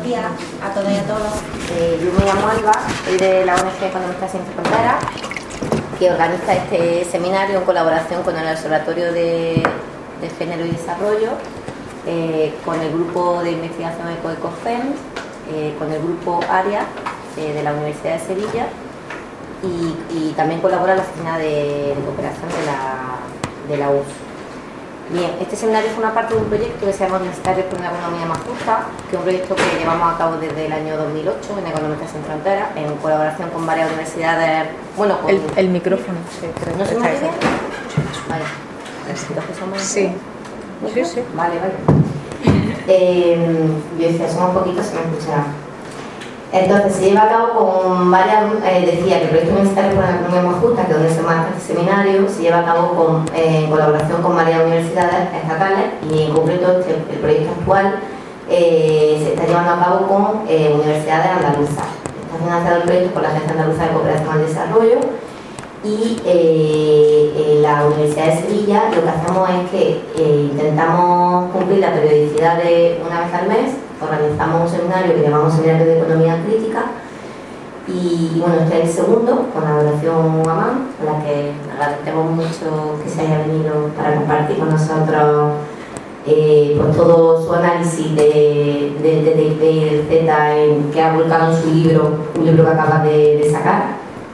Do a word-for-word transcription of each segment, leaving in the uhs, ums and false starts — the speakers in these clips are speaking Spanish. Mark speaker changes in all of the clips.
Speaker 1: días a todas y a todos. Eh, yo me llamo Alba, soy de la O N G Economistas Sin Fronteras, que organiza este seminario en colaboración con el Observatorio de, de Género y Desarrollo, eh, con el grupo de investigación EcoEcofem, eh, con el grupo ARIA eh, de la Universidad de Sevilla y, y también colabora la Oficina de, de Cooperación de la, de la U S. Bien, este seminario es una parte de un proyecto que se llama Universitarios por una Economía Más Justa, que es un proyecto que llevamos a cabo desde el año dos mil ocho en Economistas Sin Fronteras, en colaboración con varias universidades. Bueno, con...
Speaker 2: el, el micrófono, sí, creo
Speaker 1: ¿No
Speaker 2: que
Speaker 1: se me
Speaker 2: está
Speaker 1: oye bien?
Speaker 2: bien.
Speaker 1: Vale. Entonces somos...
Speaker 2: Sí. Sí, sí.
Speaker 1: Vale, vale. Eh, yo decía, somos poquitos, se me escucha. Entonces se lleva a cabo con varias, eh, decía que el proyecto Universitario por una Economía Más Justa, que es donde se marca este seminario, se lleva a cabo con, eh, en colaboración con varias universidades estatales y en concreto este, el proyecto actual eh, se está llevando a cabo con eh, universidades andaluzas. Está financiado el proyecto por la Agencia Andaluza de Cooperación al Desarrollo y eh, en la Universidad de Sevilla lo que hacemos es que eh, intentamos cumplir la periodicidad de una vez al mes. Organizamos un seminario que llamamos Seminario de Economía Crítica y bueno, este es el segundo con la Fundación Guamán, a la que agradecemos mucho que se haya venido para compartir con nosotros eh, pues todo su análisis de, de, de, de, de Z en, que ha volcado en su libro, un libro que acaba de, de sacar.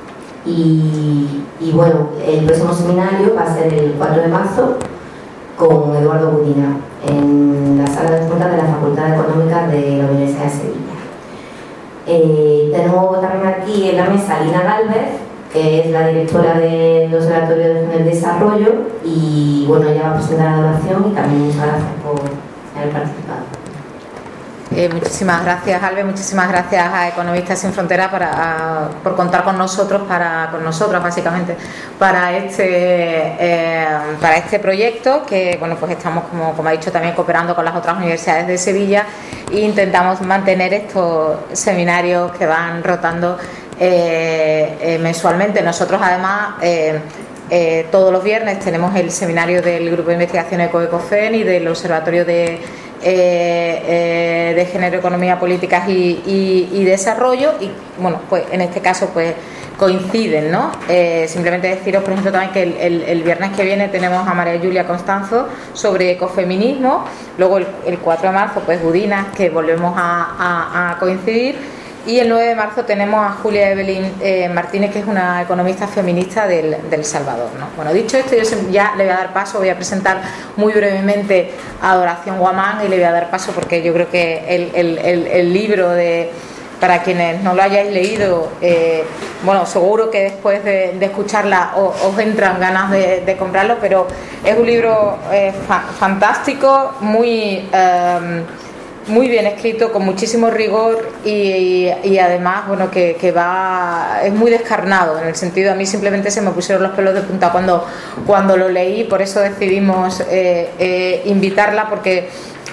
Speaker 1: Y, y bueno, el próximo seminario va a ser el cuatro de marzo con Eduardo Budina en la sala de juntas de la Facultad de Económicas de la Universidad de Sevilla. Eh, tenemos también aquí en la mesa a Lina Gálvez, que es la directora del Observatorio de Desarrollo, y bueno, ella va a presentar la oración y también muchas gracias por haber participado.
Speaker 2: Eh, muchísimas gracias, Albe, muchísimas gracias a Economistas Sin Fronteras para, a, por contar con nosotros, para, con nosotros básicamente, para este, eh, para este proyecto que, bueno, pues estamos, como, como ha dicho, también cooperando con las otras universidades de Sevilla e intentamos mantener estos seminarios que van rotando eh, eh, mensualmente. Nosotros, además, eh, eh, todos los viernes tenemos el seminario del Grupo de Investigación EcoEcofem y del Observatorio de Eh, eh, de Género, Economía, Políticas y, y, y Desarrollo, y bueno, pues en este caso pues coinciden, ¿no? Eh, simplemente deciros, por ejemplo, también que el, el, el viernes que viene tenemos a María Julia Constanzo sobre ecofeminismo, luego el, el cuatro de marzo pues Budina, que volvemos a, a, a coincidir, y el nueve de marzo tenemos a Julia Evelyn eh, Martínez, que es una economista feminista del, del Salvador, ¿no? Bueno, dicho esto, yo ya le voy a dar paso, voy a presentar muy brevemente a Adoración Guamán y le voy a dar paso porque yo creo que el, el, el, el libro de... Para quienes no lo hayáis leído, eh, bueno, seguro que después de, de escucharla os, os entran ganas de, de comprarlo, pero es un libro eh, fa fantástico, muy... Eh, muy bien escrito, con muchísimo rigor y, y, y además, bueno, que, que va, es muy descarnado, en el sentido, a mí simplemente se me pusieron los pelos de punta cuando, cuando lo leí, por eso decidimos eh, eh, invitarla, porque eh,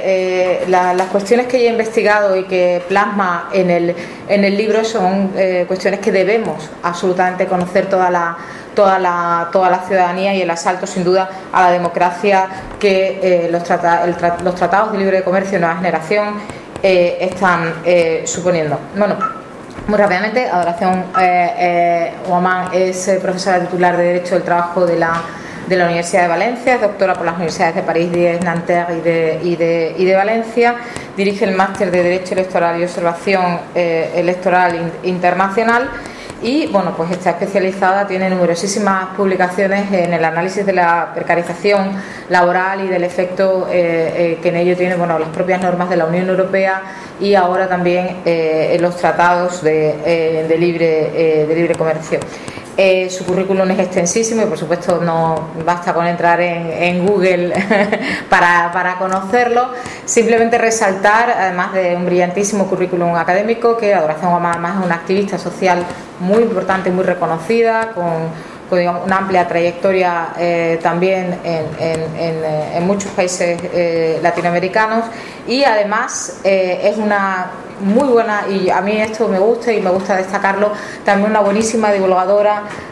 Speaker 2: eh, la, las cuestiones que ella ha investigado y que plasma en el, en el libro son eh, cuestiones que debemos absolutamente conocer toda la toda la, toda la ciudadanía, y el asalto sin duda a la democracia que eh, los, trata, el, los tratados de libre comercio de nueva generación eh, están eh, suponiendo. Bueno, muy rápidamente, Adoración eh, eh, Guamán es eh, profesora titular de Derecho del Trabajo de la, de la Universidad de Valencia, es doctora por las universidades de París, de Nanterre y de, y de, y de Valencia, dirige el máster de Derecho Electoral y Observación eh, Electoral in, Internacional. Y bueno, pues está especializada, tiene numerosísimas publicaciones en el análisis de la precarización laboral y del efecto eh, eh, que en ello tienen, bueno, las propias normas de la Unión Europea y ahora también eh, en los tratados de, eh, de, libre, eh, de libre comercio. Eh, su currículum es extensísimo y por supuesto no basta con entrar en, en Google para, para conocerlo. Simplemente resaltar, además de un brillantísimo currículum académico, que Adoración Guamán además es una activista social muy importante y muy reconocida, con, con digamos, una amplia trayectoria eh, también en, en, en, en muchos países eh, latinoamericanos, y además eh, es una muy buena, y a mí esto me gusta y me gusta destacarlo, también una buenísima divulgadora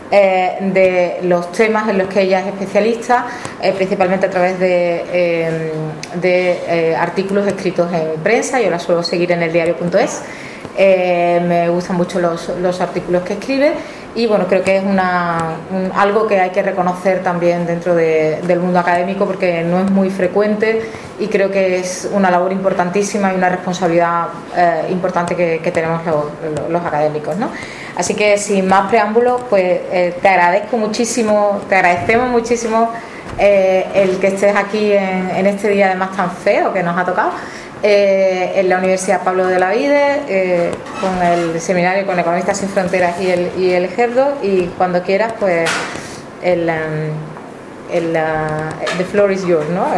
Speaker 2: eh, de los temas en los que ella es especialista, eh, principalmente a través de, eh, de eh, artículos escritos en prensa. Yo la suelo seguir en el diario punto es. Eh, me gustan mucho los, los artículos que escribe y bueno, creo que es una, un, algo que hay que reconocer también dentro de, del mundo académico, porque no es muy frecuente y creo que es una labor importantísima y una responsabilidad eh, importante que, que tenemos los, los académicos, ¿no? Así que sin más preámbulos, pues eh, te agradezco muchísimo, te agradecemos muchísimo eh, el que estés aquí en, en este día además tan feo que nos ha tocado. Eh, en la Universidad Pablo de la Vide, eh, con el seminario con Economistas Sin Fronteras y el, y el Ejerdo, y cuando quieras, pues el, el, uh, the floor is yours, ¿no?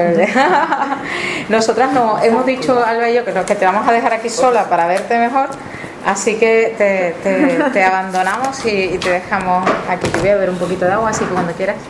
Speaker 2: Nosotras nos hemos dicho, Alba y yo, que, que te vamos a dejar aquí sola para verte mejor, así que te, te, te abandonamos y, y te dejamos aquí. Te voy a beber un poquito de agua, así que cuando quieras.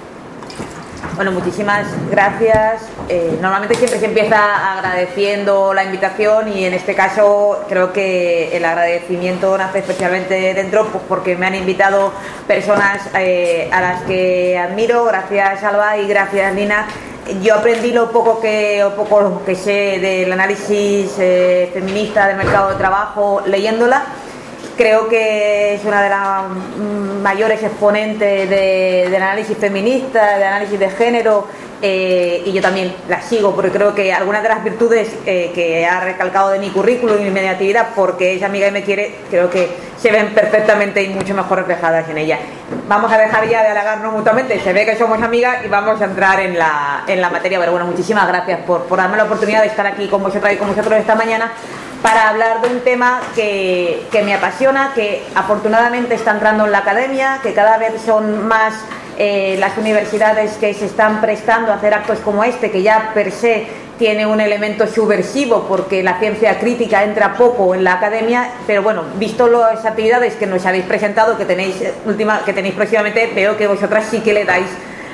Speaker 3: Bueno, muchísimas gracias. Eh, normalmente siempre se empieza agradeciendo la invitación y en este caso creo que el agradecimiento nace especialmente dentro pues, porque me han invitado personas eh, a las que admiro. Gracias, Alba, y gracias, Nina. Yo aprendí lo poco que, o poco que sé del análisis eh, feminista del mercado de trabajo leyéndola. Creo que es una de las mayores exponentes de, del análisis feminista, de análisis de género, eh, y yo también la sigo porque creo que algunas de las virtudes eh, que ha recalcado de mi currículum y mi actividad, porque es amiga y me quiere, creo que se ven perfectamente y mucho mejor reflejadas en ella. Vamos a dejar ya de halagarnos mutuamente, se ve que somos amigas y vamos a entrar en la, en la materia. Pero bueno, muchísimas gracias por, por darme la oportunidad de estar aquí con vosotras y con vosotros esta mañana, para hablar de un tema que, que me apasiona, que afortunadamente está entrando en la academia, que cada vez son más eh, las universidades que se están prestando a hacer actos como este, que ya per se tiene un elemento subversivo porque la ciencia crítica entra poco en la academia, pero bueno, visto las actividades que nos habéis presentado, que tenéis, última, que tenéis próximamente, veo que vosotras sí que le dais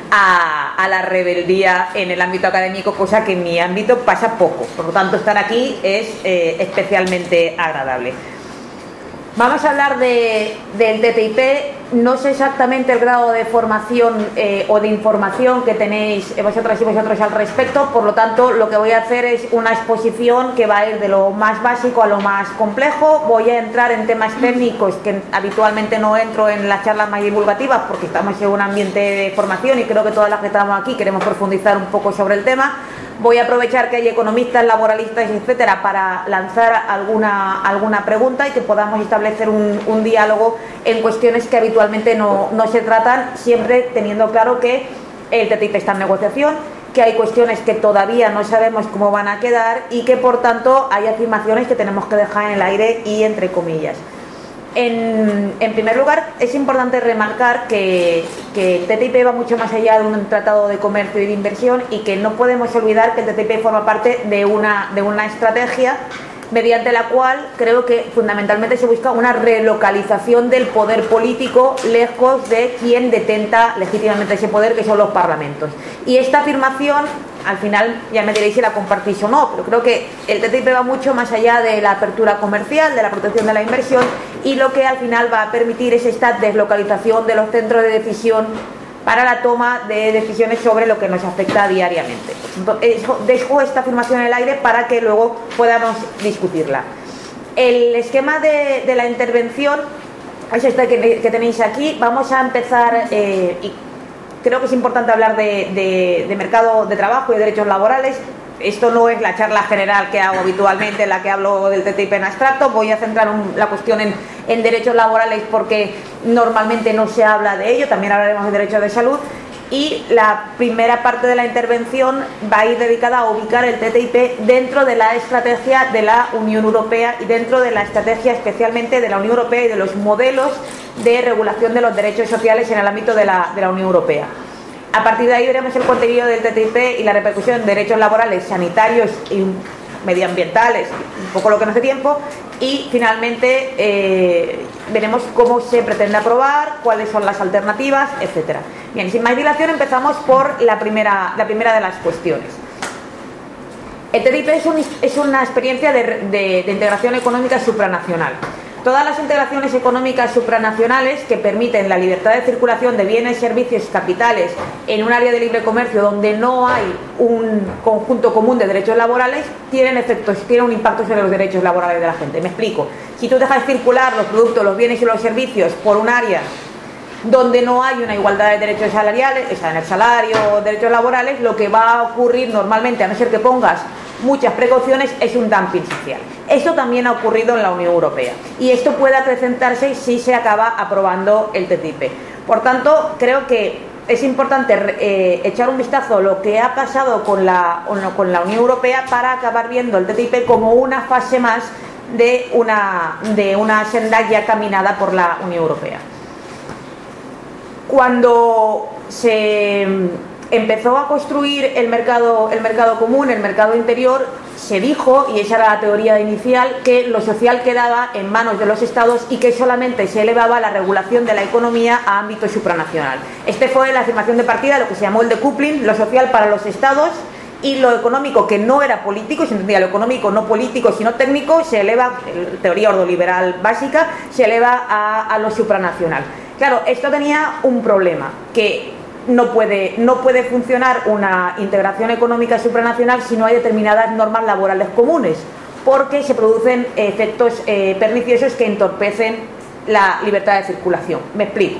Speaker 3: A, a la rebeldía en el ámbito académico, cosa que en mi ámbito pasa poco. Por lo tanto, estar aquí es eh, especialmente agradable. Vamos a hablar de, del T T I P. No sé exactamente el grado de formación eh, o de información que tenéis vosotras y vosotros al respecto, por lo tanto lo que voy a hacer es una exposición que va a ir de lo más básico a lo más complejo. Voy a entrar en temas técnicos que habitualmente no entro en las charlas más divulgativas porque estamos en un ambiente de formación y creo que todas las que estamos aquí queremos profundizar un poco sobre el tema. Voy a aprovechar que hay economistas, laboralistas, etcétera, para lanzar alguna, alguna pregunta y que podamos establecer un, un diálogo en cuestiones que habitualmente no, no se tratan, siempre teniendo claro que el T T I P está en negociación, que hay cuestiones que todavía no sabemos cómo van a quedar y que por tanto hay afirmaciones que tenemos que dejar en el aire y entre comillas. En, en primer lugar, es importante remarcar que, que el T T I P va mucho más allá de un tratado de comercio y de inversión y que no podemos olvidar que el T T I P forma parte de una, de una estrategia mediante la cual creo que fundamentalmente se busca una relocalización del poder político lejos de quien detenta legítimamente ese poder, que son los parlamentos. Y esta afirmación, al final ya me diréis si la compartís o no, pero creo que el T T I P va mucho más allá de la apertura comercial, de la protección de la inversión, y lo que al final va a permitir es esta deslocalización de los centros de decisión para la toma de decisiones sobre lo que nos afecta diariamente. Dejo esta afirmación en el aire para que luego podamos discutirla. El esquema de, de la intervención es este que, que tenéis aquí. Vamos a empezar, eh, y creo que es importante hablar de, de, de mercado de trabajo y de derechos laborales. Esto no es la charla general que hago habitualmente, en la que hablo del T T I P en abstracto. Voy a centrar un, la cuestión en, en derechos laborales porque normalmente no se habla de ello. También hablaremos de derechos de salud. Y la primera parte de la intervención va a ir dedicada a ubicar el T T I P dentro de la estrategia de la Unión Europea y dentro de la estrategia especialmente de la Unión Europea y de los modelos de regulación de los derechos sociales en el ámbito de la, de la Unión Europea. A partir de ahí veremos el contenido del T T I P y la repercusión en derechos laborales, sanitarios y medioambientales, un poco lo que nos dé tiempo, y finalmente eh, veremos cómo se pretende aprobar, cuáles son las alternativas, etcétera. Bien, sin más dilación empezamos por la primera, la primera de las cuestiones. El T T I P es, un, es una experiencia de, de, de integración económica supranacional. todas las integraciones económicas supranacionales que permiten la libertad de circulación de bienes, servicios, capitales en un área de libre comercio donde no hay un conjunto común de derechos laborales tienen efectos, tienen un impacto sobre los derechos laborales de la gente. Me explico. Si tú dejas circular los productos, los bienes y los servicios por un área donde no hay una igualdad de derechos salariales, o sea, en el salario o derechos laborales, lo que va a ocurrir normalmente, a no ser que pongas muchas precauciones, es un dumping social. Esto también ha ocurrido en la Unión Europea y esto puede acrecentarse si se acaba aprobando el T T I P. Por tanto, creo que es importante eh, echar un vistazo a lo que ha pasado con la, con la Unión Europea para acabar viendo el T T I P como una fase más de una, de una senda ya caminada por la Unión Europea. Cuando se empezó a construir el mercado, el mercado común, el mercado interior, se dijo, y esa era la teoría inicial, que lo social quedaba en manos de los estados y que solamente se elevaba la regulación de la economía a ámbito supranacional. Este fue la afirmación de partida, lo que se llamó el decoupling, lo social para los estados y lo económico, que no era político, se entendía lo económico no político sino técnico, se eleva, teoría ordoliberal básica, se eleva a, a lo supranacional. Claro, esto tenía un problema, que no puede, no puede funcionar una integración económica supranacional si no hay determinadas normas laborales comunes, porque se producen efectos eh, perniciosos que entorpecen la libertad de circulación. Me explico.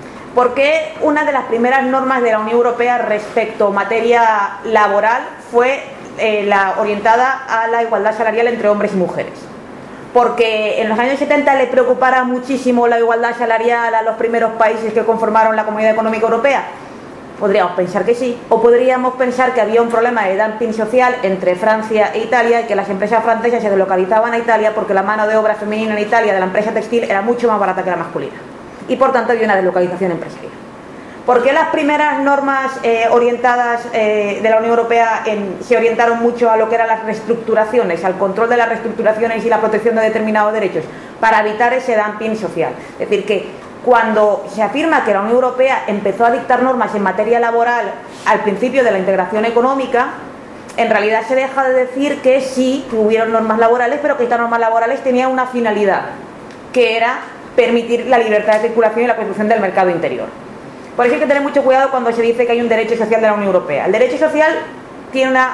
Speaker 3: Porque una de las primeras normas de la Unión Europea respecto a materia laboral fue eh, la orientada a la igualdad salarial entre hombres y mujeres. Porque en los años setenta le preocupara muchísimo la igualdad salarial a los primeros países que conformaron la Comunidad Económica Europea. Podríamos pensar que sí, o podríamos pensar que había un problema de dumping social entre Francia e Italia y que las empresas francesas se deslocalizaban a Italia porque la mano de obra femenina en Italia de la empresa textil era mucho más barata que la masculina y por tanto había una deslocalización empresarial. ¿Por qué las primeras normas eh, orientadas eh, de la Unión Europea en, se orientaron mucho a lo que eran las reestructuraciones, al control de las reestructuraciones y la protección de determinados derechos? Para evitar ese dumping social. Es decir, que cuando se afirma que la Unión Europea empezó a dictar normas en materia laboral al principio de la integración económica, en realidad se deja de decir que sí, que hubieron normas laborales, pero que estas normas laborales tenían una finalidad, que era permitir la libertad de circulación y la construcción del mercado interior. Por eso hay que tener mucho cuidado cuando se dice que hay un derecho social de la Unión Europea. El derecho social tiene una,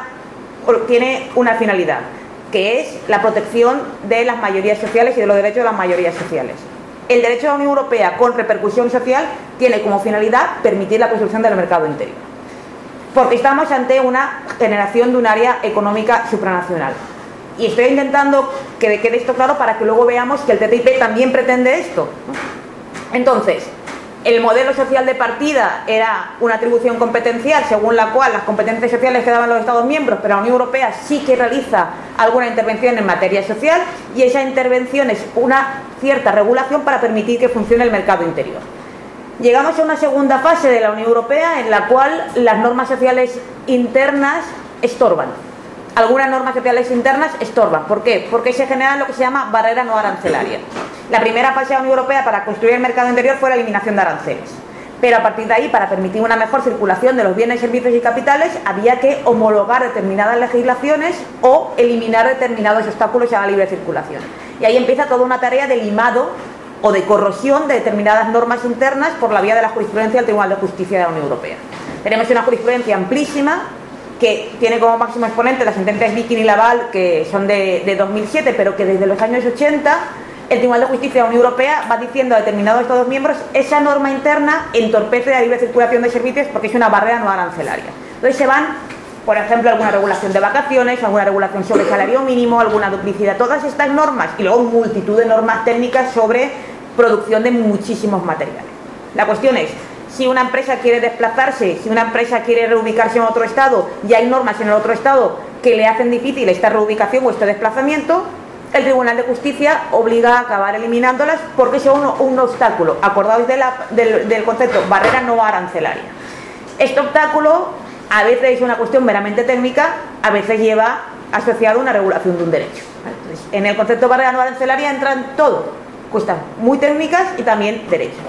Speaker 3: tiene una finalidad, que es la protección de las mayorías sociales y de los derechos de las mayorías sociales. El derecho de la Unión Europea con repercusión social tiene como finalidad permitir la construcción del mercado interior. Porque estamos ante una generación de un área económica supranacional. Y estoy intentando que quede esto claro para que luego veamos que el T T I P también pretende esto. Entonces, el modelo social de partida era una atribución competencial según la cual las competencias sociales quedaban en los Estados miembros, pero la Unión Europea sí que realiza alguna intervención en materia social y esa intervención es una cierta regulación para permitir que funcione el mercado interior. Llegamos a una segunda fase de la Unión Europea en la cual las normas sociales internas estorban. Algunas normas sociales internas estorban. ¿Por qué? Porque se generan lo que se llama barrera no arancelaria. La primera fase de la Unión Europea para construir el mercado interior fue la eliminación de aranceles. Pero a partir de ahí, para permitir una mejor circulación de los bienes, servicios y capitales, había que homologar determinadas legislaciones o eliminar determinados obstáculos a la libre circulación. Y ahí empieza toda una tarea de limado o de corrosión de determinadas normas internas por la vía de la jurisprudencia del Tribunal de Justicia de la Unión Europea. Tenemos una jurisprudencia amplísima que tiene como máximo exponente las sentencias Viking y Laval, que son de, de dos mil siete, pero que desde los años ochenta el Tribunal de Justicia de la Unión Europea va diciendo a determinados Estados miembros esa norma interna entorpece la libre circulación de servicios porque es una barrera no arancelaria. Entonces se van, por ejemplo, alguna regulación de vacaciones, alguna regulación sobre salario mínimo, alguna duplicidad, todas estas normas y luego multitud de normas técnicas sobre producción de muchísimos materiales. La cuestión es, si una empresa quiere desplazarse, si una empresa quiere reubicarse en otro estado y hay normas en el otro estado que le hacen difícil esta reubicación o este desplazamiento, el Tribunal de Justicia obliga a acabar eliminándolas porque son un, un obstáculo. Acordaos de la, del, del concepto barrera no arancelaria. Este obstáculo a veces es una cuestión meramente técnica, a veces lleva asociado una regulación de un derecho. Entonces, en el concepto barrera no arancelaria entran todo, cuestiones muy técnicas y también derechos.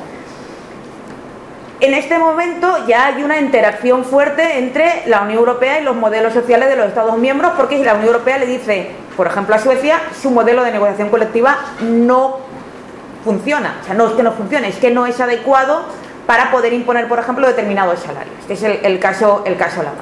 Speaker 3: En este momento ya hay una interacción fuerte entre la Unión Europea y los modelos sociales de los Estados miembros, porque la Unión Europea le dice, por ejemplo a Suecia, su modelo de negociación colectiva no funciona. O sea, no es que no funcione, es que no es adecuado para poder imponer, por ejemplo, determinados salarios, que es el, el, caso, el caso laboral.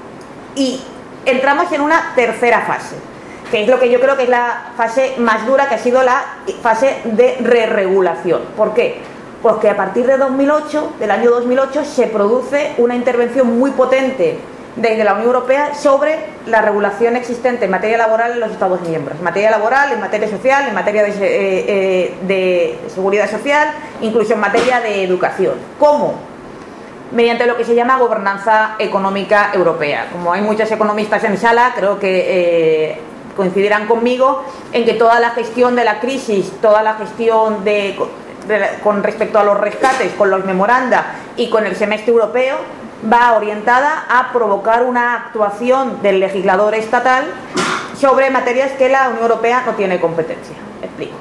Speaker 3: Y entramos en una tercera fase, que es lo que yo creo que es la fase más dura, que ha sido la fase de re-regulación. ¿Por qué? Porque a partir de dos mil ocho, del año dos mil ocho, se produce una intervención muy potente desde la Unión Europea sobre la regulación existente en materia laboral en los Estados miembros, en materia laboral, en materia social, en materia de, eh, eh, de seguridad social, incluso en materia de educación. ¿Cómo? Mediante lo que se llama gobernanza económica europea. Como hay muchos economistas en sala, creo que eh, coincidirán conmigo en que toda la gestión de la crisis, toda la gestión de, de, con respecto a los rescates, con los memoranda y con el semestre europeo, va orientada a provocar una actuación del legislador estatal sobre materias que la Unión Europea no tiene competencia. Explico.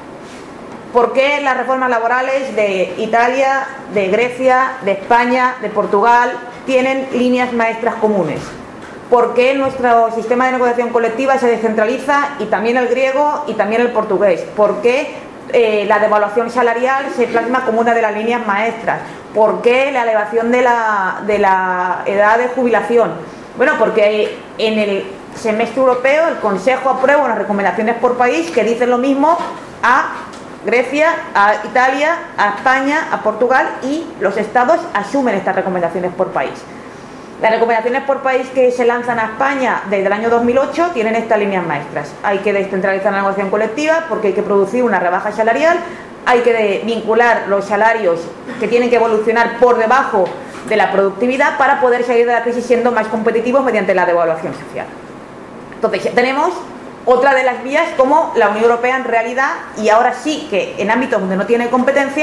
Speaker 3: ¿Por qué las reformas laborales de Italia, de Grecia, de España, de Portugal tienen líneas maestras comunes? ¿Por qué nuestro sistema de negociación colectiva se descentraliza, y también el griego y también el portugués? ¿Por qué eh, la devaluación salarial se plasma como una de las líneas maestras? ¿Por qué la elevación de la, de la edad de jubilación? Bueno, porque en el semestre europeo el Consejo aprueba unas recomendaciones por país que dicen lo mismo a Grecia, a Italia, a España, a Portugal, y los estados asumen estas recomendaciones por país. Las recomendaciones por país que se lanzan a España desde el año dos mil ocho tienen estas líneas maestras. Hay que descentralizar la negociación colectiva porque hay que producir una rebaja salarial, hay que vincular los salarios que tienen que evolucionar por debajo de la productividad para poder salir de la crisis siendo más competitivos mediante la devaluación social. Entonces, tenemos otra de las vías como la Unión Europea en realidad, y ahora sí que en ámbitos donde no tiene competencia,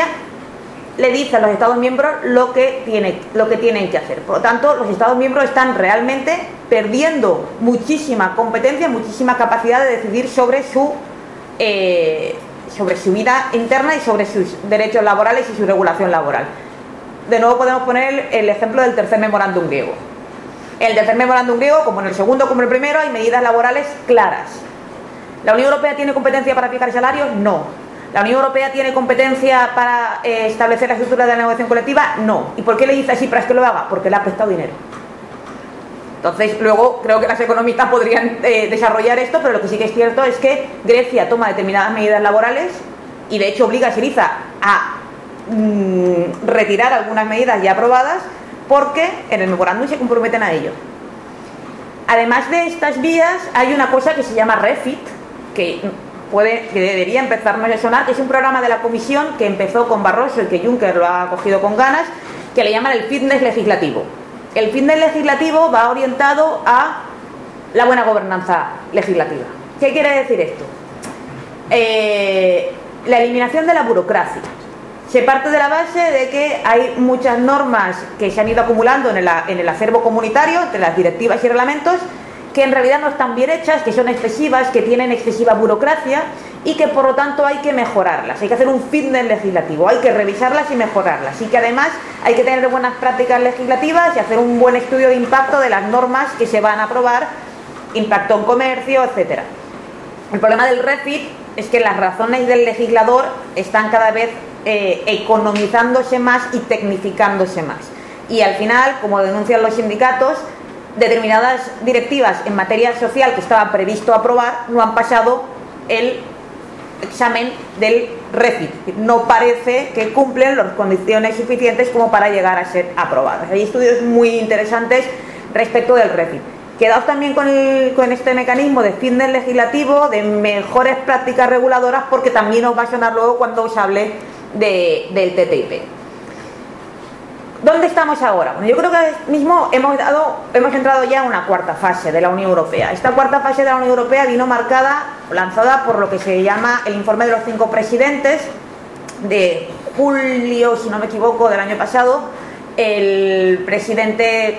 Speaker 3: le dice a los Estados miembros lo que, tiene, lo que tienen que hacer. Por lo tanto, los Estados miembros están realmente perdiendo muchísima competencia, muchísima capacidad de decidir sobre su, eh, sobre su vida interna y sobre sus derechos laborales y su regulación laboral. De nuevo podemos poner el ejemplo del tercer memorándum griego. En el tercer memorándum griego, como en el segundo como en el primero, hay medidas laborales claras. ¿La Unión Europea tiene competencia para fijar salarios? No. ¿La Unión Europea tiene competencia para eh, establecer la estructura de la negociación colectiva? No. ¿Y por qué le dice así para que lo haga? Porque le ha prestado dinero. Entonces, luego creo que las economistas podrían eh, desarrollar esto, pero lo que sí que es cierto es que Grecia toma determinadas medidas laborales y de hecho obliga a Syriza a mm, retirar algunas medidas ya aprobadas porque en el memorándum se comprometen a ello. Además de estas vías, hay una cosa que se llama REFIT, que puede, que debería empezarnos a sonar, que es un programa de la Comisión que empezó con Barroso y que Juncker lo ha cogido con ganas, que le llaman el fitness legislativo. El fitness legislativo va orientado a la buena gobernanza legislativa. ¿Qué quiere decir esto? Eh, la eliminación de la burocracia. Se parte de la base de que hay muchas normas que se han ido acumulando en el, en el acervo comunitario, entre las directivas y reglamentos, que en realidad no están bien hechas, que son excesivas, que tienen excesiva burocracia y que por lo tanto hay que mejorarlas. Hay que hacer un fitness legislativo, hay que revisarlas y mejorarlas. Y que además hay que tener buenas prácticas legislativas y hacer un buen estudio de impacto de las normas que se van a aprobar, impacto en comercio, etcétera. El problema del REFIT es que las razones del legislador están cada vez eh, economizándose más y tecnificándose más. Y al final, como denuncian los sindicatos, determinadas directivas en materia social que estaba previsto aprobar no han pasado el examen del REFIT. No parece que cumplen las condiciones suficientes como para llegar a ser aprobadas. Hay estudios muy interesantes respecto del REFIT. Quedaos también con, el, con este mecanismo de fitness legislativo, de mejores prácticas reguladoras, porque también os va a sonar luego cuando os hable de, del T T I P. ¿Dónde estamos ahora? Bueno, yo creo que ahora mismo hemos, dado, hemos entrado ya en una cuarta fase de la Unión Europea. Esta cuarta fase de la Unión Europea vino marcada, lanzada por lo que se llama el informe de los cinco presidentes de julio, si no me equivoco, del año pasado. El presidente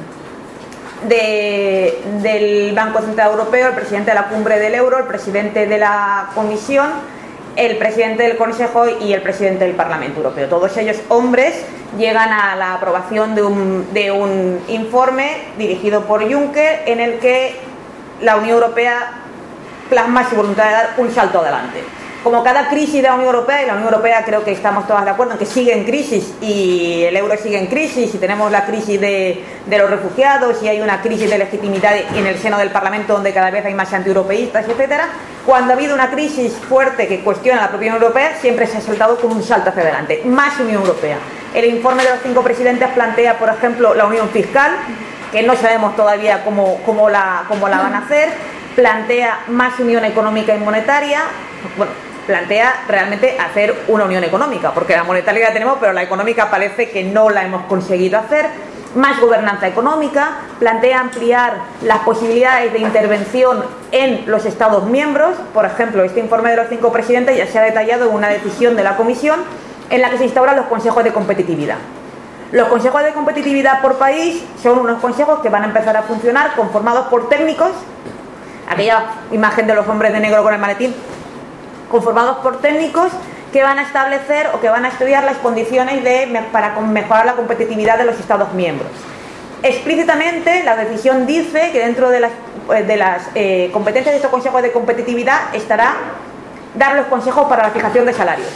Speaker 3: de, del Banco Central Europeo, el presidente de la Cumbre del Euro, el presidente de la Comisión, el presidente del Consejo y el presidente del Parlamento Europeo. Todos ellos hombres llegan a la aprobación de un, de un informe dirigido por Juncker en el que la Unión Europea plasma su voluntad de dar un salto adelante. como cada crisis de la Unión Europea, y la Unión Europea creo que estamos todas de acuerdo en que sigue en crisis y el euro sigue en crisis y tenemos la crisis de, de los refugiados y hay una crisis de legitimidad en el seno del Parlamento donde cada vez hay más antieuropeístas, etcétera. Cuando ha habido una crisis fuerte que cuestiona la propia Unión Europea, siempre se ha saltado con un salto hacia adelante. Más Unión Europea. El informe de los cinco presidentes plantea, por ejemplo, la unión fiscal, que no sabemos todavía cómo, cómo, la, cómo la van a hacer. Plantea más unión económica y monetaria. Bueno, plantea realmente hacer una unión económica, porque la monetaria la tenemos, pero la económica parece que no la hemos conseguido hacer. Más gobernanza económica, plantea ampliar las posibilidades de intervención en los Estados miembros. Por ejemplo, este informe de los cinco presidentes ya se ha detallado en una decisión de la Comisión en la que se instauran los consejos de competitividad. Los consejos de competitividad por país son unos consejos que van a empezar a funcionar conformados por técnicos, aquella imagen de los hombres de negro con el maletín, conformados por técnicos que van a establecer o que van a estudiar las condiciones de, para mejorar la competitividad de los Estados miembros. Explícitamente, la decisión dice que dentro de las, de las eh, competencias de estos consejos de competitividad estará dar los consejos para la fijación de salarios.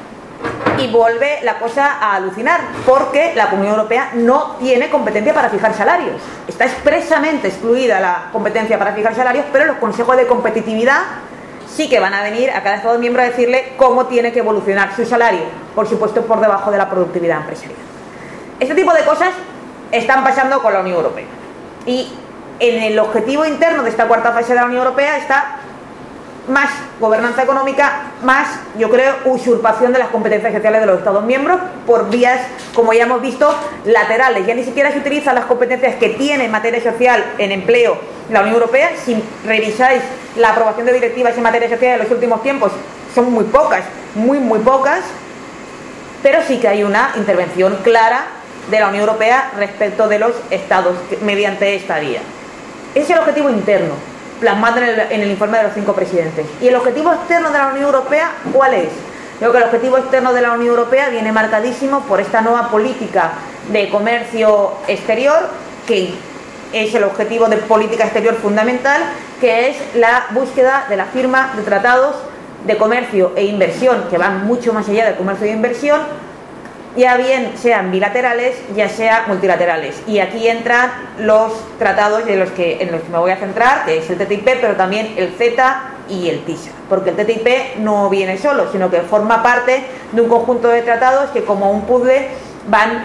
Speaker 3: Y vuelve la cosa a alucinar, porque la Unión Europea no tiene competencia para fijar salarios. Está expresamente excluida la competencia para fijar salarios, pero los consejos de competitividad sí que van a venir a cada Estado miembro a decirle cómo tiene que evolucionar su salario, por supuesto por debajo de la productividad empresarial. Este tipo de cosas están pasando con la Unión Europea. Y en el objetivo interno de esta cuarta fase de la Unión Europea está más gobernanza económica, más, yo creo, usurpación de las competencias sociales de los Estados miembros por vías, como ya hemos visto, laterales. Ya ni siquiera se utilizan las competencias que tiene en materia social, en empleo, la Unión Europea. Si revisáis la aprobación de directivas en materia social en los últimos tiempos, son muy pocas, muy, muy pocas, pero sí que hay una intervención clara de la Unión Europea respecto de los Estados mediante esta vía. Ese es el objetivo interno, plasmado en el, en el informe de los cinco presidentes. ¿Y el objetivo externo de la Unión Europea cuál es? Creo que el objetivo externo de la Unión Europea viene marcadísimo por esta nueva política de comercio exterior, que es el objetivo de política exterior fundamental, que es la búsqueda de la firma de tratados de comercio e inversión, que van mucho más allá del comercio e inversión, ya bien sean bilaterales, ya sea multilaterales. Y aquí entran los tratados de los que, en los que me voy a centrar, que es el T T I P, pero también el CETA y el TISA, porque el T T I P no viene solo, sino que forma parte de un conjunto de tratados que, como un puzzle, van,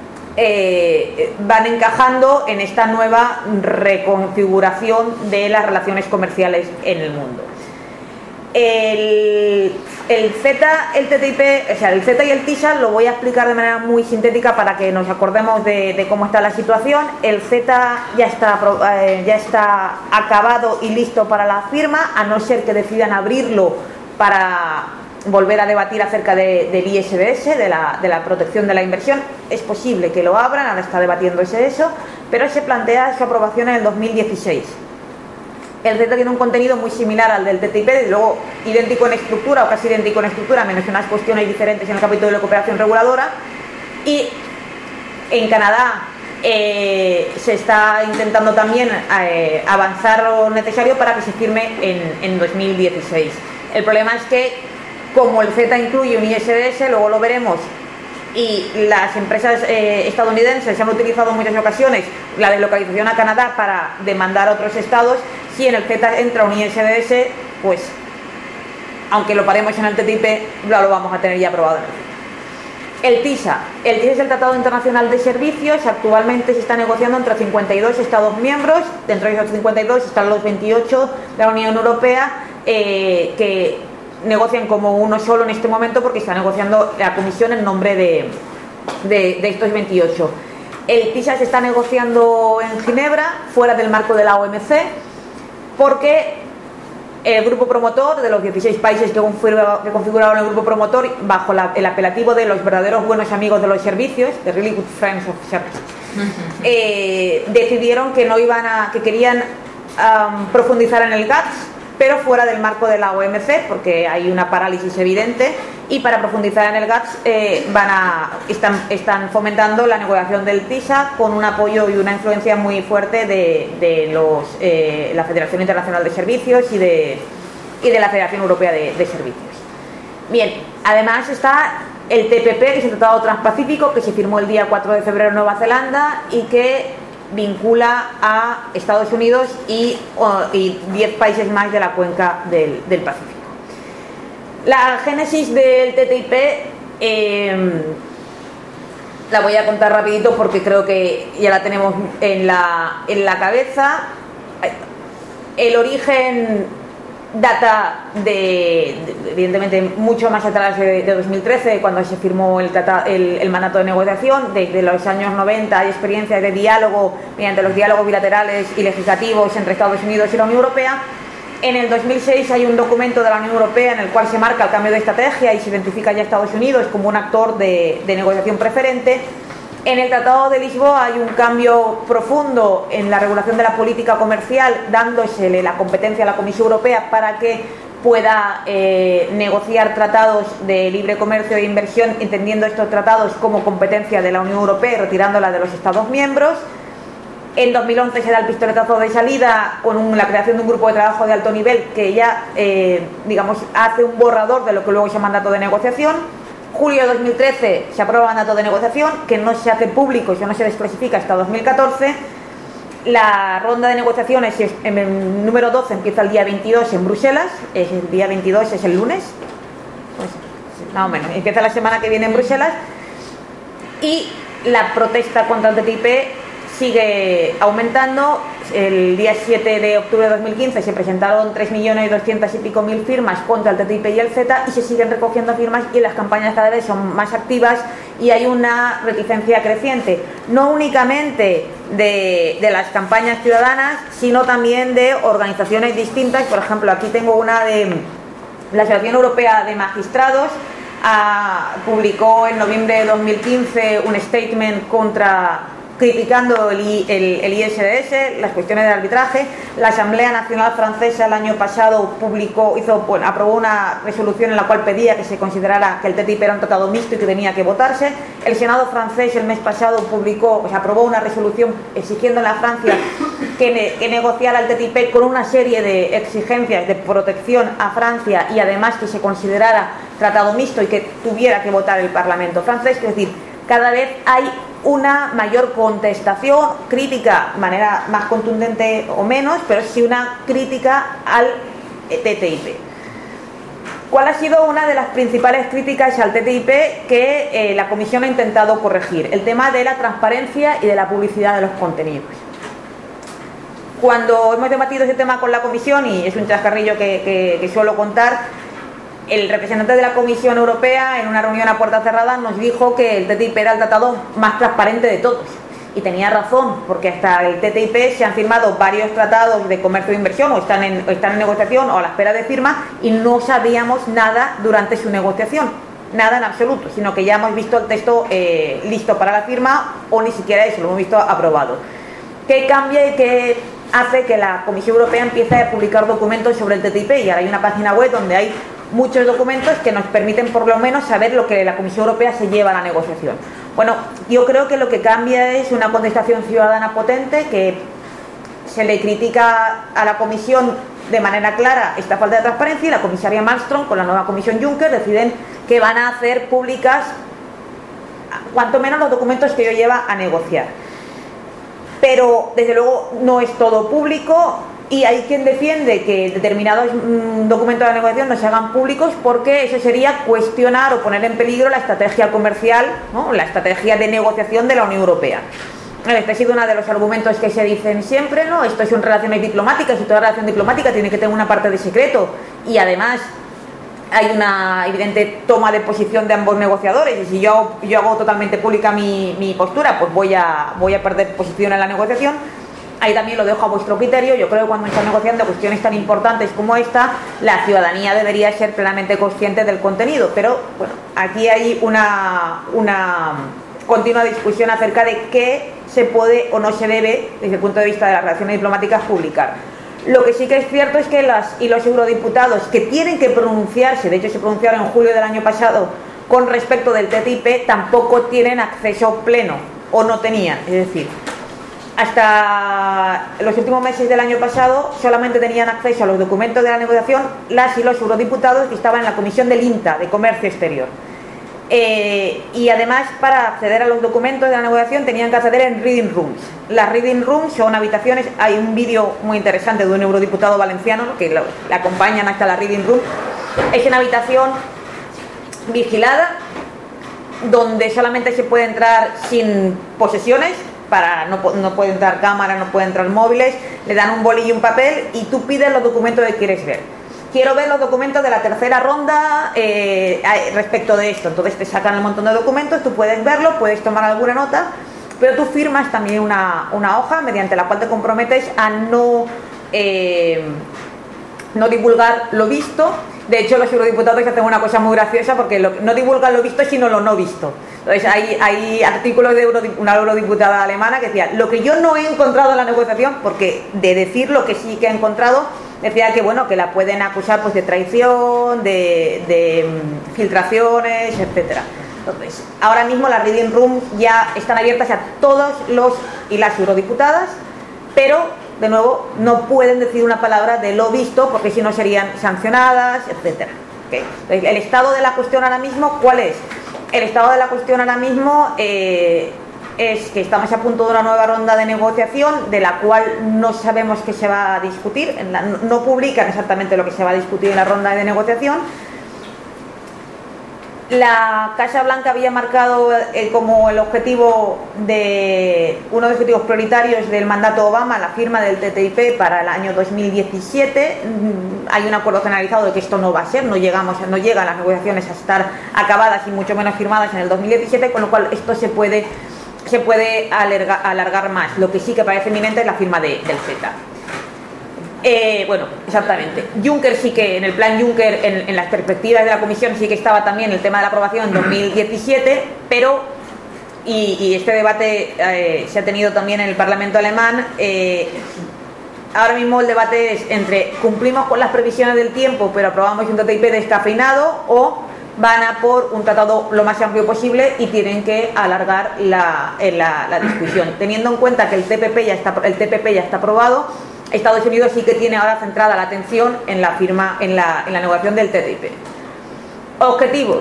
Speaker 3: eh, van encajando en esta nueva reconfiguración de las relaciones comerciales en el mundo. El, el CETA, el T T I P, o sea, el CETA y el TISA lo voy a explicar de manera muy sintética para que nos acordemos de, de cómo está la situación. El CETA ya está, eh, ya está acabado y listo para la firma, a no ser que decidan abrirlo para volver a debatir acerca de, del I S D S, de la, de la protección de la inversión. Es posible que lo abran, ahora está debatiéndose eso, pero se plantea su aprobación en el dos mil dieciséis. El CETA tiene un contenido muy similar al del T T I P, y luego idéntico en estructura o casi idéntico en estructura, menos unas cuestiones diferentes en el capítulo de cooperación reguladora. Y en Canadá eh, se está intentando también eh, avanzar lo necesario para que se firme en, en dos mil dieciséis. El problema es que, como el CETA incluye un I S D S, luego lo veremos, y las empresas eh, estadounidenses han utilizado en muchas ocasiones la deslocalización a Canadá para demandar a otros estados. Si en el CETA entra un I S D S, pues aunque lo paremos en el T T I P, lo, lo vamos a tener ya aprobado en el CETA. El TISA. El TISA es el Tratado Internacional de Servicios. Actualmente se está negociando entre cincuenta y dos Estados miembros. Dentro de esos cincuenta y dos están los veintiocho de la Unión Europea, eh, que negocian como uno solo en este momento, porque está negociando la Comisión en nombre de, de, de estos veintiocho. El TISA se está negociando en Ginebra, fuera del marco de la O M C, porque el grupo promotor, de los dieciséis países que configuraron el grupo promotor, bajo la, el apelativo de los verdaderos buenos amigos de los servicios, the really good friends of services, eh, decidieron que no iban a, que querían um, profundizar en el GATS, pero fuera del marco de la O M C, porque hay una parálisis evidente, y para profundizar en el GATS eh, van a, están, están fomentando la negociación del TISA con un apoyo y una influencia muy fuerte de, de los, eh, la Federación Internacional de Servicios y de, y de la Federación Europea de, de Servicios. Bien, además está el T P P, que es el Tratado Transpacífico, que se firmó el día cuatro de febrero en Nueva Zelanda y que vincula a Estados Unidos y diez países más de la cuenca del, del Pacífico. La génesis del T T I P eh, la voy a contar rapidito porque creo que ya la tenemos en la, en la cabeza. El origen data de, de evidentemente mucho más atrás de, de dos mil trece, cuando se firmó el, el, el mandato de negociación. Desde los años noventa hay experiencias de diálogo mediante los diálogos bilaterales y legislativos entre Estados Unidos y la Unión Europea. En el dos mil seis hay un documento de la Unión Europea en el cual se marca el cambio de estrategia y se identifica ya a Estados Unidos como un actor de, de negociación preferente. En el Tratado de Lisboa hay un cambio profundo en la regulación de la política comercial, dándosele la competencia a la Comisión Europea para que pueda eh, negociar tratados de libre comercio e inversión, entendiendo estos tratados como competencia de la Unión Europea y retirándola de los Estados miembros. En dos mil once se da el pistoletazo de salida con un, la creación de un grupo de trabajo de alto nivel que ya, eh, digamos, hace un borrador de lo que luego es el mandato de negociación. Julio de dos mil trece se aprueba el mandato de negociación, que no se hace público y no se desclasifica hasta dos mil catorce. La ronda de negociaciones, en el número doce, empieza el día veintidós en Bruselas. Es el día veintidós es el lunes, pues, más o menos, empieza la semana que viene en Bruselas. Y la protesta contra el T T I P sigue aumentando. El día siete de octubre de dos mil quince se presentaron tres millones doscientas y pico mil firmas contra el T T I P y el CETA, y se siguen recogiendo firmas y las campañas cada vez son más activas y hay una reticencia creciente, no únicamente de, de las campañas ciudadanas, sino también de organizaciones distintas. Por ejemplo, aquí tengo una de la Asociación Europea de Magistrados. Ah, publicó en noviembre de dos mil quince un statement contra criticando el, el, el I S D S, las cuestiones de arbitraje. La Asamblea Nacional Francesa el año pasado publicó, hizo, bueno, aprobó una resolución en la cual pedía que se considerara que el T T I P era un tratado mixto y que tenía que votarse. El Senado francés el mes pasado publicó, o sea, aprobó una resolución exigiendo en la Francia que, ne, que negociara el T T I P con una serie de exigencias de protección a Francia y además que se considerara tratado mixto y que tuviera que votar el Parlamento francés. Es decir, cada vez hay una mayor contestación, crítica, de manera más contundente o menos, pero sí una crítica al T T I P. ¿Cuál ha sido una de las principales críticas al T T I P que eh, la Comisión ha intentado corregir? El tema de la transparencia y de la publicidad de los contenidos. Cuando hemos debatido ese tema con la Comisión, y es un chascarrillo que, que, que suelo contar, el representante de la Comisión Europea en una reunión a puerta cerrada nos dijo que el T T I P era el tratado más transparente de todos, y tenía razón, porque hasta el T T I P se han firmado varios tratados de comercio e inversión o están en, o están en negociación o a la espera de firma y no sabíamos nada durante su negociación, nada en absoluto, sino que ya hemos visto el texto eh, listo para la firma o ni siquiera eso, lo hemos visto aprobado. ¿Qué cambia y qué hace que la Comisión Europea empiece a publicar documentos sobre el T T I P? Y ahora hay una página web donde hay muchos documentos que nos permiten por lo menos saber lo que la Comisión Europea se lleva a la negociación. Bueno, yo creo que lo que cambia es una contestación ciudadana potente, que se le critica a la Comisión de manera clara esta falta de transparencia, y la comisaria Malmström con la nueva Comisión Juncker deciden que van a hacer públicas cuanto menos los documentos que yo lleva a negociar. Pero desde luego no es todo público. Y hay quien defiende que determinados mmm, documentos de negociación no se hagan públicos porque eso sería cuestionar o poner en peligro la estrategia comercial, ¿no?, la estrategia de negociación de la Unión Europea. Este ha sido uno de los argumentos que se dicen siempre, ¿no? Esto son relaciones diplomáticas y toda relación diplomática tiene que tener una parte de secreto, y además hay una evidente toma de posición de ambos negociadores, y si yo, yo hago totalmente pública mi, mi postura, pues voy a, voy a perder posición en la negociación. Ahí también lo dejo a vuestro criterio. Yo creo que cuando están negociando cuestiones tan importantes como esta, la ciudadanía debería ser plenamente consciente del contenido. Pero bueno, aquí hay una, una continua discusión acerca de qué se puede o no se debe, desde el punto de vista de las relaciones diplomáticas, publicar. Lo que sí que es cierto es que las y los eurodiputados que tienen que pronunciarse, de hecho se pronunciaron en julio del año pasado con respecto del T T I P, tampoco tienen acceso pleno, o no tenían. Es decir, hasta los últimos meses del año pasado solamente tenían acceso a los documentos de la negociación las y los eurodiputados que estaban en la Comisión del INTA, de Comercio Exterior. Eh, y además, para acceder a los documentos de la negociación tenían que acceder en reading rooms. Las reading rooms son habitaciones, hay un vídeo muy interesante de un eurodiputado valenciano, ¿no?, que lo, le acompañan hasta la reading room. Es una habitación vigilada donde solamente se puede entrar sin posesiones, para no, no puede entrar cámara, no puede entrar móviles, le dan un bolillo y un papel y tú pides los documentos que quieres ver. Quiero ver los documentos de la tercera ronda eh, respecto de esto. Entonces te sacan un montón de documentos, tú puedes verlo, puedes tomar alguna nota, pero tú firmas también una, una hoja mediante la cual te comprometes a no, eh, no divulgar lo visto. De hecho, los eurodiputados hacen una cosa muy graciosa porque lo, no divulgan lo visto sino lo no visto. Entonces hay, hay artículos de eurodip, una eurodiputada alemana que decía: lo que yo no he encontrado en la negociación, porque de decir lo que sí que ha encontrado, decía que bueno, que la pueden acusar pues de traición, de, de um, filtraciones, etcétera. Entonces, ahora mismo las reading rooms ya están abiertas a todos los y las eurodiputadas, pero de nuevo no pueden decir una palabra de lo visto porque si no serían sancionadas, etcétera. ¿Okay? Entonces, el estado de la cuestión ahora mismo, ¿cuál es? El estado de la cuestión ahora mismo eh, es que estamos a punto de una nueva ronda de negociación de la cual no sabemos qué se va a discutir, en la, no, no publican exactamente lo que se va a discutir en la ronda de negociación. La Casa Blanca había marcado eh, como el objetivo de uno de los objetivos prioritarios del mandato Obama la firma del T T I P para el año dos mil diecisiete. Hay un acuerdo generalizado de que esto no va a ser, no llegamos, no llegan las negociaciones a estar acabadas y mucho menos firmadas en el dos mil diecisiete, con lo cual esto se puede se puede alargar, alargar más. Lo que sí que parece inminente es la firma de, del CETA. Eh, bueno, exactamente. Juncker sí que, en el plan Juncker, en, en las perspectivas de la Comisión sí que estaba también el tema de la aprobación en dos mil diecisiete, pero, y, y este debate eh, se ha tenido también en el Parlamento alemán, eh, ahora mismo el debate es entre cumplimos con las previsiones del tiempo pero aprobamos un T T I P descafeinado, o van a por un tratado lo más amplio posible y tienen que alargar la, la, la discusión. Teniendo en cuenta que el T P P ya está, el T P P ya está aprobado, Estados Unidos sí que tiene ahora centrada la atención en la firma, en la, en la negociación del T T I P. Objetivos.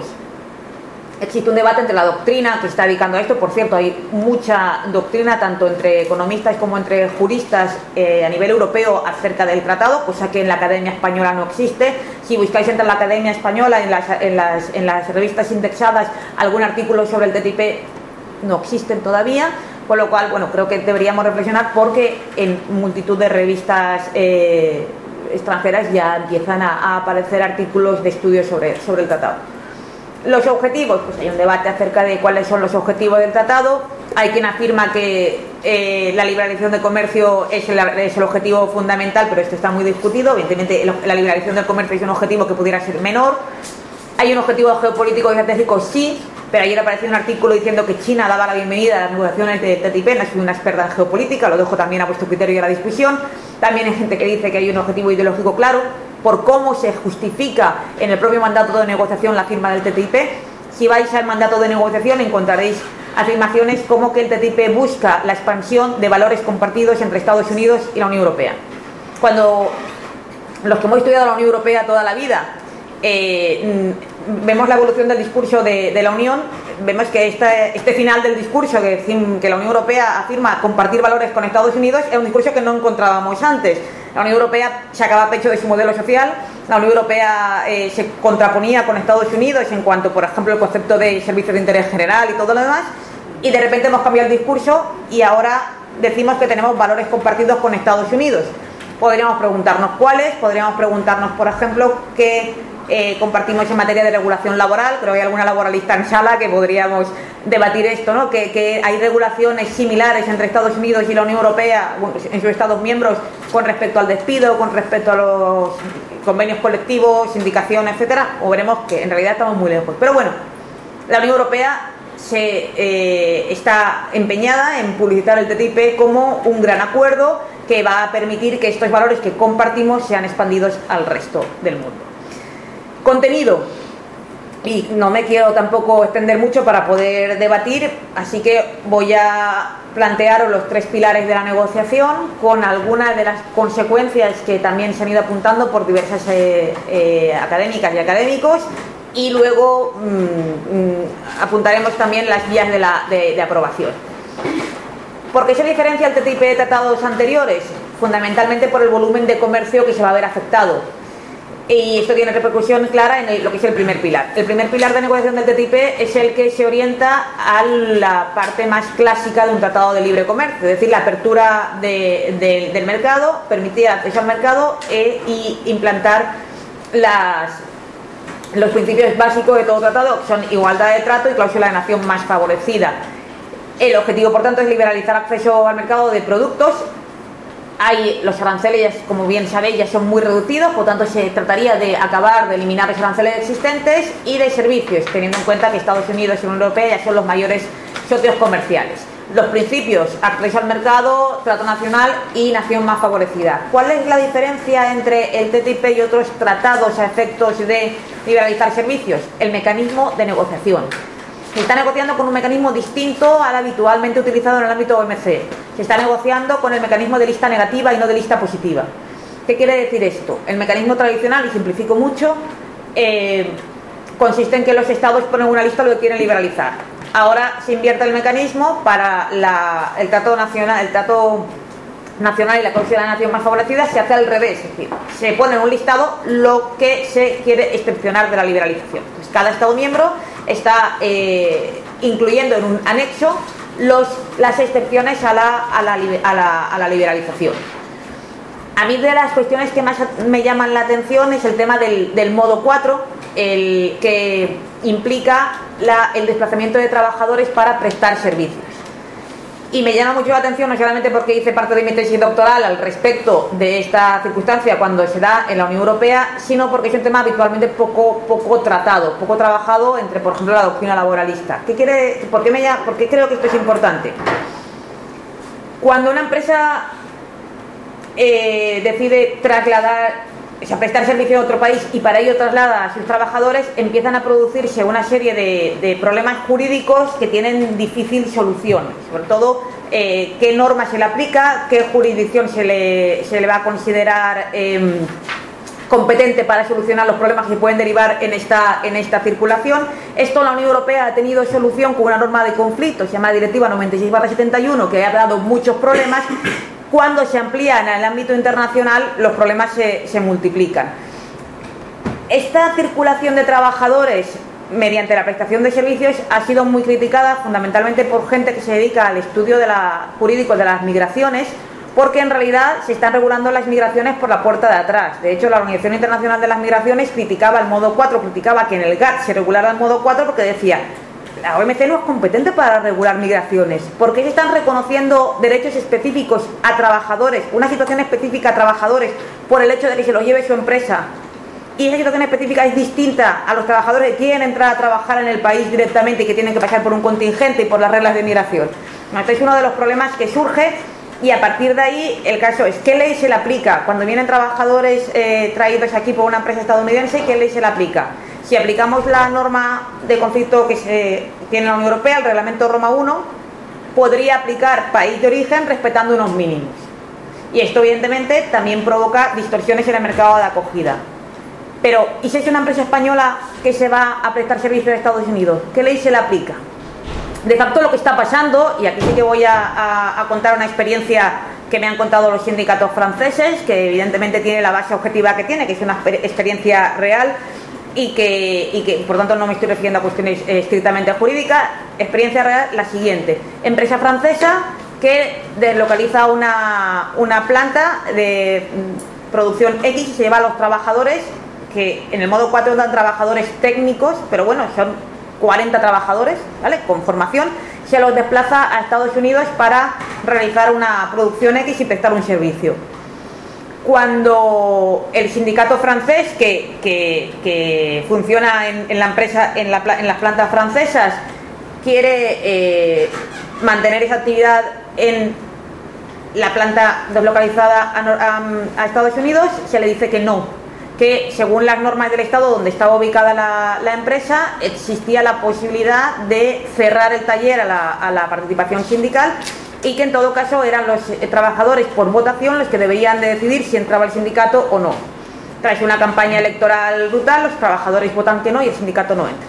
Speaker 3: Existe un debate entre la doctrina que está dedicando a esto. Por cierto, hay mucha doctrina tanto entre economistas como entre juristas eh, a nivel europeo acerca del tratado, cosa que en la Academia Española no existe. Si buscáis entre la Academia Española en las, en las, en las revistas indexadas algún artículo sobre el T T I P, no existen todavía. Con lo cual, bueno, creo que deberíamos reflexionar porque en multitud de revistas eh, extranjeras ya empiezan a, a aparecer artículos de estudios sobre, sobre el tratado. Los objetivos, pues hay un debate acerca de cuáles son los objetivos del tratado. Hay quien afirma que eh, la liberalización del comercio es el, es el objetivo fundamental, pero esto está muy discutido. Evidentemente, la liberalización del comercio es un objetivo que pudiera ser menor. Hay un objetivo geopolítico y estratégico, sí, pero ayer apareció un artículo diciendo que China daba la bienvenida a las negociaciones de T T I P. No soy una experta en geopolítica, lo dejo también a vuestro criterio y a la discusión. También hay gente que dice que hay un objetivo ideológico claro por cómo se justifica en el propio mandato de negociación la firma del T T I P. Si vais al mandato de negociación encontraréis afirmaciones como que el T T I P busca la expansión de valores compartidos entre Estados Unidos y la Unión Europea. Cuando los que hemos estudiado la Unión Europea toda la vida eh, vemos la evolución del discurso de, de la Unión, vemos que este, este final del discurso que, que la Unión Europea afirma compartir valores con Estados Unidos es un discurso que no encontrábamos antes. La Unión Europea sacaba pecho de su modelo social, la Unión Europea eh, se contraponía con Estados Unidos en cuanto, por ejemplo, el concepto de servicios de interés general y todo lo demás, y de repente hemos cambiado el discurso y ahora decimos que tenemos valores compartidos con Estados Unidos. Podríamos preguntarnos cuáles, podríamos preguntarnos, por ejemplo, qué Eh, compartimos en materia de regulación laboral. Creo que hay alguna laboralista en sala que podríamos debatir esto, ¿no? Que, que hay regulaciones similares entre Estados Unidos y la Unión Europea, bueno, en sus Estados miembros, con respecto al despido, con respecto a los convenios colectivos, sindicación, etcétera. O veremos que en realidad estamos muy lejos. Pero bueno, la Unión Europea se eh, está empeñada en publicitar el T T I P como un gran acuerdo que va a permitir que estos valores que compartimos sean expandidos al resto del mundo. Contenido. y no me quiero tampoco extender mucho para poder debatir, así que voy a plantearos los tres pilares de la negociación con algunas de las consecuencias que también se han ido apuntando por diversas eh, eh, académicas y académicos, y luego mmm, mmm, apuntaremos también las vías de, la, de, de aprobación. ¿Por qué se diferencia el T T I P de tratados anteriores? Fundamentalmente por el volumen de comercio que se va a ver afectado. Y esto tiene repercusión clara en el, lo que es el primer pilar. El primer pilar de negociación del T T I P es el que se orienta a la parte más clásica de un tratado de libre comercio, es decir, la apertura de, de, del mercado, permitir acceso al mercado e, y implantar las, los principios básicos de todo tratado, que son igualdad de trato y cláusula de nación más favorecida. El objetivo, por tanto, es liberalizar acceso al mercado de productos. Hay los aranceles, como bien sabéis, ya son muy reducidos, por tanto se trataría de acabar de eliminar los aranceles existentes, y de servicios, teniendo en cuenta que Estados Unidos y la Unión Europea ya son los mayores socios comerciales. Los principios: acceso al mercado, trato nacional y nación más favorecida. ¿Cuál es la diferencia entre el T T I P y otros tratados a efectos de liberalizar servicios? El mecanismo de negociación. Se está negociando con un mecanismo distinto al habitualmente utilizado en el ámbito O M C. Se está negociando con el mecanismo de lista negativa y no de lista positiva. ¿Qué quiere decir esto? El mecanismo tradicional, y simplifico mucho, eh, consiste en que los estados ponen una lista de lo que quieren liberalizar. Ahora se invierte el mecanismo para la, el trato nacional, el trato nacional y la cláusula de nación más favorecida se hace al revés, es decir, se pone en un listado lo que se quiere excepcionar de la liberalización. Pues cada estado miembro está eh, incluyendo en un anexo los, las excepciones a la, a, la, a, la, a la liberalización. A mí, de las cuestiones que más me llaman la atención es el tema del, del modo cuatro, el que implica la, el desplazamiento de trabajadores para prestar servicios. Y me llama mucho la atención, no solamente porque hice parte de mi tesis doctoral al respecto de esta circunstancia cuando se da en la Unión Europea, sino porque es un tema habitualmente poco, poco tratado, poco trabajado entre, por ejemplo, la doctrina laboralista. ¿Qué quiere, por qué me llama, por qué creo que esto es importante? Cuando una empresa eh, decide trasladar, o sea, prestar servicio a otro país y para ello traslada a sus trabajadores, empiezan a producirse una serie de, de problemas jurídicos que tienen difícil solución. Sobre todo, eh, qué norma se le aplica, qué jurisdicción se le, se le va a considerar eh, competente para solucionar los problemas que se pueden derivar en esta, en esta circulación. Esto la Unión Europea ha tenido solución con una norma de conflicto, se llama Directiva noventa y seis barra setenta y uno, que ha dado muchos problemas. Cuando se amplían en el ámbito internacional, los problemas se, se multiplican. Esta circulación de trabajadores mediante la prestación de servicios ha sido muy criticada fundamentalmente por gente que se dedica al estudio de la, jurídico de las migraciones, porque en realidad se están regulando las migraciones por la puerta de atrás. De hecho, la Organización Internacional de las Migraciones criticaba el modo cuatro, criticaba que en el G A T T se regulara el modo cuatro porque decía: la O M C no es competente para regular migraciones. ¿Por qué se están reconociendo derechos específicos a trabajadores, una situación específica a trabajadores, por el hecho de que se los lleve su empresa? Y esa situación específica es distinta a los trabajadores que quieren entrar a trabajar en el país directamente y que tienen que pasar por un contingente y por las reglas de migración. Este es uno de los problemas que surge, y a partir de ahí el caso es: ¿qué ley se le aplica cuando vienen trabajadores eh, traídos aquí por una empresa estadounidense? ¿Qué ley se le aplica? Si aplicamos la norma de conflicto que se tiene en la Unión Europea, el reglamento Roma uno, podría aplicar país de origen respetando unos mínimos. Y esto, evidentemente, también provoca distorsiones en el mercado de acogida. Pero, ¿y si es una empresa española que se va a prestar servicio a Estados Unidos? ¿Qué ley se le aplica? De facto, lo que está pasando, y aquí sí que voy a, a, a contar una experiencia que me han contado los sindicatos franceses, que evidentemente tiene la base objetiva que tiene, que es una experiencia real, y que, y que por tanto no me estoy refiriendo a cuestiones eh, estrictamente jurídicas. Experiencia real, la siguiente: empresa francesa que deslocaliza una, una planta de producción X y se lleva a los trabajadores, que en el modo cuatro dan trabajadores técnicos, pero bueno, son cuarenta trabajadores, ¿vale?, con formación, se los desplaza a Estados Unidos para realizar una producción X y prestar un servicio. Cuando el sindicato francés que, que, que funciona en, en la empresa, en, la, en las plantas francesas, quiere eh, mantener esa actividad en la planta deslocalizada a, a, a Estados Unidos, se le dice que no, que según las normas del Estado donde estaba ubicada la, la empresa, existía la posibilidad de cerrar el taller a la, a la participación sindical y que en todo caso eran los eh, trabajadores por votación los que deberían de decidir si entraba el sindicato o no. Tras una campaña electoral brutal, los trabajadores votan que no y el sindicato no entra.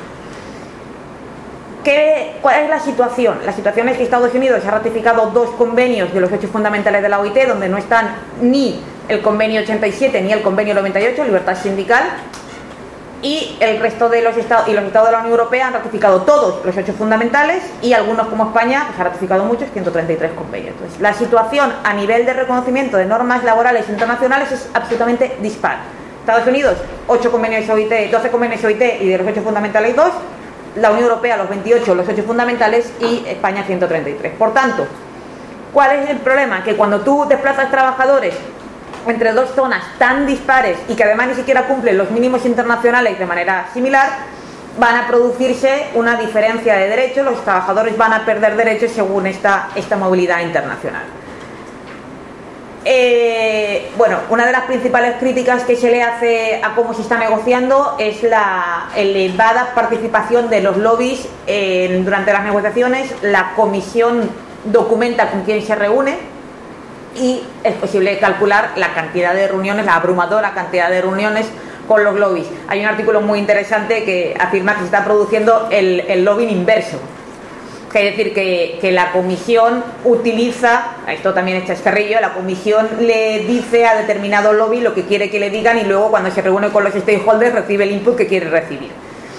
Speaker 3: ¿Qué, ¿Cuál es la situación? La situación es que Estados Unidos ha ratificado dos convenios de los hechos fundamentales de la O I T, donde no están ni el convenio ochenta y siete ni el convenio noventa y ocho, libertad sindical, y el resto de los estados y los estados de la Unión Europea han ratificado todos los hechos fundamentales y algunos, como España, pues, ha ratificado muchos, ciento treinta y tres convenios. Entonces, la situación a nivel de reconocimiento de normas laborales internacionales es absolutamente dispar. Estados Unidos, ocho convenios O I T, doce convenios O I T y de los hechos fundamentales dos, la Unión Europea los veintiocho, los hechos fundamentales, y España ciento treinta y tres. Por tanto, ¿cuál es el problema? Que cuando tú desplazas trabajadores entre dos zonas tan dispares y que además ni siquiera cumplen los mínimos internacionales de manera similar, van a producirse una diferencia de derechos, los trabajadores van a perder derechos según esta, esta movilidad internacional. Eh, bueno, una de las principales críticas que se le hace a cómo se está negociando es la elevada participación de los lobbies en, durante las negociaciones. La comisión documenta con quién se reúne y es posible calcular la cantidad de reuniones, la abrumadora cantidad de reuniones con los lobbies. Hay un artículo muy interesante que afirma que se está produciendo el, el lobbying inverso. Es decir, que, que la comisión utiliza, esto también es chascarrillo, la comisión le dice a determinado lobby lo que quiere que le digan y luego cuando se reúne con los stakeholders recibe el input que quiere recibir.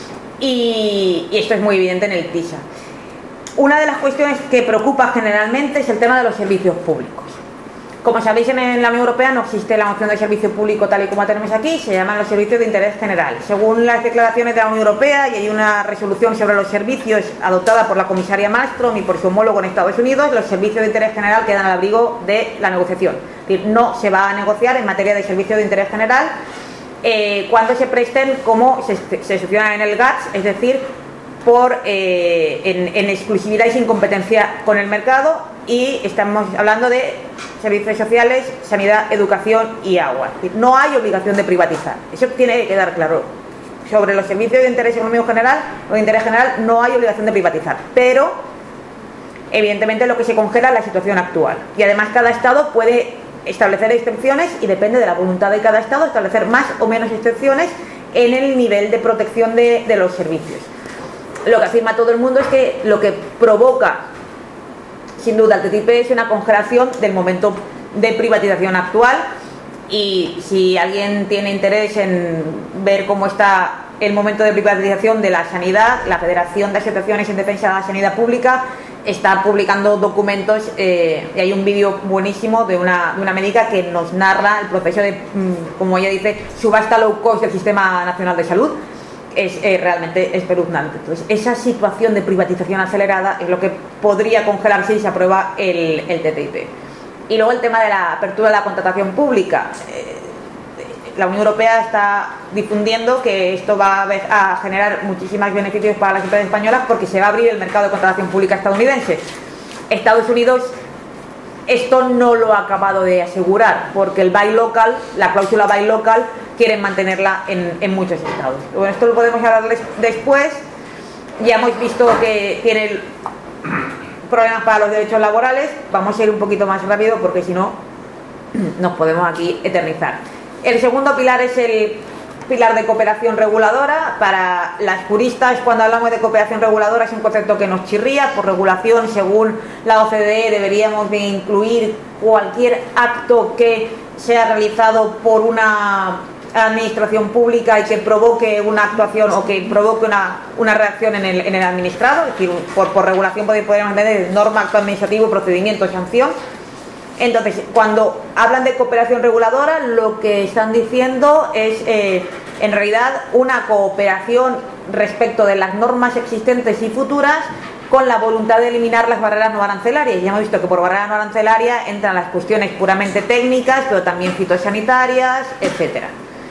Speaker 3: Y, y esto es muy evidente en el TISA. Una de las cuestiones que preocupa generalmente es el tema de los servicios públicos. Como sabéis, en la Unión Europea no existe la noción de servicio público tal y como la tenemos aquí, se llaman los servicios de interés general. Según las declaraciones de la Unión Europea, y hay una resolución sobre los servicios adoptada por la comisaria Malmström y por su homólogo en Estados Unidos, los servicios de interés general quedan al abrigo de la negociación. Es decir, no se va a negociar en materia de servicios de interés general eh, cuando se presten como se, se solucionan en el GATS, es decir, por, eh, en, en exclusividad y sin competencia con el mercado. Y estamos hablando de servicios sociales, sanidad, educación y agua. Es decir, no hay obligación de privatizar. Eso tiene que quedar claro. Sobre los servicios de interés económico general o de interés general no hay obligación de privatizar. Pero, evidentemente, lo que se congela es la situación actual. Y además cada Estado puede establecer excepciones y depende de la voluntad de cada Estado establecer más o menos excepciones en el nivel de protección de, de los servicios. Lo que afirma todo el mundo es que lo que provoca sin duda el T T I P es una congelación del momento de privatización actual, y si alguien tiene interés en ver cómo está el momento de privatización de la sanidad, la Federación de Asociaciones en Defensa de la Sanidad Pública está publicando documentos eh, y hay un vídeo buenísimo de una, de una médica que nos narra el proceso de, como ella dice, subasta low cost del Sistema Nacional de Salud. Es eh, realmente espeluznante. Entonces, esa situación de privatización acelerada es lo que podría congelarse si se aprueba el, el T T I P. Y luego el tema de la apertura de la contratación pública. Eh, la Unión Europea está difundiendo que esto va a, ver, a generar muchísimos beneficios para las empresas españolas porque se va a abrir el mercado de contratación pública estadounidense. Estados Unidos esto no lo ha acabado de asegurar porque el buy local, la cláusula buy local, quieren mantenerla en, en muchos estados. Bueno, esto lo podemos hablar después. Ya hemos visto que tiene problemas para los derechos laborales. Vamos a ir un poquito más rápido porque si no nos podemos aquí eternizar. El segundo pilar es el pilar de cooperación reguladora. Para las juristas, cuando hablamos de cooperación reguladora es un concepto que nos chirría. Por regulación, según la O C D E, deberíamos de incluir cualquier acto que sea realizado por una administración pública y que provoque una actuación o que provoque una, una reacción en el, en el administrado. Es decir, por, por regulación podríamos entender norma, acto administrativo, procedimiento, sanción. Entonces, cuando hablan de cooperación reguladora, lo que están diciendo es, eh, en realidad, una cooperación respecto de las normas existentes y futuras con la voluntad de eliminar las barreras no arancelarias. Ya hemos visto que por barreras no arancelarias entran las cuestiones puramente técnicas, pero también fitosanitarias, etcétera.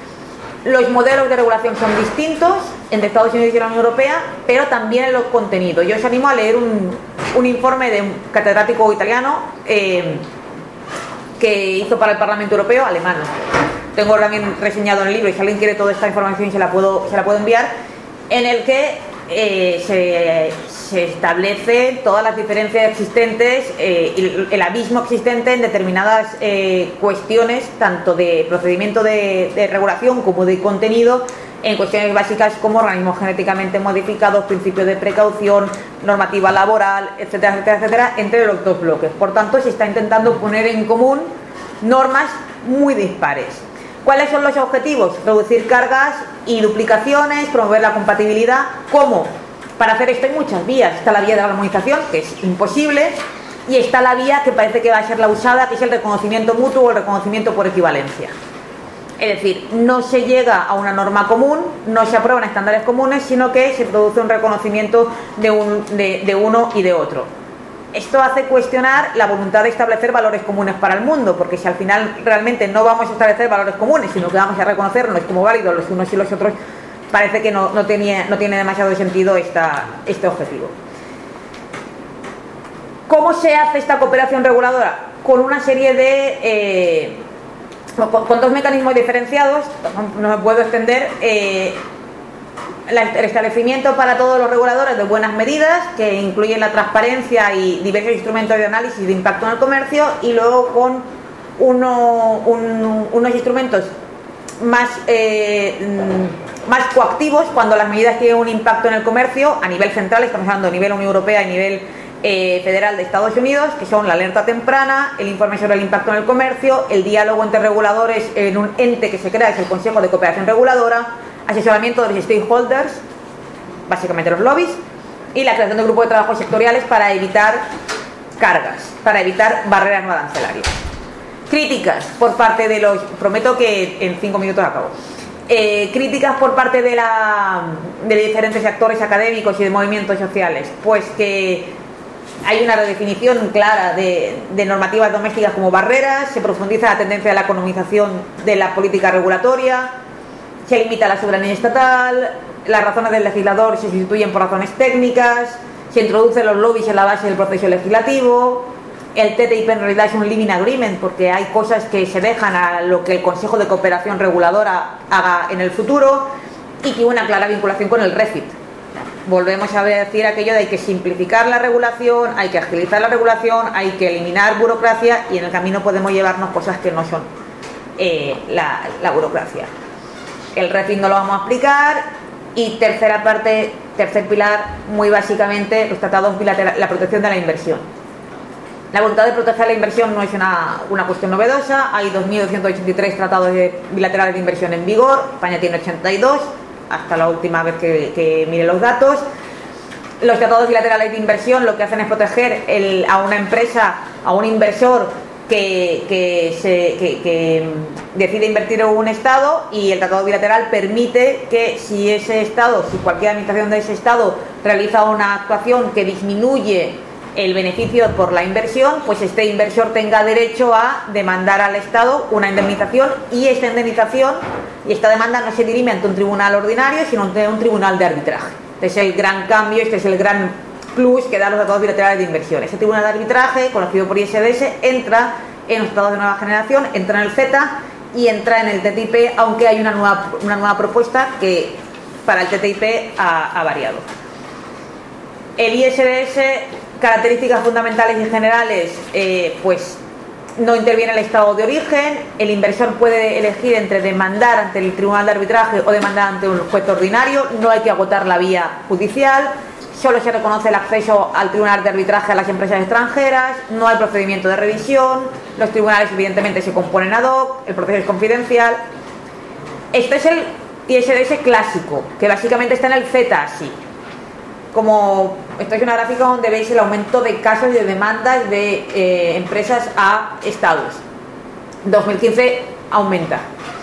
Speaker 3: Los modelos de regulación son distintos entre Estados Unidos y la Unión Europea, pero también en los contenidos. Yo os animo a leer un, un informe de un catedrático italiano eh, que hizo para el Parlamento Europeo, alemán, tengo también reseñado en el libro, y si alguien quiere toda esta información se la puedo, se la puedo enviar, en el que eh, se, se establecen todas las diferencias existentes, eh, el, el abismo existente en determinadas eh, cuestiones, tanto de procedimiento de, de regulación como de contenido, en cuestiones básicas como organismos genéticamente modificados, principios de precaución, normativa laboral, etcétera, etcétera, etcétera, entre los dos bloques. Por tanto, se está intentando poner en común normas muy dispares. ¿Cuáles son los objetivos? Reducir cargas y duplicaciones, promover la compatibilidad. ¿Cómo? Para hacer esto hay muchas vías. Está la vía de la armonización, que es imposible, y está la vía que parece que va a ser la usada, que es el reconocimiento mutuo o el reconocimiento por equivalencia. Es decir, no se llega a una norma común, no se aprueban estándares comunes, sino que se produce un reconocimiento de, un, de, de uno y de otro. Esto hace cuestionar la voluntad de establecer valores comunes para el mundo, porque si al final realmente no vamos a establecer valores comunes, sino que vamos a reconocernos como válidos los unos y los otros, parece que no, no, tenía, no tiene demasiado sentido esta, este objetivo. ¿Cómo se hace esta cooperación reguladora? Con una serie de... Eh, con, con dos mecanismos diferenciados, no me puedo extender... Eh, el establecimiento para todos los reguladores de buenas medidas, que incluyen la transparencia y diversos instrumentos de análisis de impacto en el comercio, y luego con uno, un, unos instrumentos más, eh, más coactivos cuando las medidas tienen un impacto en el comercio a nivel central, estamos hablando a nivel Unión Europea y nivel eh, federal de Estados Unidos, que son la alerta temprana, el informe sobre el impacto en el comercio, el diálogo entre reguladores en un ente que se crea, es el Consejo de Cooperación Reguladora, asesoramiento de los stakeholders, básicamente los lobbies, y la creación de grupos de trabajo sectoriales para evitar cargas, para evitar barreras no arancelarias. Críticas por parte de los... Prometo que en cinco minutos acabo. Eh, críticas por parte de, la, de diferentes actores académicos y de movimientos sociales, pues que hay una redefinición clara de, de normativas domésticas como barreras, se profundiza la tendencia a la economización de la política regulatoria, se limita la soberanía estatal, las razones del legislador se sustituyen por razones técnicas, se introducen los lobbies en la base del proceso legislativo, el T T I P en realidad es un living agreement porque hay cosas que se dejan a lo que el Consejo de Cooperación Reguladora haga en el futuro, y que una clara vinculación con el REFIT. Volvemos a decir aquello de hay que simplificar la regulación, hay que agilizar la regulación, hay que eliminar burocracia, y en el camino podemos llevarnos cosas que no son eh, la, la burocracia. El REFIT no lo vamos a explicar. Y tercera parte, tercer pilar, muy básicamente, los tratados bilaterales, la protección de la inversión. La voluntad de proteger la inversión no es una, una cuestión novedosa. Hay dos mil doscientos ochenta y tres tratados de, bilaterales de inversión en vigor. España tiene ochenta y dos, hasta la última vez que, que mire los datos. Los tratados bilaterales de inversión lo que hacen es proteger el, a una empresa, a un inversor que, que, se, que, que decide invertir en un Estado, y el tratado bilateral permite que si ese Estado, si cualquier administración de ese Estado realiza una actuación que disminuye el beneficio por la inversión, pues este inversor tenga derecho a demandar al Estado una indemnización, y esta indemnización y esta demanda no se dirime ante un tribunal ordinario, sino ante un tribunal de arbitraje. Este es el gran cambio, este es el gran plus que dan los tratados bilaterales de inversión. Ese tribunal de arbitraje, conocido por I S D S, entra en los tratados de nueva generación, entra en el CETA y entra en el T T I P, aunque hay una nueva, una nueva propuesta que para el T T I P ha, ha variado. El I S D S, características fundamentales y generales, eh, pues no interviene el Estado de origen, el inversor puede elegir entre demandar ante el tribunal de arbitraje o demandar ante un juez ordinario, no hay que agotar la vía judicial, solo se reconoce el acceso al tribunal de arbitraje a las empresas extranjeras, no hay procedimiento de revisión, los tribunales evidentemente se componen ad hoc, el proceso es confidencial. Este es el I S D S clásico, que básicamente está en el CETA así. Como esto es una gráfica donde veis el aumento de casos y de demandas de eh, empresas a estados. dos mil quince aumenta.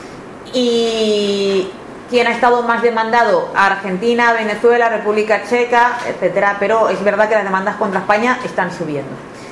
Speaker 3: Y ¿quién ha estado más demandado? Argentina, Venezuela, República Checa, etcétera. Pero es verdad que las demandas contra España están subiendo.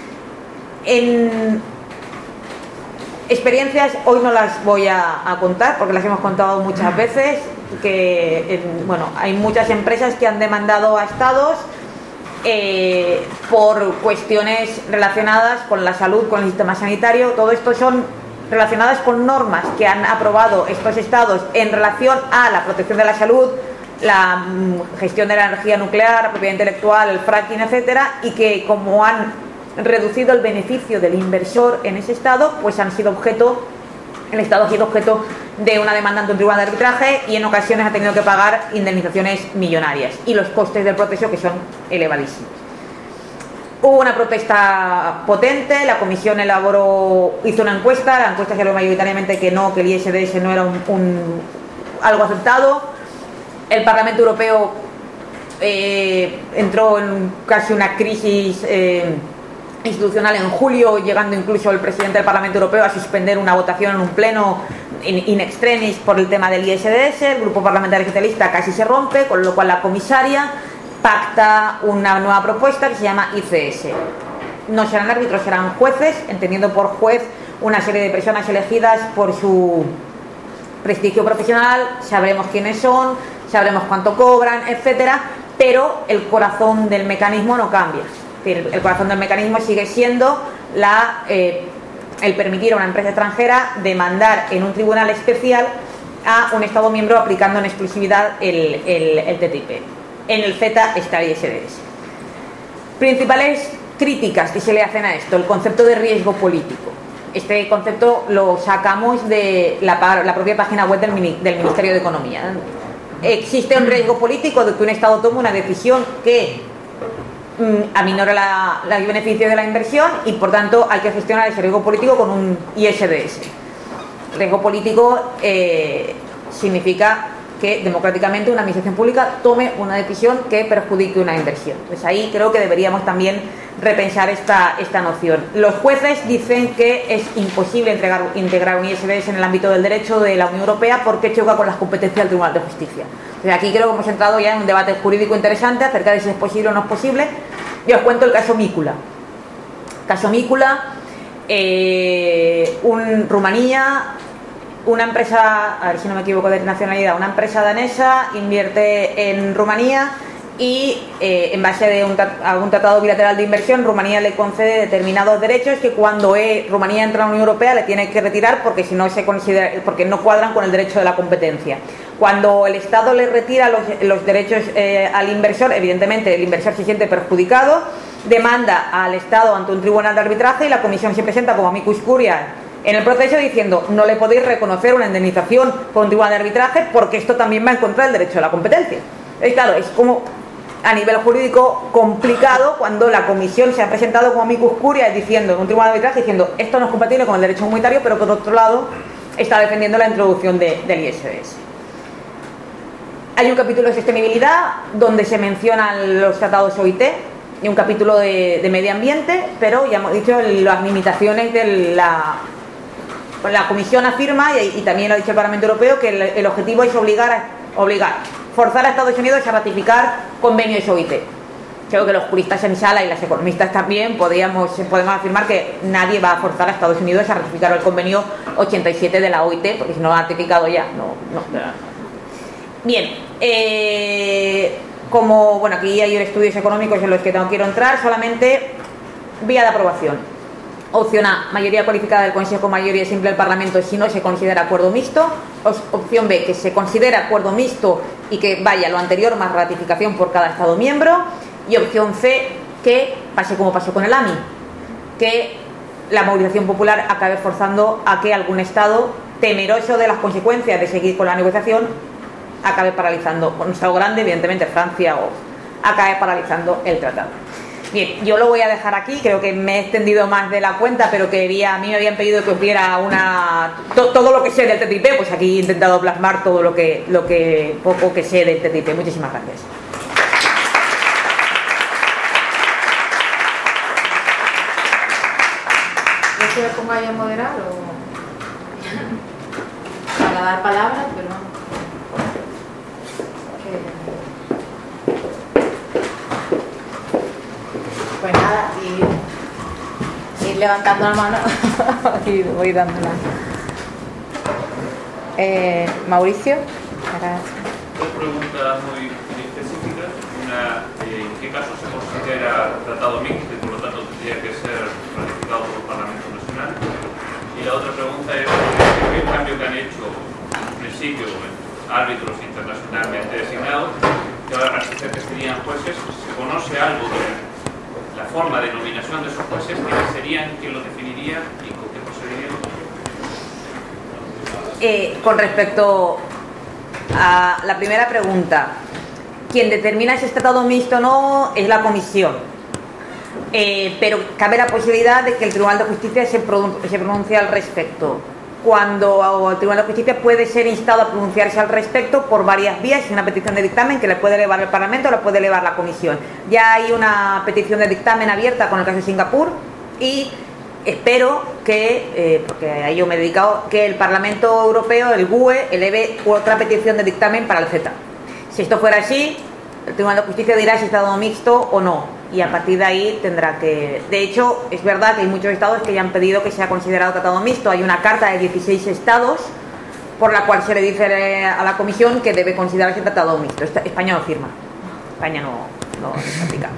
Speaker 3: En experiencias hoy no las voy a, a contar porque las hemos contado muchas veces. Que en, bueno, hay muchas empresas que han demandado a estados eh, por cuestiones relacionadas con la salud, con el sistema sanitario. Todo esto son relacionadas con normas que han aprobado estos estados en relación a la protección de la salud, la mm, gestión de la energía nuclear, la propiedad intelectual, el fracking, etcétera, y que como han reducido el beneficio del inversor en ese estado, pues han sido objeto, el estado ha sido objeto de una demanda ante un tribunal de arbitraje y en ocasiones ha tenido que pagar indemnizaciones millonarias y los costes del proceso, que son elevadísimos. Hubo una protesta potente, la comisión elaboró, hizo una encuesta, la encuesta salió mayoritariamente que no, que el I S D S no era un, un, algo aceptado. El Parlamento Europeo eh, entró en casi una crisis eh, institucional en julio, llegando incluso el presidente del Parlamento Europeo a suspender una votación en un pleno in, in extremis por el tema del I S D S. El grupo parlamentario socialista casi se rompe, con lo cual la comisaria pacta una nueva propuesta que se llama I C S. No serán árbitros, serán jueces, entendiendo por juez una serie de personas elegidas por su prestigio profesional, sabremos quiénes son, sabremos cuánto cobran, etcétera, pero el corazón del mecanismo no cambia. El corazón del mecanismo sigue siendo la, eh, el permitir a una empresa extranjera demandar en un tribunal especial a un Estado miembro aplicando en exclusividad el, el, el T T I P. En el CETA está el I S D S. Principales críticas que se le hacen a esto: el concepto de riesgo político. Este concepto lo sacamos de la, la propia página web del, del Ministerio de Economía. Existe un riesgo político de que un Estado tome una decisión que mm, aminora la, la, el beneficio de la inversión y por tanto hay que gestionar ese riesgo político con un I S D S. Riesgo político eh, significa que democráticamente una administración pública tome una decisión que perjudique una inversión. Pues ahí creo que deberíamos también repensar esta, esta noción. Los jueces dicen que es imposible entregar, integrar un I S D S en el ámbito del derecho de la Unión Europea porque choca con las competencias del Tribunal de Justicia. Entonces aquí creo que hemos entrado ya en un debate jurídico interesante acerca de si es posible o no es posible. Yo os cuento el caso Micula. Caso Micula, eh, un Rumanía... Una empresa, a ver si no me equivoco de nacionalidad, una empresa danesa invierte en Rumanía y eh, en base de un, a un tratado bilateral de inversión, Rumanía le concede determinados derechos que cuando eh, Rumanía entra a la Unión Europea le tiene que retirar porque si no se considera, porque no cuadran con el derecho de la competencia. Cuando el Estado le retira los, los derechos eh, al inversor, evidentemente el inversor se siente perjudicado, demanda al Estado ante un tribunal de arbitraje y la Comisión se presenta como amicus curiae en el proceso diciendo no le podéis reconocer una indemnización por un tribunal de arbitraje porque esto también va en contra del derecho de la competencia. Y claro, es como a nivel jurídico complicado cuando la comisión se ha presentado como amicus curiae diciendo en un tribunal de arbitraje diciendo esto no es compatible con el derecho comunitario, pero por otro lado está defendiendo la introducción de, del I S D S. Hay un capítulo de sostenibilidad donde se mencionan los tratados O I T y un capítulo de, de medio ambiente, pero ya hemos dicho las limitaciones de la... La Comisión afirma, y, y también lo ha dicho el Parlamento Europeo, que el, el objetivo es obligar, a, obligar, forzar a Estados Unidos a ratificar convenios O I T. Creo que los juristas en sala y las economistas también podríamos, podemos afirmar que nadie va a forzar a Estados Unidos a ratificar el convenio ochenta y siete de la O I T, porque si no lo ha ratificado ya, no. no. Bien, eh, como, bueno, aquí hay estudios económicos en los que no quiero entrar, solamente vía de aprobación. Opción A, mayoría cualificada del Consejo, mayoría simple del Parlamento si no se considera acuerdo mixto. Opción B, que se considera acuerdo mixto y que vaya lo anterior más ratificación por cada Estado miembro. Y opción C, que pase como pasó con el A M I, que la movilización popular acabe forzando a que algún Estado, temeroso de las consecuencias de seguir con la negociación, acabe paralizando, un Estado grande, evidentemente Francia, o acabe paralizando el tratado. Bien, yo lo voy a dejar aquí, creo que me he extendido más de la cuenta, pero quería, a mí me habían pedido que os diera una, to, todo lo que sé del T T I P, pues aquí he intentado plasmar todo lo que, lo que poco que sé del T T I P. Muchísimas gracias.
Speaker 2: ¿Yo que me pongo ahí a moderar o para dar palabras? Pero pues nada, ir, ir levantando la mano y voy dándola. Eh, Mauricio, para...
Speaker 4: Dos preguntas muy, muy específicas. Una, eh, ¿en qué caso se considera tratado mixto y por lo tanto tendría que ser ratificado por el Parlamento Nacional? Y la otra pregunta pregunta es que el cambio que han hecho en principio árbitros internacionalmente designados, que ahora parece ser que serían jueces. ¿Se conoce algo de la forma de nominación de esos jueces? ¿Quiénes serían? ¿Quién los definiría? ¿Y con qué procedimiento?
Speaker 3: Eh, con respecto a la primera pregunta, quien determina si es tratado mixto o no es la comisión, eh, pero cabe la posibilidad de que el Tribunal de Justicia se, pronun se pronuncie al respecto. Cuando el Tribunal de Justicia puede ser instado a pronunciarse al respecto por varias vías, una petición de dictamen que le puede elevar el Parlamento o la puede elevar la Comisión. Ya hay una petición de dictamen abierta con el caso de Singapur y espero que, eh, porque a ello me he dedicado, que el Parlamento Europeo, el G U E, eleve otra petición de dictamen para el CETA. Si esto fuera así, el Tribunal de Justicia dirá si es Estado mixto o no. Y a partir de ahí tendrá que... De hecho, es verdad que hay muchos estados que ya han pedido que sea considerado tratado mixto. Hay una carta de dieciséis estados por la cual se le dice a la Comisión que debe considerarse tratado mixto. España no firma. España no, no, no se aplica.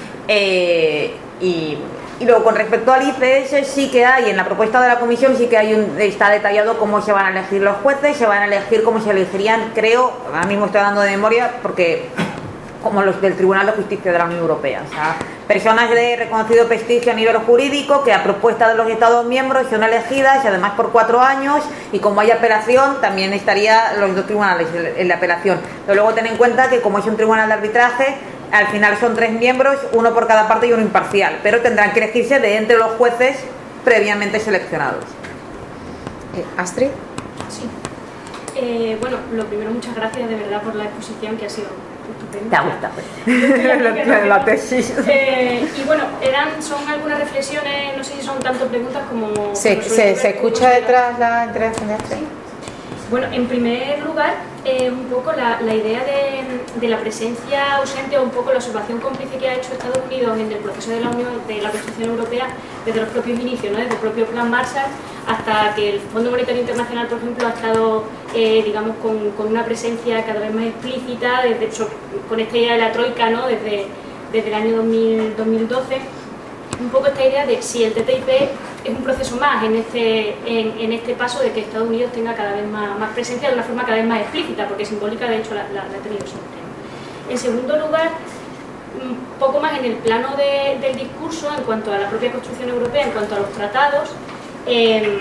Speaker 3: Eh, y, y luego, con respecto al I C S, sí que hay, en la propuesta de la Comisión, sí que hay un, está detallado cómo se van a elegir los jueces, se van a elegir cómo se elegirían, creo, ahora mismo estoy dando de memoria, porque... como los del Tribunal de Justicia de la Unión Europea, o sea, personas de reconocido prestigio a nivel jurídico que a propuesta de los Estados miembros son elegidas y además por cuatro años, y como hay apelación también estaría los dos tribunales en la apelación. Pero luego ten en cuenta que como es un tribunal de arbitraje, al final son tres miembros, uno por cada parte y uno imparcial, pero tendrán que elegirse de entre los jueces previamente seleccionados.
Speaker 2: Eh, ¿Astrid?
Speaker 5: Sí. Eh, bueno, lo primero, muchas gracias de verdad por la exposición, que ha sido
Speaker 3: ¿Te gusta? Pues. La tesis.
Speaker 5: Eh, y bueno, eran, son algunas reflexiones, no sé si son tanto preguntas como...
Speaker 2: Se,
Speaker 5: como
Speaker 2: se, se escucha detrás la intervención de
Speaker 5: sí. Bueno, en primer lugar, eh, un poco la, la idea de, de la presencia ausente o un poco la observación cómplice que ha hecho Estados Unidos en el proceso de la Unión, de la construcción europea, desde los propios inicios, ¿no? Desde el propio Plan Marshall hasta que el Fondo Monetario Internacional, por ejemplo, ha estado, eh, digamos, con, con una presencia cada vez más explícita, desde, con esta idea de la troika, ¿no? Desde, desde el año dos mil, dos mil doce. Un poco esta idea de si el T T I P es un proceso más en este, en, en este paso de que Estados Unidos tenga cada vez más, más presencia de una forma cada vez más explícita, porque simbólica de hecho la, la, la ha tenido siempre. En segundo lugar, un poco más en el plano de, del discurso, en cuanto a la propia construcción europea, en cuanto a los tratados, eh,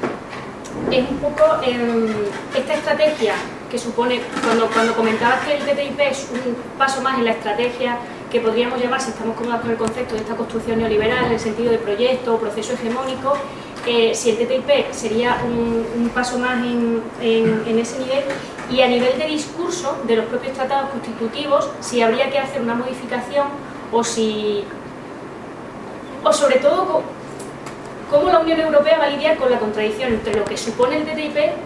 Speaker 5: es un poco eh, esta estrategia que supone, cuando, cuando comentabas que el T T I P es un paso más en la estrategia que podríamos llamar, si estamos cómodos con el concepto de esta construcción neoliberal en el sentido de proyecto o proceso hegemónico, eh, si el T T I P sería un, un paso más en, en, en ese nivel, y a nivel de discurso de los propios tratados constitutivos, si habría que hacer una modificación o si, o sobre todo cómo la Unión Europea va a lidiar con la contradicción entre lo que supone el T T I P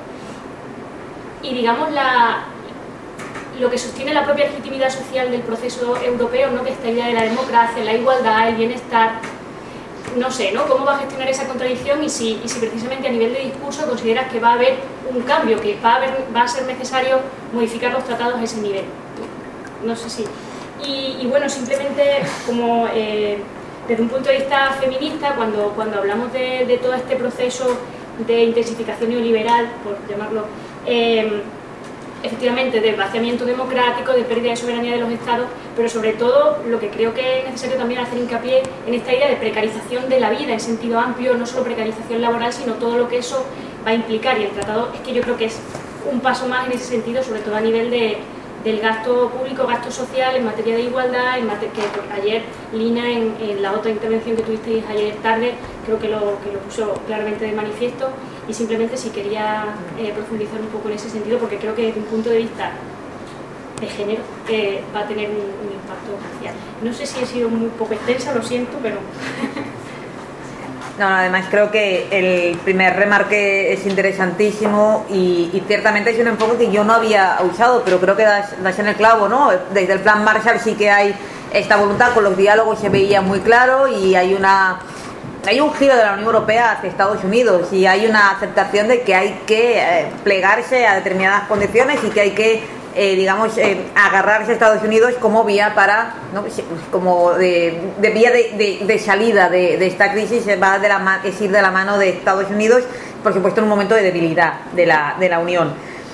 Speaker 5: y, digamos, la lo que sostiene la propia legitimidad social del proceso europeo, ¿no? Que esta idea de la democracia, la igualdad, el bienestar, no sé, ¿no? ¿Cómo va a gestionar esa contradicción y si, y si precisamente a nivel de discurso consideras que va a haber un cambio, que va a, haber, va a ser necesario modificar los tratados a ese nivel? No sé si... Y, y bueno, simplemente como eh, desde un punto de vista feminista, cuando, cuando hablamos de, de todo este proceso de intensificación neoliberal, por llamarlo... Eh, efectivamente, de vaciamiento democrático, de pérdida de soberanía de los estados, pero sobre todo lo que creo que es necesario también hacer hincapié en esta idea de precarización de la vida en sentido amplio, no solo precarización laboral, sino todo lo que eso va a implicar, y el tratado es que yo creo que es un paso más en ese sentido, sobre todo a nivel de, del gasto público, gasto social, en materia de igualdad, en materia, que pues, ayer Lina en, en la otra intervención que tuvisteis ayer tarde, creo que lo, que lo puso claramente de manifiesto. Y simplemente si quería eh, profundizar un poco en ese sentido, porque creo que desde un punto de vista de género eh, va a tener un, un impacto social. No sé si he sido muy poco extensa, lo siento, pero...
Speaker 3: No, además creo que el primer remarque es interesantísimo y, y ciertamente es un enfoque que yo no había usado, pero creo que das, das en el clavo, ¿no? Desde el plan Marshall sí que hay esta voluntad, con los diálogos se veía muy claro y hay una... Hay un giro de la Unión Europea hacia Estados Unidos y hay una aceptación de que hay que plegarse a determinadas condiciones y que hay que eh, digamos, eh, agarrarse a Estados Unidos como vía para, ¿no? como de, de vía de, de, de salida de, de esta crisis, va de la, es ir de la mano de Estados Unidos, por supuesto en un momento de debilidad de la, de la Unión.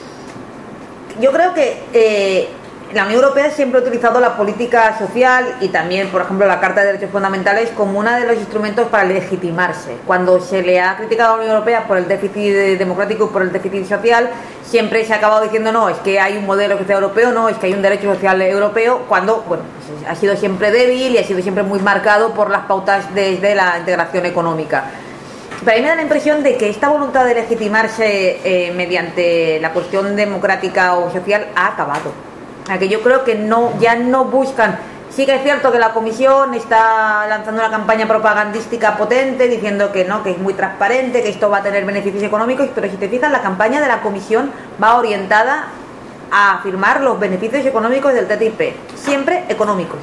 Speaker 3: Yo creo que eh, la Unión Europea siempre ha utilizado la política social y también, por ejemplo, la Carta de Derechos Fundamentales como uno de los instrumentos para legitimarse. Cuando se le ha criticado a la Unión Europea por el déficit democrático y por el déficit social, siempre se ha acabado diciendo no, es que hay un modelo social europeo, no, es que hay un derecho social europeo, cuando, bueno, pues ha sido siempre débil y ha sido siempre muy marcado por las pautas desde la integración económica. Pero a mí me da la impresión de que esta voluntad de legitimarse eh, mediante la cuestión democrática o social ha acabado. O sea, que yo creo que no, ya no buscan. Sí que es cierto que la Comisión está lanzando una campaña propagandística potente diciendo que no, que es muy transparente, que esto va a tener beneficios económicos, pero si te fijas, la campaña de la Comisión va orientada a afirmar los beneficios económicos del T T I P, siempre económicos.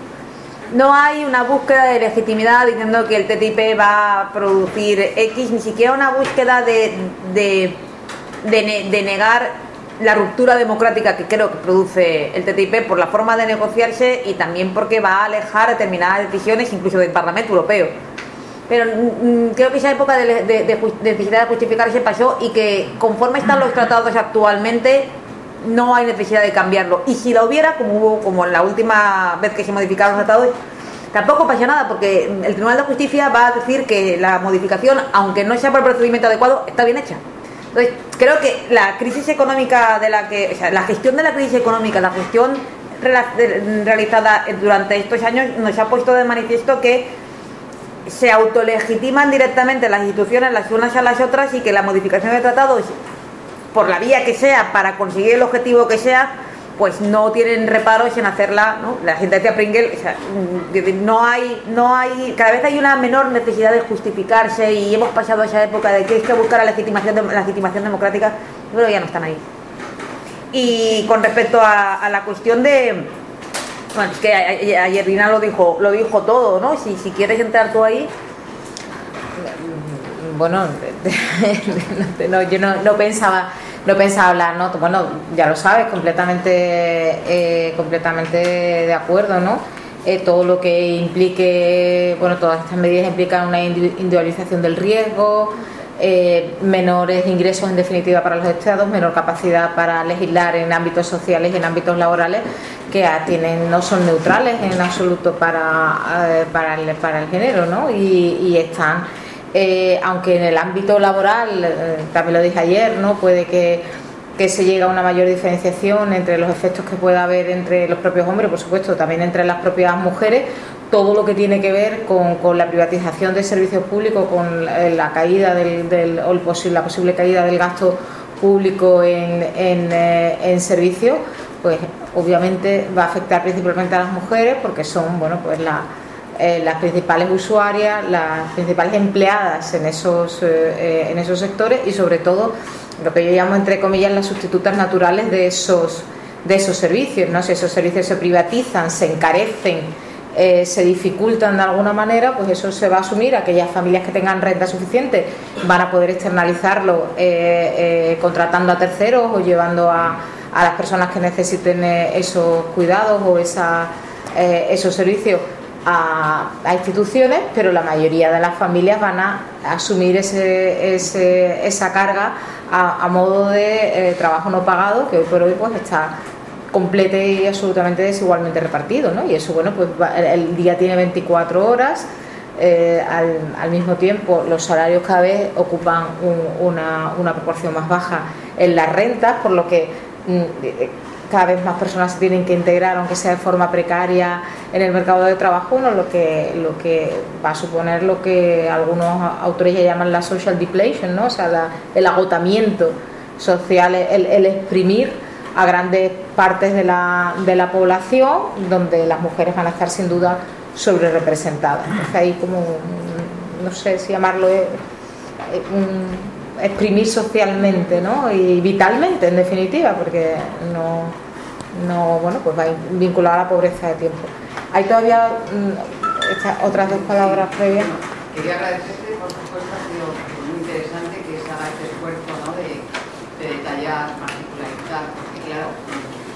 Speaker 3: No hay una búsqueda de legitimidad diciendo que el T T I P va a producir X, ni siquiera una búsqueda de, de, de, de negar la ruptura democrática que creo que produce el T T I P por la forma de negociarse y también porque va a alejar determinadas decisiones incluso del Parlamento Europeo. Pero mm, creo que esa época de, de, de, de necesidad de justificarse pasó y que conforme están los tratados actualmente no hay necesidad de cambiarlo. Y si la hubiera, como hubo como la última vez que se modificaron los tratados, tampoco pasa nada porque el Tribunal de Justicia va a decir que la modificación, aunque no sea por el procedimiento adecuado, está bien hecha. Entonces, creo que la crisis económica de la que, o sea, la gestión de la crisis económica, la gestión realizada durante estos años nos ha puesto de manifiesto que se autolegitiman directamente las instituciones las unas a las otras y que la modificación de tratados, por la vía que sea, para conseguir el objetivo que sea, pues no tienen reparos en hacerla, ¿no? La gente decía Pringle, o sea, no hay, no hay, cada vez hay una menor necesidad de justificarse y hemos pasado esa época de que hay que buscar la legitimación, la legitimación democrática, pero ya no están ahí. Y con respecto a, a la cuestión de, bueno, es que ayer Rina lo dijo, lo dijo todo, ¿no? Si, si quieres entrar tú ahí.
Speaker 2: Bueno, no, yo no, no pensaba no pensaba hablar, ¿no? Bueno, ya lo sabes, completamente eh, completamente de acuerdo, ¿no? Eh, todo lo que implique, bueno, todas estas medidas implican una individualización del riesgo, eh, menores ingresos en definitiva para los estados, menor capacidad para legislar en ámbitos sociales y en ámbitos laborales que tienen, no son neutrales en absoluto para, eh, para, el, para el género, ¿no? Y, y están Eh, aunque en el ámbito laboral, eh, también lo dije ayer, ¿no? Puede que, que se llegue a una mayor diferenciación entre los efectos que pueda haber entre los propios hombres, por supuesto, también entre las propias mujeres, todo lo que tiene que ver con, con la privatización de servicios públicos, con la, la caída del, del o el posible, la posible caída del gasto público en, en, eh, en servicios, pues obviamente va a afectar principalmente a las mujeres porque son, bueno, pues la Eh, las principales usuarias, las principales empleadas en esos, eh, en esos sectores y sobre todo lo que yo llamo entre comillas las sustitutas naturales de esos, de esos servicios, ¿no? Si esos servicios se privatizan, se encarecen, eh, se dificultan de alguna manera, pues eso se va a asumir. Aquellas familias que tengan renta suficiente van a poder externalizarlo eh, eh, contratando a terceros o llevando a, a las personas que necesiten eh, esos cuidados o esa, eh, esos servicios A, a instituciones, pero la mayoría de las familias van a asumir ese, ese, esa carga a, a modo de eh, trabajo no pagado, que hoy por hoy pues está completo y absolutamente desigualmente repartido, ¿no? Y eso, bueno, pues el, el día tiene veinticuatro horas, eh, al, al mismo tiempo los salarios cada vez ocupan un, una, una proporción más baja en las rentas, por lo que mm, cada vez más personas se tienen que integrar, aunque sea de forma precaria, en el mercado de trabajo, ¿no? lo que lo que va a suponer lo que algunos autores ya llaman la social depletion, ¿no? O sea, la, el agotamiento social, el, el exprimir a grandes partes de la, de la población, donde las mujeres van a estar sin duda sobre representadas. Entonces ahí como, no sé si llamarlo, eh, un exprimir socialmente, ¿no? Y vitalmente, en definitiva, porque no, no bueno, pues va vinculado a la pobreza de tiempo. Hay todavía mmm, estas otras dos palabras previas.
Speaker 6: Quería agradecerte, por supuesto, ha sido muy interesante que se haga este esfuerzo, ¿no? de, de detallar, particularizar, porque claro,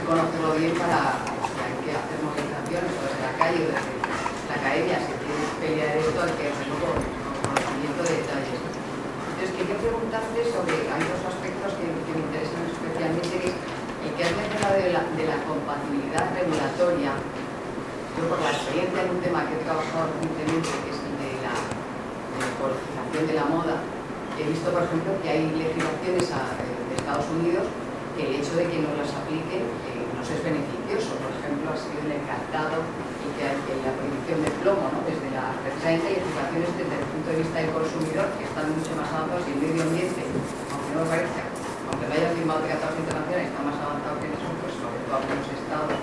Speaker 6: conocerlo bien para, o sea, hay que hacer movilizaciones o desde la calle o desde la academia, si quieres pelear esto hay que hacerlo con conocimiento de detalles. Entonces quería preguntarte sobre, hay dos aspectos que, que me interesan especialmente, que es el que has mencionado de la, de la compatibilidad regulatoria. Yo por la experiencia en un tema que he trabajado recientemente, que es el de la, de la ecologización de la moda, he visto por ejemplo que hay legislaciones a, de Estados Unidos que el hecho de que no las apliquen eh, nos es beneficioso. Por ejemplo, ha sido el encartado y que hay la prohibición del plomo, ¿no? Desde la precisamente legislaciones desde el punto de vista del consumidor, que están mucho más avanzados, y el medio ambiente, aunque no me parezca, aunque no hayan firmado tratados internacionales, está más avanzado que eso, pues sobre todo algunos estados.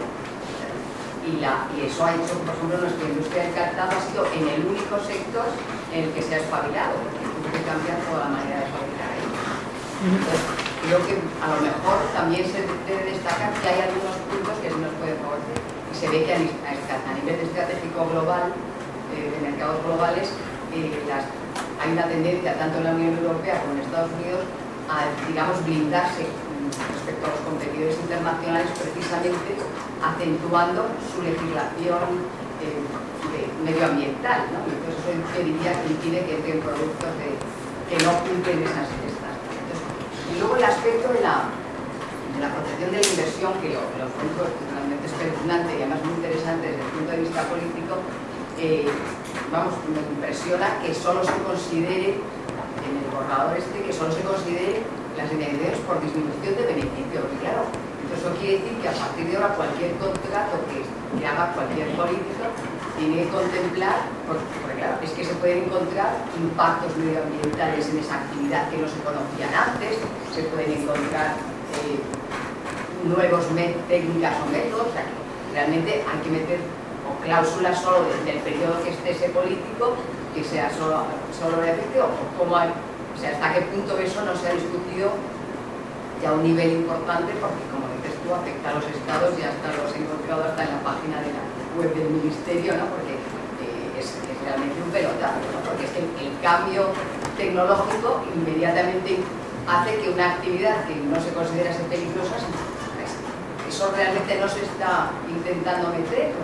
Speaker 6: Y, la, y eso ha hecho, por ejemplo, nuestra industria del cartado ha sido en el único sector en el que se ha espabilado, porque tuvo que cambiar toda la manera de fabricar ahí. Entonces, creo que a lo mejor también se debe destacar que hay algunos puntos que se nos pueden favorecer. Y se ve que a, a nivel estratégico global, eh, de mercados globales, eh, las, hay una tendencia tanto en la Unión Europea como en Estados Unidos a, digamos, blindarse respecto a los competidores internacionales, precisamente acentuando su legislación eh, medioambiental, ¿no? Y entonces eso impediría que impide que entren productos de, que no cumplen esas estas. Y luego el aspecto de la, de la protección de la inversión, que lo, lo encuentro realmente espeluznante y además muy interesante desde el punto de vista político. eh, vamos, me impresiona que solo se considere, en el borrador este, que solo se considere las indemnizaciones por disminución de beneficio, y claro, entonces eso quiere decir que a partir de ahora cualquier contrato que, que haga cualquier político tiene que contemplar, porque, porque claro, es que se pueden encontrar impactos medioambientales en esa actividad que no se conocían antes, se pueden encontrar eh, nuevos técnicas o métodos, o sea que realmente hay que meter o cláusulas solo de, del periodo que esté ese político, que sea solo, solo de efecto, o cómo hay, o sea, hasta qué punto eso no se ha discutido ya a un nivel importante, porque como dices tú, afecta a los estados y hasta los he encontrado hasta en la página de la web del ministerio, ¿no? Porque eh, es, es realmente un pelotazo, ¿no? Porque es que el, el cambio tecnológico inmediatamente hace que una actividad que no se considera ser peligrosa, eso realmente no se está intentando meter.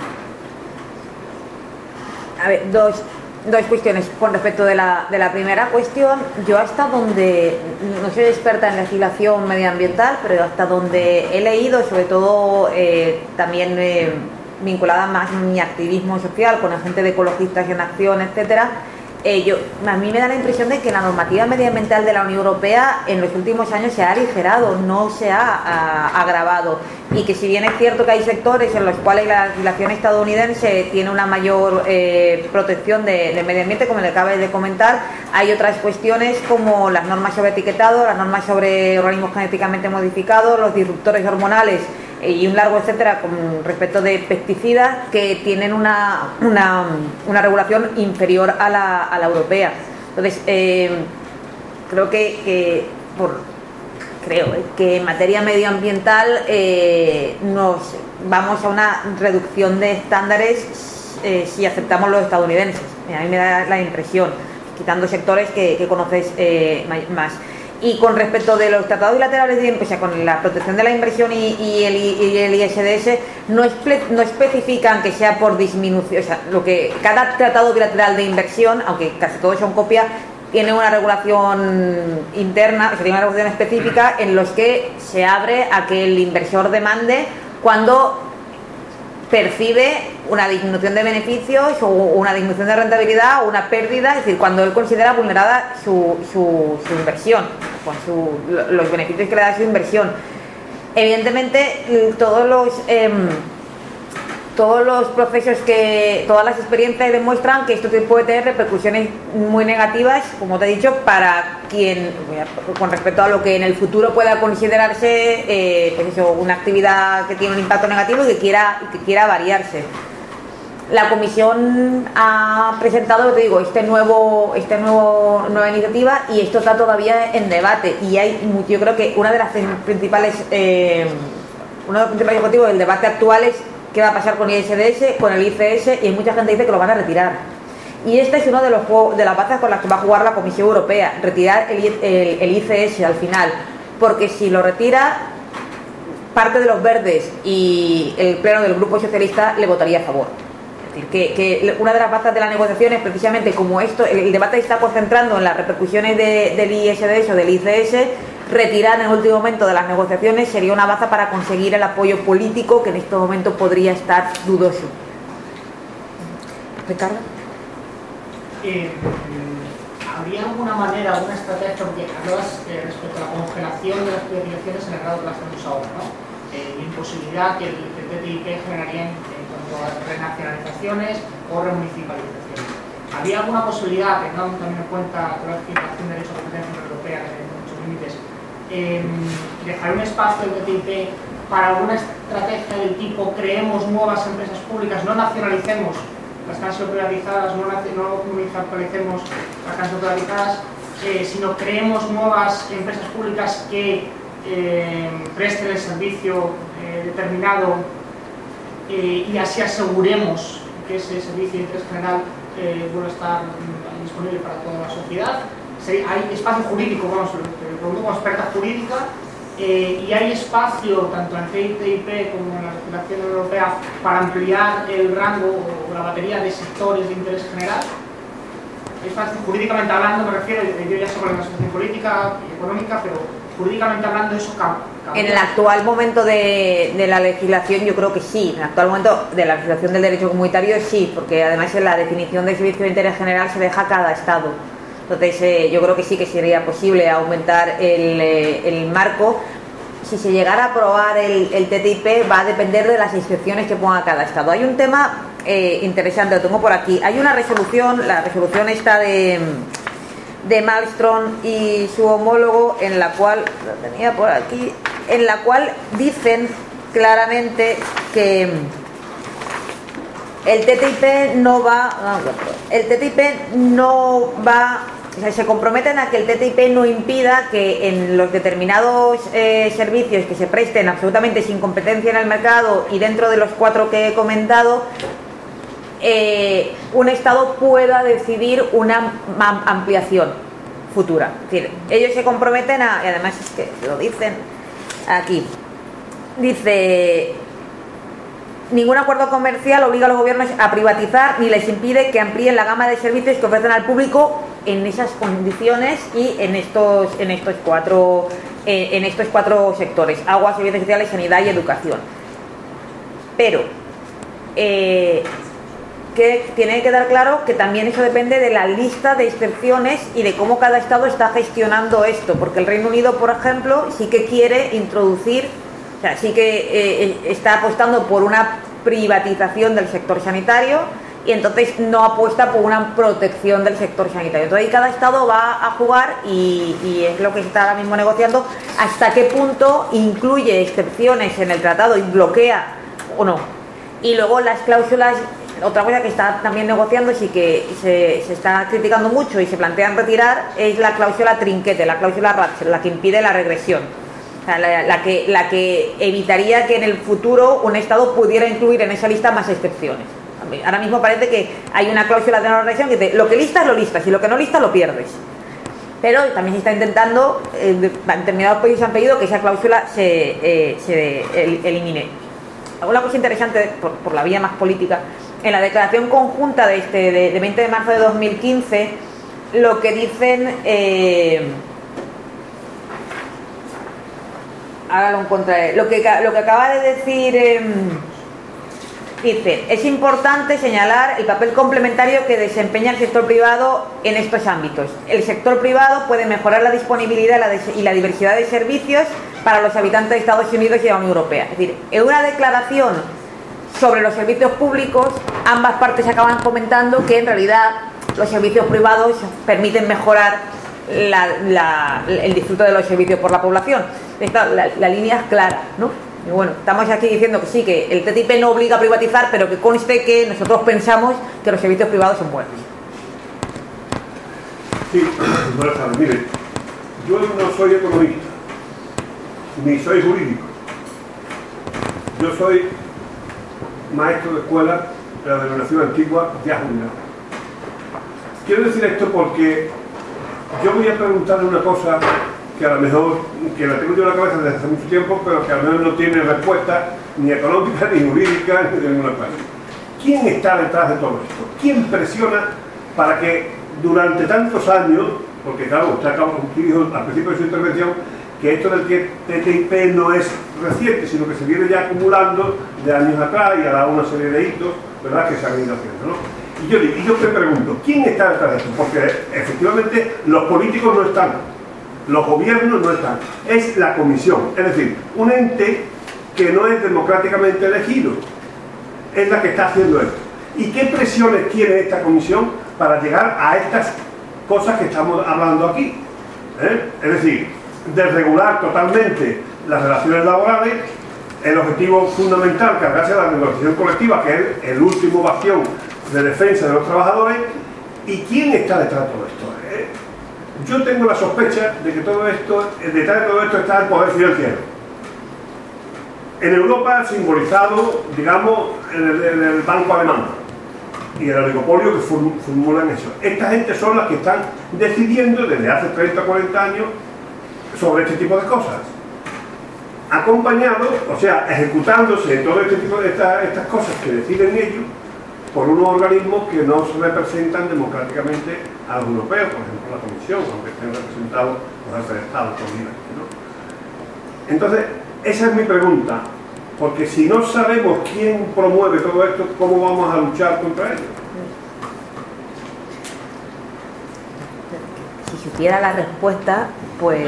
Speaker 3: A ver, dos, dos cuestiones con respecto de la, de la primera cuestión. Yo hasta donde, no soy experta en legislación medioambiental, pero hasta donde he leído, sobre todo eh, también eh, vinculada más a mi activismo social con la gente de Ecologistas en Acción, etcétera, eh, yo, a mí me da la impresión de que la normativa medioambiental de la Unión Europea en los últimos años se ha aligerado, no se ha, ha agravado, y que si bien es cierto que hay sectores en los cuales la legislación estadounidense tiene una mayor eh, protección de, del medio ambiente, como le acabé de comentar, hay otras cuestiones como las normas sobre etiquetado, las normas sobre organismos genéticamente modificados, los disruptores hormonales y un largo etcétera con respecto de pesticidas que tienen una, una, una regulación inferior a la, a la europea. Entonces, eh, creo que, que por, creo eh, que en materia medioambiental eh, nos vamos a una reducción de estándares eh, si aceptamos los estadounidenses. A mí me da la impresión, quitando sectores que, que conoces eh, más. Y con respecto de los tratados bilaterales, o sea, con la protección de la inversión y, y, el, y el I S D S, no, espe, no especifican que sea por disminución, o sea, lo que cada tratado bilateral de inversión, aunque casi todos son copia, tiene una regulación interna, o sea, tiene una regulación específica en los que se abre a que el inversor demande cuando percibe una disminución de beneficios o una disminución de rentabilidad o una pérdida, es decir, cuando él considera vulnerada su, su, su inversión, con su, los beneficios que le da su inversión. Evidentemente, todos los eh, todos los procesos que, todas las experiencias demuestran que esto puede tener repercusiones muy negativas, como te he dicho, para quien, con respecto a lo que en el futuro pueda considerarse eh, pues eso, una actividad que tiene un impacto negativo y que quiera, que quiera variarse. La Comisión ha presentado, te digo, este nuevo, este nuevo nueva iniciativa y esto está todavía en debate y hay, yo creo que una de las principales, eh, uno de los principales objetivos del debate actual es qué va a pasar con el I S D S, con el I C S, y hay mucha gente que dice que lo van a retirar. Y este es uno de los de las bazas con las que va a jugar la Comisión Europea, retirar el, el, el I C S al final, porque si lo retira, parte de los verdes y el pleno del Grupo Socialista le votaría a favor. Es decir, que, que una de las bazas de la negociación es precisamente como esto, el, el debate está concentrando en las repercusiones de, del I S D S o del I C S, retirar en el último momento de las negociaciones sería una baza para conseguir el apoyo político que en este momento podría estar dudoso. Ricardo.
Speaker 7: Eh, ¿Habría alguna manera, alguna estrategia, porque hablabas eh, respecto a la congelación de las privatizaciones en el grado que las tenemos ahora, ¿no? Eh, la imposibilidad que el, el T T I P generaría en, en cuanto a renacionalizaciones o remunicipalizaciones. ¿Habría alguna posibilidad, teniendo también en cuenta la legislación de derecho a competencia europea, que tiene muchos límites, eh, dejar un espacio del T T I P para alguna estrategia del tipo creemos nuevas empresas públicas, no nacionalicemos las que han sido privatizadas, no, no municipalizemos las que han sido privatizadas, eh, sino creemos nuevas empresas públicas que eh, presten el servicio eh, determinado eh, y así aseguremos que ese servicio de interés general eh, vuelva a estar mm, disponible para toda la sociedad. Sí, hay espacio jurídico, vamos, le pregunto como experta jurídica, Eh, y hay espacio, tanto en T T I P como en la legislación europea, para ampliar el rango o la batería de sectores de interés general. Hay espacio, jurídicamente hablando, me refiero, yo ya sé con la situación política y económica, pero jurídicamente hablando eso cambia.
Speaker 3: En el actual momento de, de la legislación yo creo que sí, en el actual momento de la legislación del derecho comunitario sí, porque además en la definición de servicio de interés general se deja a cada Estado. Entonces eh, yo creo que sí que sería posible aumentar el, eh, el marco. Si se llegara a aprobar el, el T T I P va a depender de las excepciones que ponga cada Estado. Hay un tema eh, interesante, lo tengo por aquí. Hay una resolución, la resolución esta de, de Malmström y su homólogo, en la cual, lo tenía por aquí, en la cual dicen claramente que el T T I P no va, el T T I P no va, o sea, se comprometen a que el T T I P no impida que en los determinados eh, servicios que se presten absolutamente sin competencia en el mercado y dentro de los cuatro que he comentado, eh, un Estado pueda decidir una ampliación futura. Es decir, ellos se comprometen a, y además es que lo dicen aquí, dice: ningún acuerdo comercial obliga a los gobiernos a privatizar ni les impide que amplíen la gama de servicios que ofrecen al público en esas condiciones y en estos en estos cuatro eh, en estos cuatro sectores: agua, servicios sociales, sanidad y educación. Pero eh, que tiene que quedar claro que también eso depende de la lista de excepciones y de cómo cada Estado está gestionando esto, porque el Reino Unido, por ejemplo, sí que quiere introducir, o sea, sí que eh, está apostando por una privatización del sector sanitario y entonces no apuesta por una protección del sector sanitario. Entonces ahí cada Estado va a jugar y, y es lo que se está ahora mismo negociando, hasta qué punto incluye excepciones en el tratado y bloquea o no. Y luego las cláusulas, otra cosa que está también negociando y que se, se está criticando mucho y se plantean retirar, es la cláusula trinquete, la cláusula Ratchet, la que impide la regresión. O sea, la, la, que, la que evitaría que en el futuro un Estado pudiera incluir en esa lista más excepciones. Ahora mismo parece que hay una cláusula de no regresión que dice: lo que listas lo listas y lo que no listas lo pierdes. Pero también se está intentando, eh, determinados países han pedido que esa cláusula se, eh, se el, elimine. Una cosa interesante por, por la vía más política, en la declaración conjunta de este de, de veinte de marzo de dos mil quince, lo que dicen, eh, ahora lo encontraré, lo que, lo que acaba de decir, eh, dice: es importante señalar el papel complementario que desempeña el sector privado en estos ámbitos. El sector privado puede mejorar la disponibilidad y la, y la diversidad de servicios para los habitantes de Estados Unidos y de la Unión Europea. Es decir, en una declaración sobre los servicios públicos, ambas partes acaban comentando que en realidad los servicios privados permiten mejorar la, la, el disfrute de los servicios por la población. Esta, la, la línea es clara, ¿no? Y bueno, estamos aquí diciendo que sí, que el T T I P no obliga a privatizar, pero que conste que nosotros pensamos que los servicios privados son buenos.
Speaker 8: Sí, buenas tardes. Mire, yo no soy economista, ni soy jurídico. Yo soy maestro de escuela de la denominación antigua ya jubilado. Quiero decir esto porque yo voy a preguntarle una cosa que a lo mejor, que la tengo yo en la cabeza desde hace mucho tiempo, pero que a lo mejor no tiene respuesta ni económica, ni jurídica, ni de ninguna clase. ¿Quién está detrás de todo esto? ¿Quién presiona para que durante tantos años, porque claro, usted acaba usted dijo al principio de su intervención que esto del T T I P no es reciente, sino que se viene ya acumulando de años atrás y ha dado una serie de hitos, ¿verdad?, que se han ido haciendo, ¿no? Y yo, y yo te pregunto, ¿quién está detrás de esto? Porque efectivamente los políticos no están, los gobiernos no están, es la comisión, es decir, un ente que no es democráticamente elegido, es la que está haciendo esto. ¿Y qué presiones tiene esta comisión para llegar a estas cosas que estamos hablando aquí? ¿Eh? Es decir, desregular totalmente las relaciones laborales, el objetivo fundamental, cargarse de la negociación colectiva, que es el último bastión de defensa de los trabajadores. ¿Y quién está detrás de todo esto? ¿Eh? Yo tengo la sospecha de que todo esto, detrás de todo esto está el poder financiero. En Europa, simbolizado, digamos, en el, en el banco alemán y el oligopolio que formulan eso. Esta gente son las que están decidiendo desde hace treinta o cuarenta años sobre este tipo de cosas, acompañado, o sea, ejecutándose todo este tipo de esta, estas cosas que deciden ellos por unos organismos que no se representan democráticamente a los europeos, por ejemplo la Comisión, aunque estén representados los jefes de Estado, ¿no? Entonces, esa es mi pregunta, porque si no sabemos quién promueve todo esto, ¿cómo vamos a luchar contra ello?
Speaker 3: Si supiera la respuesta, pues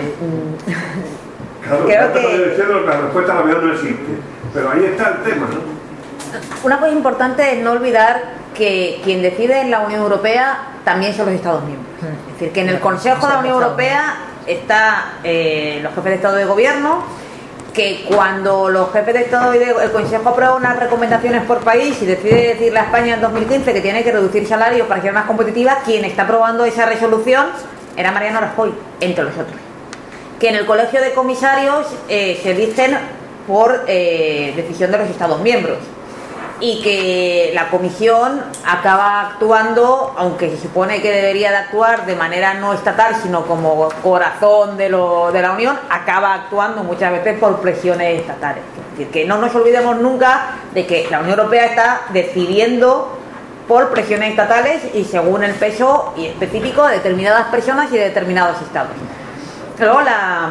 Speaker 8: claro,
Speaker 3: creo que
Speaker 8: diciendo que la respuesta a la verdad no existe, pero ahí está el tema, ¿no?
Speaker 3: Una cosa importante es no olvidar que quien decide en la Unión Europea también son los Estados miembros. Es decir, que en el Consejo de la Unión Europea están eh, los jefes de Estado y de Gobierno, que cuando los jefes de Estado y de, el Consejo aprueba unas recomendaciones por país y decide decirle a España en dos mil quince que tiene que reducir salarios para ser más competitiva, quien está aprobando esa resolución era Mariano Rajoy, entre los otros. Que en el Colegio de Comisarios eh, se eligen por eh, decisión de los Estados miembros y que la Comisión acaba actuando, aunque se supone que debería de actuar de manera no estatal, sino como corazón de, lo, de la Unión, acaba actuando muchas veces por presiones estatales. Es decir, que no nos olvidemos nunca de que la Unión Europea está decidiendo por presiones estatales y según el peso y específico de determinadas personas y de determinados estados. Luego la...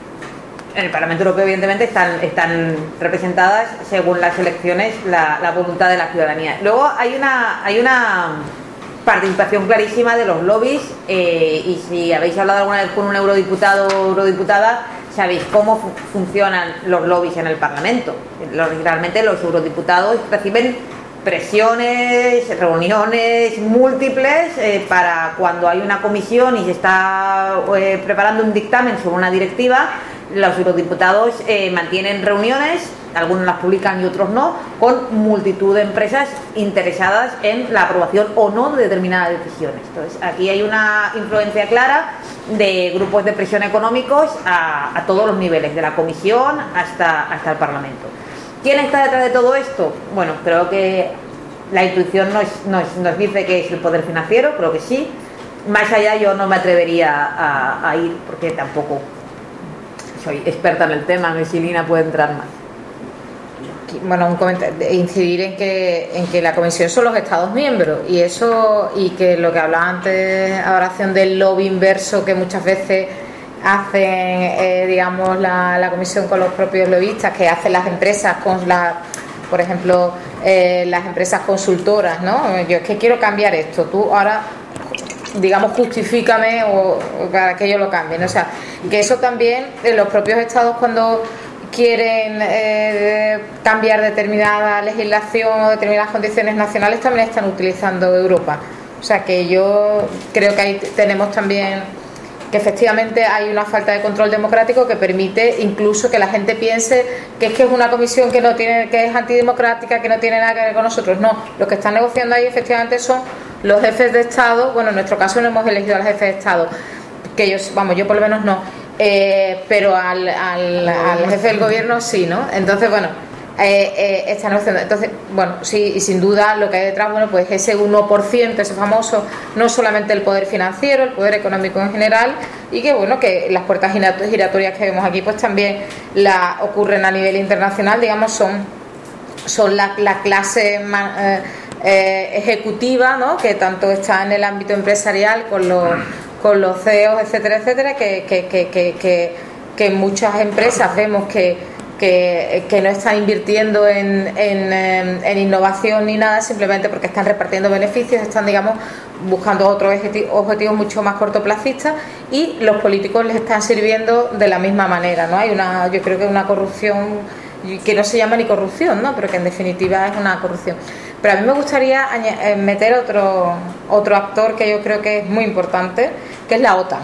Speaker 3: en el Parlamento Europeo, evidentemente, están, están representadas, según las elecciones, la, la voluntad de la ciudadanía. Luego hay una, hay una participación clarísima de los lobbies, eh, y si habéis hablado alguna vez con un eurodiputado o eurodiputada, sabéis cómo fu funcionan los lobbies en el Parlamento. Los, realmente los eurodiputados reciben presiones, reuniones múltiples eh, para cuando hay una comisión y se está eh, preparando un dictamen sobre una directiva. Los eurodiputados eh, mantienen reuniones, algunos las publican y otros no, con multitud de empresas interesadas en la aprobación o no de determinadas decisiones. Entonces, aquí hay una influencia clara de grupos de presión económicos a, a todos los niveles, de la Comisión hasta, hasta el Parlamento. ¿Quién está detrás de todo esto? Bueno, creo que la intuición nos, nos, nos dice que es el poder financiero, creo que sí. Más allá yo no me atrevería a, a ir, porque tampoco soy experta en el tema, no, y si Lina puede entrar más.
Speaker 2: Bueno, un comentario, incidir en que, en que la Comisión son los Estados miembros y eso, y que lo que hablaba antes, oración del lobby inverso que muchas veces hacen, eh, digamos, la, la Comisión con los propios lobistas, que hacen las empresas con la, por ejemplo, eh, las empresas consultoras, ¿no? Yo es que quiero cambiar esto, tú ahora, digamos, justifícame o, o para que yo lo cambie, ¿no? O sea, que eso también en los propios estados, cuando quieren eh, cambiar determinada legislación o determinadas condiciones nacionales, también están utilizando Europa. O sea, que yo creo que ahí tenemos también que efectivamente hay una falta de control democrático que permite incluso que la gente piense que es que es una comisión que no tiene, que es antidemocrática, que no tiene nada que ver con nosotros. No, los que están negociando ahí efectivamente son los jefes de Estado. Bueno, en nuestro caso no hemos elegido a los jefes de Estado, que ellos, vamos, yo por lo menos no, eh, pero al, al, al jefe del gobierno sí, ¿no? Entonces, bueno, eh, eh, esta negociación. Entonces, bueno, sí, y sin duda lo que hay detrás, bueno, pues ese uno por ciento, ese famoso, no solamente el poder financiero, el poder económico en general, y que bueno, que las puertas giratorias que vemos aquí, pues también la ocurren a nivel internacional, digamos, son, son la, la clase más, eh, eh, ejecutiva, ¿no?, que tanto está en el ámbito empresarial con los, con los C E Os, etcétera, etcétera, que, que, que, que, que, que en muchas empresas vemos que Que, que no están invirtiendo en, en, en innovación ni nada, simplemente porque están repartiendo beneficios, están, digamos, buscando otros objetivos mucho más cortoplacistas, y los políticos les están sirviendo de la misma manera, ¿no? Hay una, yo creo que una corrupción que no se llama ni corrupción, ¿no?, pero que en definitiva es una corrupción. Pero a mí me gustaría meter otro, otro actor que yo creo que es muy importante, que es la OTAN.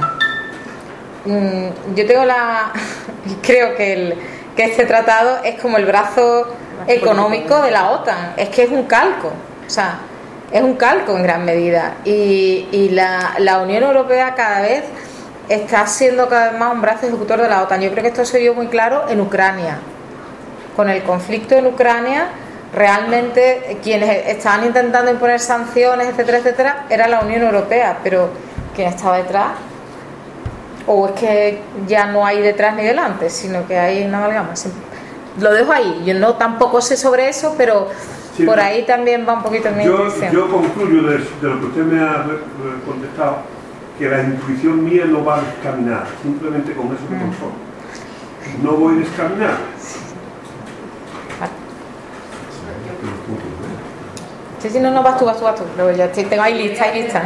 Speaker 2: Yo tengo la... creo que el que este tratado es como el brazo económico de la OTAN, es que es un calco, o sea, es un calco en gran medida, y, y la, la Unión Europea cada vez está siendo cada vez más un brazo ejecutor de la OTAN. Yo creo que esto se vio muy claro en Ucrania, con el conflicto en Ucrania. Realmente quienes estaban intentando imponer sanciones, etcétera, etcétera, era la Unión Europea, pero ¿quién estaba detrás? O es que ya no hay detrás ni delante, sino que hay una amalgama. Lo dejo ahí. Yo no tampoco sé sobre eso, pero sí, por ahí también va un poquito en mi
Speaker 8: yo,
Speaker 2: intención.
Speaker 8: Yo concluyo de, de lo que usted me ha contestado, que la intuición mía no va a descaminar, simplemente con eso me conformo. No voy a descaminar.
Speaker 2: Sí, sí, no, no, vas tú, vas tú, vas tú. Luego ya tengo ahí lista, ahí lista. ¿eh?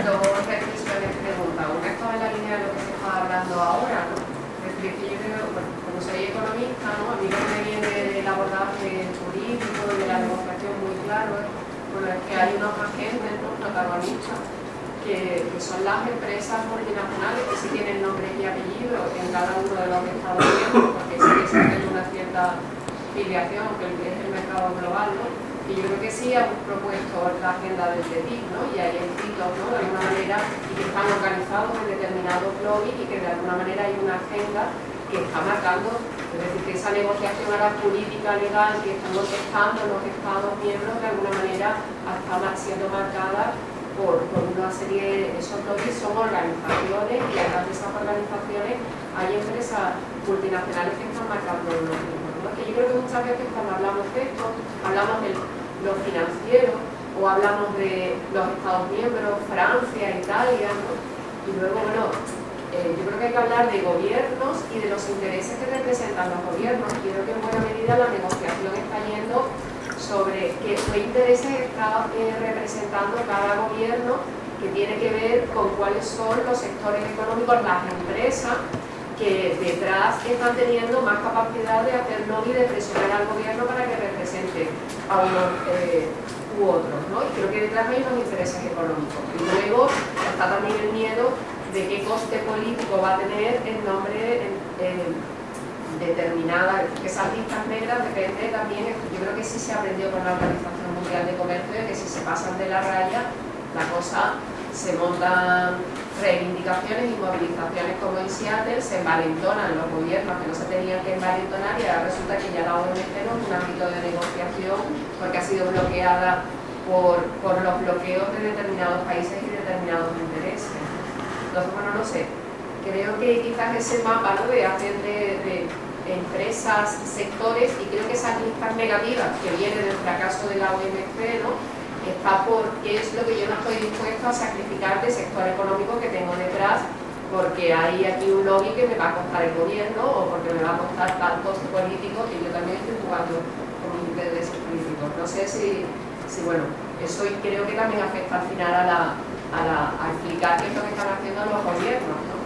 Speaker 6: Ahora, ¿no? Es decir, que yo creo, bueno, como soy economista, ¿no?, a mí lo que me viene del abordaje jurídico y de la negociación muy claro, ¿eh? Bueno, es que hay unos agentes, ¿no?, protagonistas, que, que son las empresas multinacionales que sí tienen nombres y apellidos en cada uno de los estados miembros, porque sí que se tiene una cierta filiación, que es el mercado global, ¿no? Y yo creo que sí han propuesto la agenda del T T I P, ¿no?, y hay escritos, ¿no?, de alguna manera, y que están organizados en determinados lobbies, y que de alguna manera hay una agenda que está marcando, es decir, que esa negociación ahora política, legal, que estamos estando en los Estados miembros, de alguna manera está siendo marcada por, por una serie, esos lobbies son organizaciones, y además de esas organizaciones hay empresas multinacionales que están marcando los mismos, ¿no? Que yo creo que muchas veces cuando hablamos de esto, hablamos de lo financiero, o hablamos de los Estados miembros, Francia, Italia, ¿no? Y luego, bueno, eh, yo creo que hay que hablar de gobiernos y de los intereses que representan los gobiernos. Y creo que en buena medida la negociación está yendo sobre qué, qué intereses está eh, representando cada gobierno, que tiene que ver con cuáles son los sectores económicos, las empresas que detrás están teniendo más capacidad de hacer lobby, de presionar al gobierno para que represente a unos eh, u otros, ¿no? Y creo que detrás hay unos intereses económicos. Y luego está también el miedo de qué coste político va a tener el nombre en, en determinada, que esas listas negras depende también, yo creo que sí se aprendió con la Organización Mundial de Comercio, de que si se pasan de la raya, la cosa se montan reivindicaciones y movilizaciones como en Seattle, se envalentonan los gobiernos que no se tenían que envalentonar, y ahora resulta que ya la O M C no es un ámbito de negociación porque ha sido bloqueada por, por los bloqueos de determinados países y determinados intereses. Entonces, bueno, no sé, creo que quizás ese mapa, ¿no?, de hacer de, de empresas, sectores, y creo que esas listas negativas que vienen del fracaso de la O M C, ¿no?, está por qué es lo que yo no estoy dispuesto a sacrificar de sector económico que tengo detrás, porque hay aquí un lobby que me va a costar el gobierno, o porque me va a costar tal coste político, que yo también estoy jugando con mis intereses políticos. No sé si, si, bueno, eso creo que también afecta al final a, la, a, la, a explicar qué es lo que están haciendo los gobiernos, ¿no?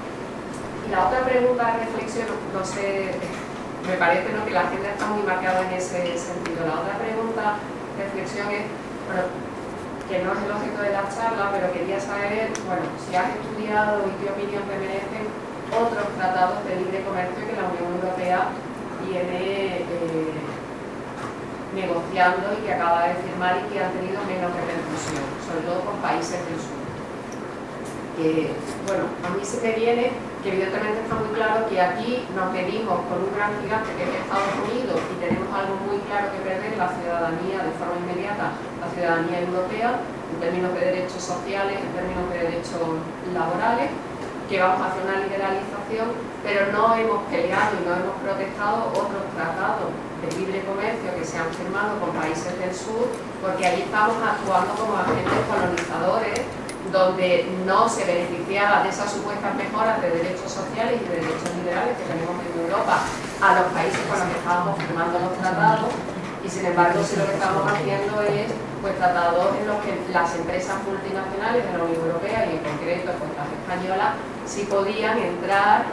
Speaker 6: Y la otra pregunta, reflexión, no sé, me parece, ¿no?, que la agenda está muy marcada en ese sentido. La otra pregunta, reflexión es, bueno, que no es el objeto de la charla, pero quería saber, bueno, si has estudiado y qué opinión te merecen otros tratados de libre comercio que la Unión Europea viene eh, negociando y que acaba de firmar y que han tenido menos repercusión, sobre todo con países del sur. Eh, bueno, a mí se me viene que evidentemente está muy claro que aquí nos medimos con un gran gigante que es Estados Unidos y tenemos algo muy claro que perder, la ciudadanía de forma inmediata, la ciudadanía europea, en términos de derechos sociales, en términos de derechos laborales, que vamos a hacer una liberalización, pero no hemos peleado y no hemos protestado otros tratados de libre comercio que se han firmado con países del sur, porque ahí estamos actuando como agentes colonizadores, donde no se beneficiaba de esas supuestas mejoras de derechos sociales y de derechos liberales que tenemos en Europa a los países con los que estábamos firmando los tratados, y sin embargo si lo que estamos haciendo es pues tratados en los que las empresas multinacionales de la Unión Europea y en concreto pues las españolas sí podían entrar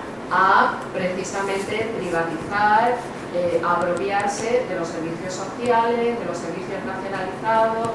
Speaker 6: a precisamente privatizar, eh, a apropiarse de los servicios sociales, de los servicios nacionalizados,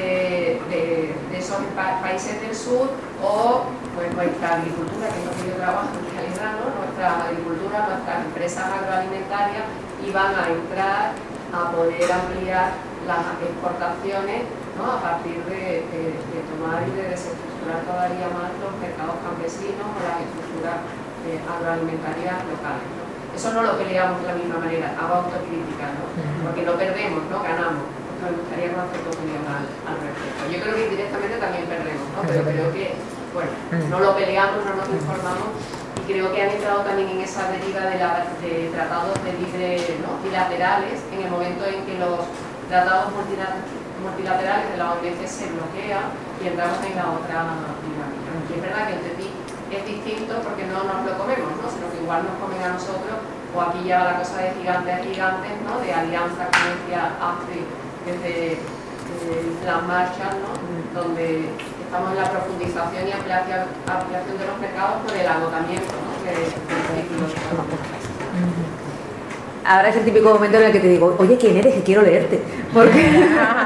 Speaker 6: de, de, de esos pa países del sur, o pues nuestra agricultura, que es lo que yo trabajo en realidad, ¿no? Nuestra agricultura, nuestras empresas agroalimentarias iban a entrar a poder ampliar las exportaciones, ¿no? A partir de, de, de tomar y de desestructurar todavía más los mercados campesinos o las estructuras eh, agroalimentarias locales, ¿no? Eso no lo peleamos de la misma manera, hago autocrítica, ¿no? Porque no perdemos, no ganamos. Me gustaría conocer tu opinión al, al respecto. Yo creo que indirectamente también perdemos, ¿no? Pero creo que, bueno, no lo peleamos, no nos informamos, y creo que han entrado también en esa deriva de, la, de tratados de libre, ¿no? bilaterales, en el momento en que los tratados multilaterales de la O M C se bloquean y entramos en la otra dinámica. Y es verdad que el T T I P es distinto porque no nos lo comemos, ¿no? Sino que igual nos comen a nosotros, o aquí ya la cosa de gigantes a gigantes, ¿no? De alianza, como decía Astrid, desde el plan Marshall, ¿no? Donde estamos en la profundización y ampliación, ampliación de los mercados por el agotamiento, ¿no? de, de ciclos.
Speaker 3: Ahora es el típico momento en el que te digo, oye, ¿quién eres? Que quiero leerte. Porque,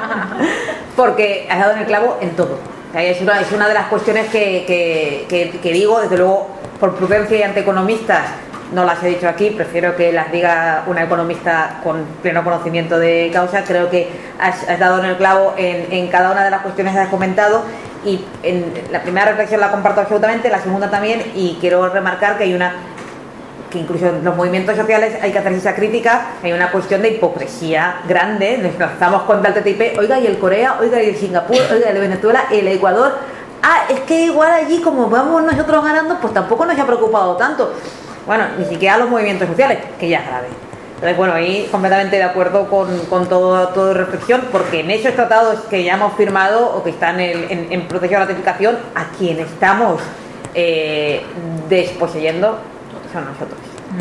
Speaker 3: porque has dado en el clavo en todo. Es una, es una de las cuestiones que, que, que, que digo, desde luego, por prudencia y ante economistas, no las he dicho aquí, prefiero que las diga una economista con pleno conocimiento de causa. Creo que has, has dado en el clavo en, en cada una de las cuestiones que has comentado, y en la primera reflexión la comparto absolutamente, la segunda también, y quiero remarcar que hay una que incluso en los movimientos sociales hay que hacer esa crítica, hay una cuestión de hipocresía grande, nos lanzamos contra el T T I P, oiga, y el Corea, oiga, y el Singapur, oiga, el de Venezuela, el Ecuador, ah, es que igual allí como vamos nosotros ganando, pues tampoco nos ha preocupado tanto. Bueno, ni siquiera los movimientos sociales, que ya es grave. Entonces, bueno, ahí completamente de acuerdo con, con todo, todo reflexión, porque en esos tratados que ya hemos firmado o que están en, en, en proceso de ratificación, a quien estamos eh, desposeyendo son nosotros.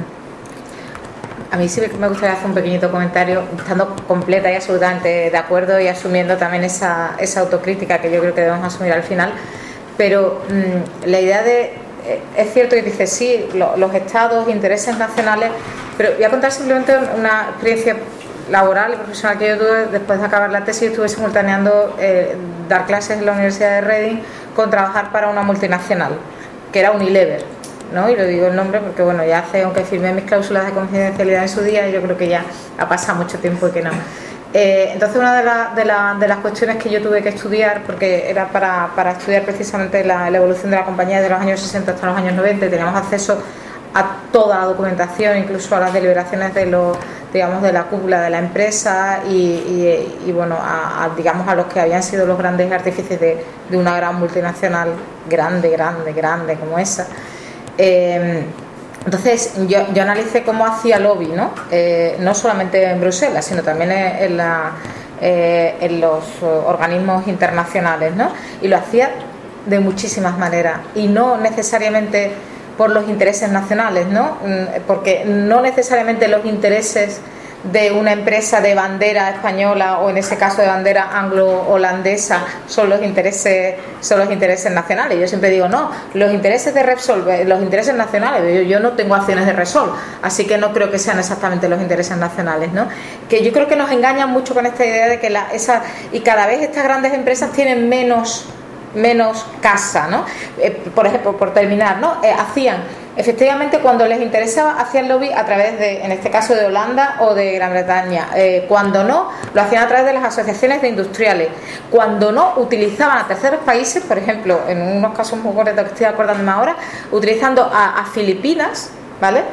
Speaker 2: A mí sí me gustaría hacer un pequeñito comentario, estando completa y absolutamente de acuerdo y asumiendo también esa, esa autocrítica que yo creo que debemos asumir al final, pero mmm, la idea de... Es cierto que dice sí, lo, los estados, intereses nacionales, pero voy a contar simplemente una experiencia laboral y profesional que yo tuve después de acabar la tesis. Estuve simultaneando eh, dar clases en la Universidad de Reading con trabajar para una multinacional, que era Unilever, ¿no? Y lo digo el nombre porque, bueno, ya hace, aunque firmé mis cláusulas de confidencialidad en su día, yo creo que ya ha pasado mucho tiempo y que no. Eh, entonces una de, la, de, la, de las cuestiones que yo tuve que estudiar, porque era para, para estudiar precisamente la, la evolución de la compañía desde los años sesenta hasta los años noventa, y teníamos acceso a toda la documentación, incluso a las deliberaciones de los, digamos, de la cúpula de la empresa y, y, y bueno, a, a, digamos, a los que habían sido los grandes artífices de, de una gran multinacional grande, grande, grande como esa. Eh, Entonces yo, yo analicé cómo hacía lobby, ¿no? Eh, no solamente en Bruselas, sino también en, la, eh, en los organismos internacionales, ¿no? Y lo hacía de muchísimas maneras, y no necesariamente por los intereses nacionales, ¿no? Porque no necesariamente los intereses de una empresa de bandera española, o en ese caso de bandera anglo-holandesa, son los intereses son los intereses nacionales. Yo siempre digo, no, los intereses de Repsol, los intereses nacionales, yo, yo no tengo acciones de Repsol, así que no creo que sean exactamente los intereses nacionales, ¿no? Que yo creo que nos engañan mucho con esta idea de que la, esa, y cada vez estas grandes empresas tienen menos menos casa, ¿no? Eh, por ejemplo, por terminar, ¿no? Eh, hacían Efectivamente, cuando les interesaba, hacían lobby a través de, en este caso, de Holanda o de Gran Bretaña. Eh, cuando no, lo hacían a través de las asociaciones de industriales. Cuando no, utilizaban a terceros países, por ejemplo, en unos casos muy concretos que estoy acordándome ahora, utilizando a, a Filipinas, ¿vale?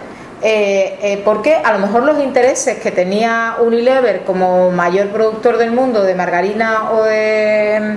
Speaker 2: Eh, eh, porque a lo mejor los intereses que tenía Unilever como mayor productor del mundo de margarina o de,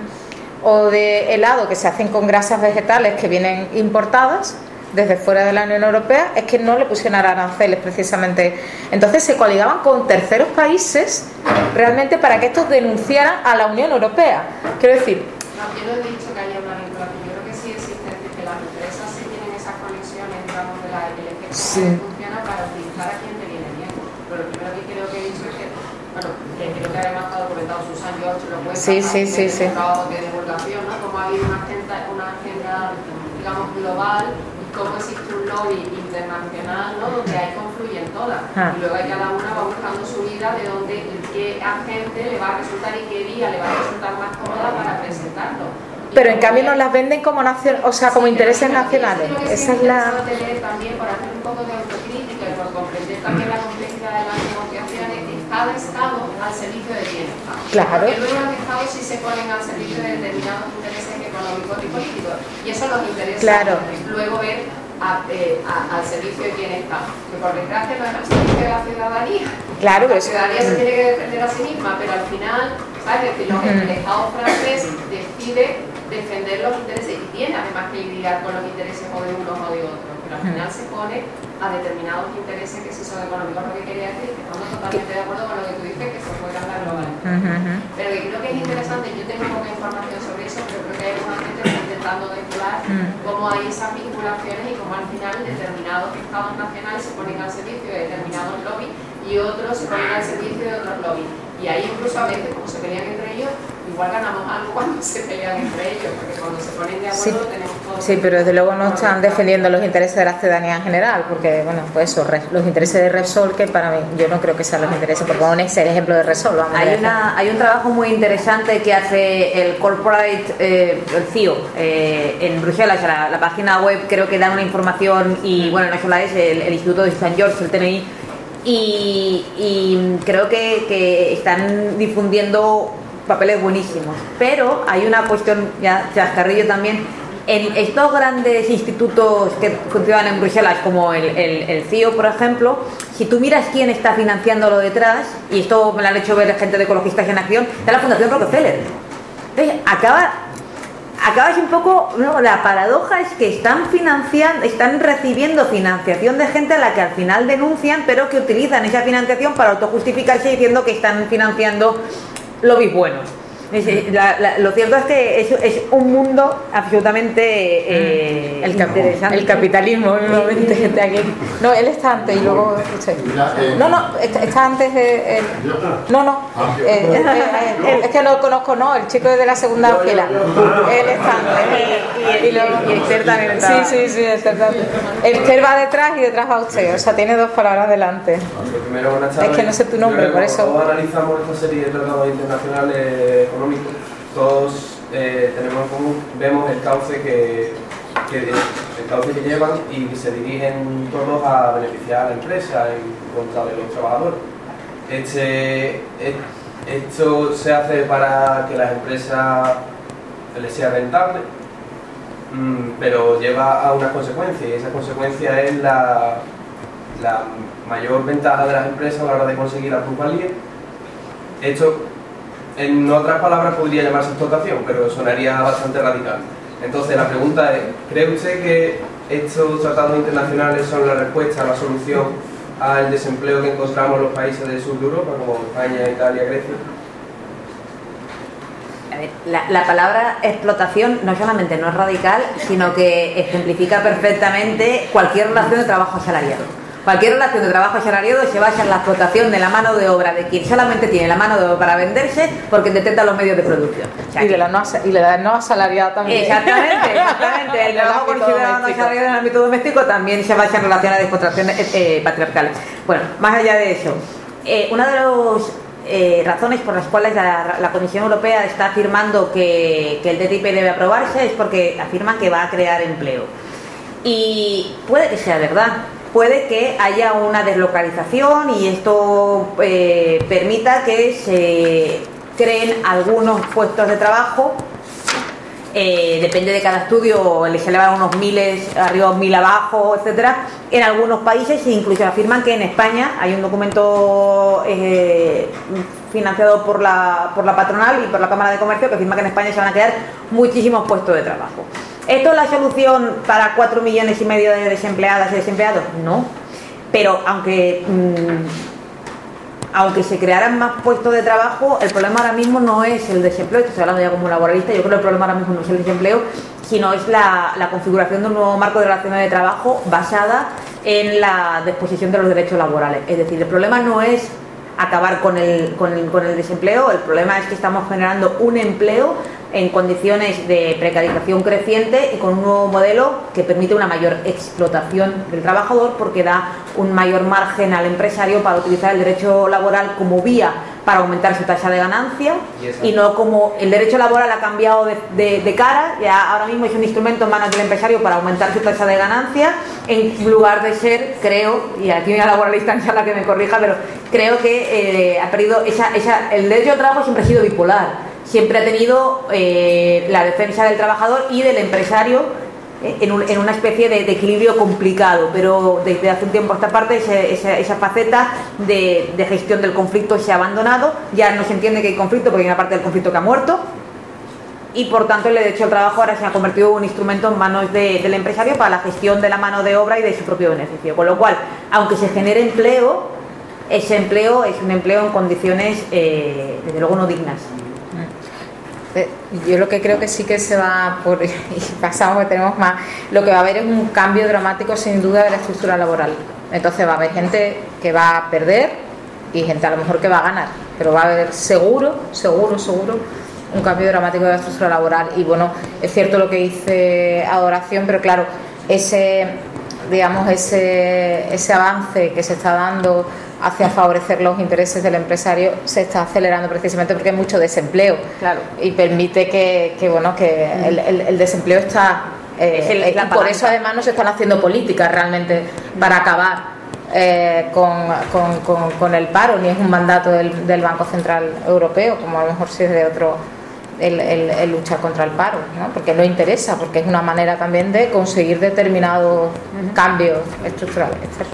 Speaker 2: o de helado que se hacen con grasas vegetales que vienen importadas desde fuera de la Unión Europea, es que no le pusieron aranceles precisamente. Entonces se coaligaban con terceros países realmente para que estos denunciaran a la Unión Europea. Quiero decir...
Speaker 9: No, yo no he dicho que haya una vinculación, yo creo que sí existe, es decir, que las empresas sí tienen esas conexiones, digamos, de la, del efecto
Speaker 2: sí.
Speaker 9: que funciona para utilizar a quien te viene bien. Pero lo primero que creo que he dicho es que, bueno, que creo que además ha documentado Susan George, lo cuenta,
Speaker 2: sí, sí, sí, sí.
Speaker 9: un trabajo de divulgación, ¿no? Como ha habido una agenda, una agenda, digamos, global, cómo existe un lobby internacional, ¿no? Donde ahí confluyen todas. Ah. Y luego hay cada una va buscando su vida de donde, qué agente le va a resultar y qué vía le va a resultar más cómoda para presentarlo. Y
Speaker 2: pero en cambio nos las venden como nación, o sea, como sí, intereses nacionales.
Speaker 9: Esa es la... también por hacer un poco de autocrítica y por comprender también la complejidad de las negociaciones, cada Estado al servicio de quién está.
Speaker 2: Claro.
Speaker 9: Porque luego los Estados sí se ponen al servicio de determinados intereses económicos y políticos. Y eso los interesa.
Speaker 2: Claro.
Speaker 9: Luego ver a, eh, a, al servicio de quién está. Que por desgracia no es al servicio de la ciudadanía.
Speaker 2: Claro,
Speaker 9: la ciudadanía se tiene que defender a sí misma, pero al final, ¿sabes? Es decir, lo que el Estado francés decide defender los intereses y tiene además que lidiar con los intereses o de unos o de otros. Pero al final se pone a determinados intereses que sí son económicos. Lo que quería decir es que estamos totalmente de acuerdo con lo que tú dices, que se puede hablar global. Uh-huh. Pero que creo que es interesante, yo tengo poca información sobre eso, pero creo que hay alguna gente que está intentando vincular uh-huh. cómo hay esas vinculaciones y cómo al final determinados estados nacionales se ponen al servicio de determinados lobbies y otros se ponen al servicio de otros lobbies. Y ahí incluso a veces, como se pelean entre ellos, igual ganamos algo cuando se pelean entre ellos, porque cuando se ponen de acuerdo sí, tenemos todo.
Speaker 2: Sí, pero desde luego no están defendiendo los intereses de la ciudadanía en general, porque, bueno, pues eso, los intereses de Repsol, que para mí, yo no creo que sean los intereses, porque vamos a poner el ejemplo de Repsol. Vamos
Speaker 3: hay, una, hay un trabajo muy interesante que hace el Corporate, eh, el C I O, eh, en Bruselas, la, la página web, creo que dan una información, y bueno, no solo es el, el Instituto de San George, el T N I, y, y creo que, que están difundiendo papeles buenísimos, pero hay una cuestión, ya chascarrillo también, en estos grandes institutos que funcionan en Bruselas, como el, el, el C I O, por ejemplo, si tú miras quién está financiándolo detrás, y esto me lo han hecho ver gente de Ecologistas en Acción, está la Fundación Rockefeller. Entonces, acaba... Acabas un poco, no, la paradoja es que están financiando, están recibiendo financiación de gente a la que al final denuncian, pero que utilizan esa financiación para autojustificarse diciendo que están financiando lobbies buenos. La, la, lo cierto es que es, es un mundo absolutamente eh,
Speaker 2: el, cap interesante. El capitalismo, nuevamente, está aquí. No, él está antes y luego escuché. No, no, está, está antes de. Eh, no, no. Eh, eh, eh, es que no lo conozco, no, el chico es de la segunda fila. Él está antes. Y, y, luego, y Esther también está. Sí, sí, sí, Esther también. Esther va detrás y detrás va usted, o sea, tiene dos palabras delante.
Speaker 10: Primero, buenas tardes.
Speaker 2: Es que no sé tu nombre, por eso.
Speaker 10: Todos analizamos esta serie de tratados internacionales. Todos eh, tenemos en común, vemos el cauce que, que el cauce que llevan y que se dirigen todos a beneficiar a la empresa en contra de los trabajadores. Este, esto se hace para que las empresas les sea rentable, pero lleva a unas consecuencias, y esa consecuencia es la, la mayor ventaja de las empresas a la hora de conseguir la plusvalía. Esto, en otras palabras, podría llamarse explotación, pero sonaría bastante radical. Entonces, la pregunta es, ¿cree usted que estos tratados internacionales son la respuesta, la solución al desempleo que encontramos en los países del sur de Europa, como España, Italia, Grecia?
Speaker 3: A ver, la, la palabra explotación no solamente no es radical, sino que ejemplifica perfectamente cualquier relación de trabajo asalariado. Cualquier relación de trabajo asalariado se basa en la explotación de la mano de obra de quien solamente tiene la mano de obra para venderse porque detecta los medios de producción. O sea,
Speaker 2: y, de la no, y de la no asalariada también.
Speaker 3: Exactamente, exactamente. El trabajo considerado no asalariado en el ámbito doméstico también se basa en relaciones de explotación eh, patriarcales. Bueno, más allá de eso, eh, una de las eh, razones por las cuales la, la Comisión Europea está afirmando que, que el T T I P debe aprobarse es porque afirman que va a crear empleo. Y puede que sea verdad, puede que haya una deslocalización y esto eh, permita que se creen algunos puestos de trabajo. Eh, depende de cada estudio, se elevan unos miles arriba, mil abajo, etcétera. En algunos países incluso afirman que en España hay un documento eh, financiado por la, por la patronal y por la Cámara de Comercio que afirma que en España se van a crear muchísimos puestos de trabajo. ¿Esto es la solución para cuatro millones y medio de desempleadas y desempleados? No, pero aunque mmm, aunque se crearan más puestos de trabajo, el problema ahora mismo no es el desempleo, estoy hablando ya como laboralista, yo creo que el problema ahora mismo no es el desempleo, sino es la, la configuración de un nuevo marco de relaciones de trabajo basada en la disposición de los derechos laborales. Es decir, el problema no es acabar con el, con el, con el desempleo, el problema es que estamos generando un empleo en condiciones de precarización creciente y con un nuevo modelo que permite una mayor explotación del trabajador porque da un mayor margen al empresario para utilizar el derecho laboral como vía para aumentar su tasa de ganancia y, y no como el derecho laboral ha cambiado de, de, de cara, ya ahora mismo es un instrumento en manos del empresario para aumentar su tasa de ganancia en lugar de ser, creo, y aquí una laboralista ya la que me corrija, pero creo que eh, ha perdido esa, esa, el derecho al trabajo siempre ha sido bipolar. Siempre ha tenido eh, la defensa del trabajador y del empresario eh, en, un, en una especie de, de equilibrio complicado, pero desde hace un tiempo a esta parte ese, esa, esa faceta de, de gestión del conflicto se ha abandonado, ya no se entiende que hay conflicto porque hay una parte del conflicto que ha muerto y por tanto el derecho al trabajo ahora se ha convertido en un instrumento en manos de, del empresario para la gestión de la mano de obra y de su propio beneficio, con lo cual, aunque se genere empleo, ese empleo es un empleo en condiciones eh, desde luego no dignas.
Speaker 2: Yo lo que creo que sí que se va por, y pasamos que tenemos más, lo que va a haber es un cambio dramático sin duda de la estructura laboral. Entonces va a haber gente que va a perder y gente a lo mejor que va a ganar, pero va a haber seguro, seguro, seguro un cambio dramático de la estructura laboral. Y bueno, es cierto lo que dice Adoración, pero claro, ese, digamos, ese, ese avance que se está dando hacia favorecer los intereses del empresario se está acelerando precisamente porque hay mucho desempleo,
Speaker 3: claro,
Speaker 2: y permite que, que bueno que el, el, el desempleo está eh, el, y por eso además no se están haciendo políticas realmente para acabar eh, con, con, con, con el paro, ni es un mandato del, del Banco Central Europeo, como a lo mejor sí es de otro el, el, el luchar contra el paro, ¿no? Porque no interesa, porque es una manera también de conseguir determinados uh-huh. cambios estructurales, etcétera.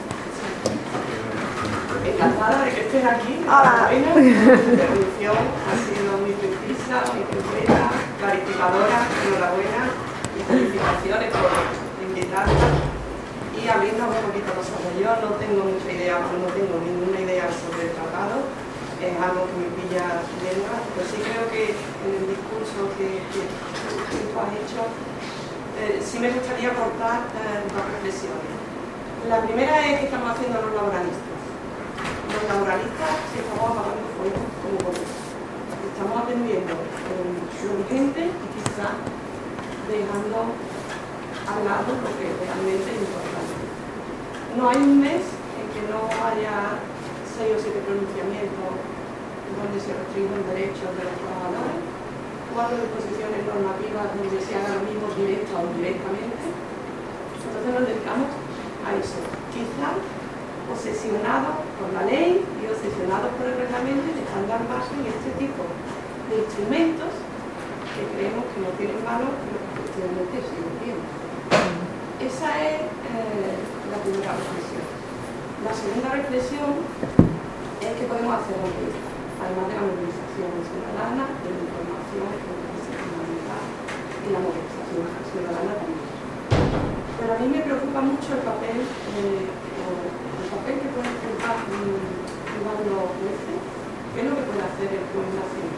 Speaker 11: Encantada de que estés aquí. La intervención ha sido muy precisa, muy completa, clarificadora. Enhorabuena y felicitaciones por invitarnos y abrirnos un poquito los ojos. Yo no tengo mucha idea, no tengo ninguna idea sobre el tratado, es algo que me pilla lengua, pero sí creo que en el discurso que, que, que tú has hecho, eh, sí me gustaría aportar eh, dos reflexiones. La primera es que estamos haciendo los laboralistas. Los laboralistas estamos apagando fuego como gobierno. Estamos atendiendo eh, lo urgente y quizá dejando al lado lo que realmente es importante. No hay un mes en que no haya seis o siete pronunciamientos donde se restringen derechos de los trabajadores, cuatro disposiciones normativas donde se haga lo mismo directa o indirectamente. Entonces nos dedicamos a eso. Quizá obsesionados por la ley y obsesionados por el reglamento y dejando al margen este tipo de instrumentos que creemos que no tienen valor pero que efectivamente sí lo tienen. Esa es eh, la primera reflexión. La segunda reflexión es que podemos hacer una lista, además de la movilización ciudadana, de la información que es fundamental y la movilización ciudadana también. Pero a mí me preocupa mucho el papel eh, el papel que puede jugar los jueces, qué es lo que puede hacer el juez nacional.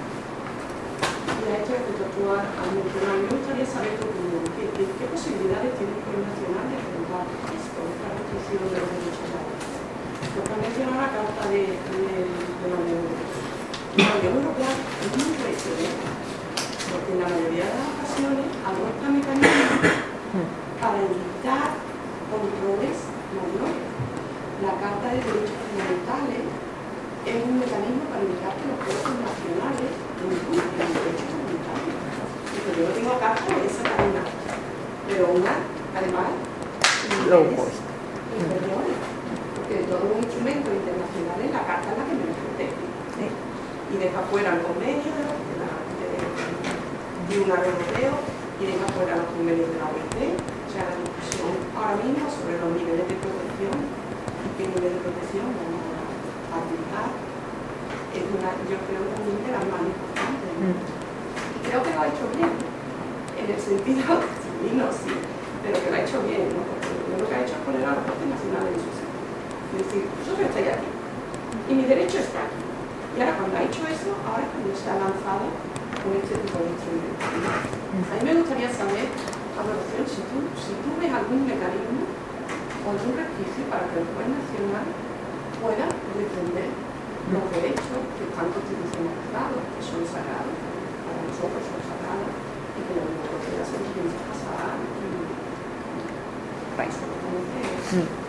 Speaker 11: Y a esto que tú has mencionado, me gustaría saber tu opinión. ¿Qué, qué, qué posibilidades tiene el juez nacional de afrontar esto, esta restricción de los derechos laborales? Porque ha mencionado la Carta de, de, de la Unión Europea. La Unión Europea es muy traicionera, porque en la mayoría de las ocasiones adopta mecanismos para evitar controles mayores. La Carta de Derechos Fundamentales es un mecanismo para evitar que los jueces nacionales incumplan los derechos fundamentales. Yo no tengo carta de esa cadena, pero una además,
Speaker 3: low cost.
Speaker 11: inferiores, porque todo un instrumento internacional es la carta en la que me protege.
Speaker 3: Sí.
Speaker 11: Y deja fuera el convenio de, la, de, de una europeo y deja fuera los convenios de la O I T. O sea, la discusión ahora mismo sobre los niveles de protección y qué nivel de protección vamos a aplicar es una, yo creo, también de las más importantes.
Speaker 3: Mm.
Speaker 11: Y creo que lo ha hecho bien, en el sentido, sí, no, sí, pero que lo ha hecho bien, ¿no? Porque lo que ha hecho es poner a la Corte Nacional en su sitio. Es decir, yo estoy aquí y mi derecho está aquí. Y ahora cuando ha hecho eso, ahora es cuando se ha lanzado con este tipo de instrumentos. A mí me gustaría saber, Adoración, si tú, si tú ves algún mecanismo o algún resquicio para que el juez nacional pueda defender los derechos que están constitucionalizados, que son sagrados, para nosotros son sagrados, y que la Unión Europea se nos piensa pasar y absolutamente.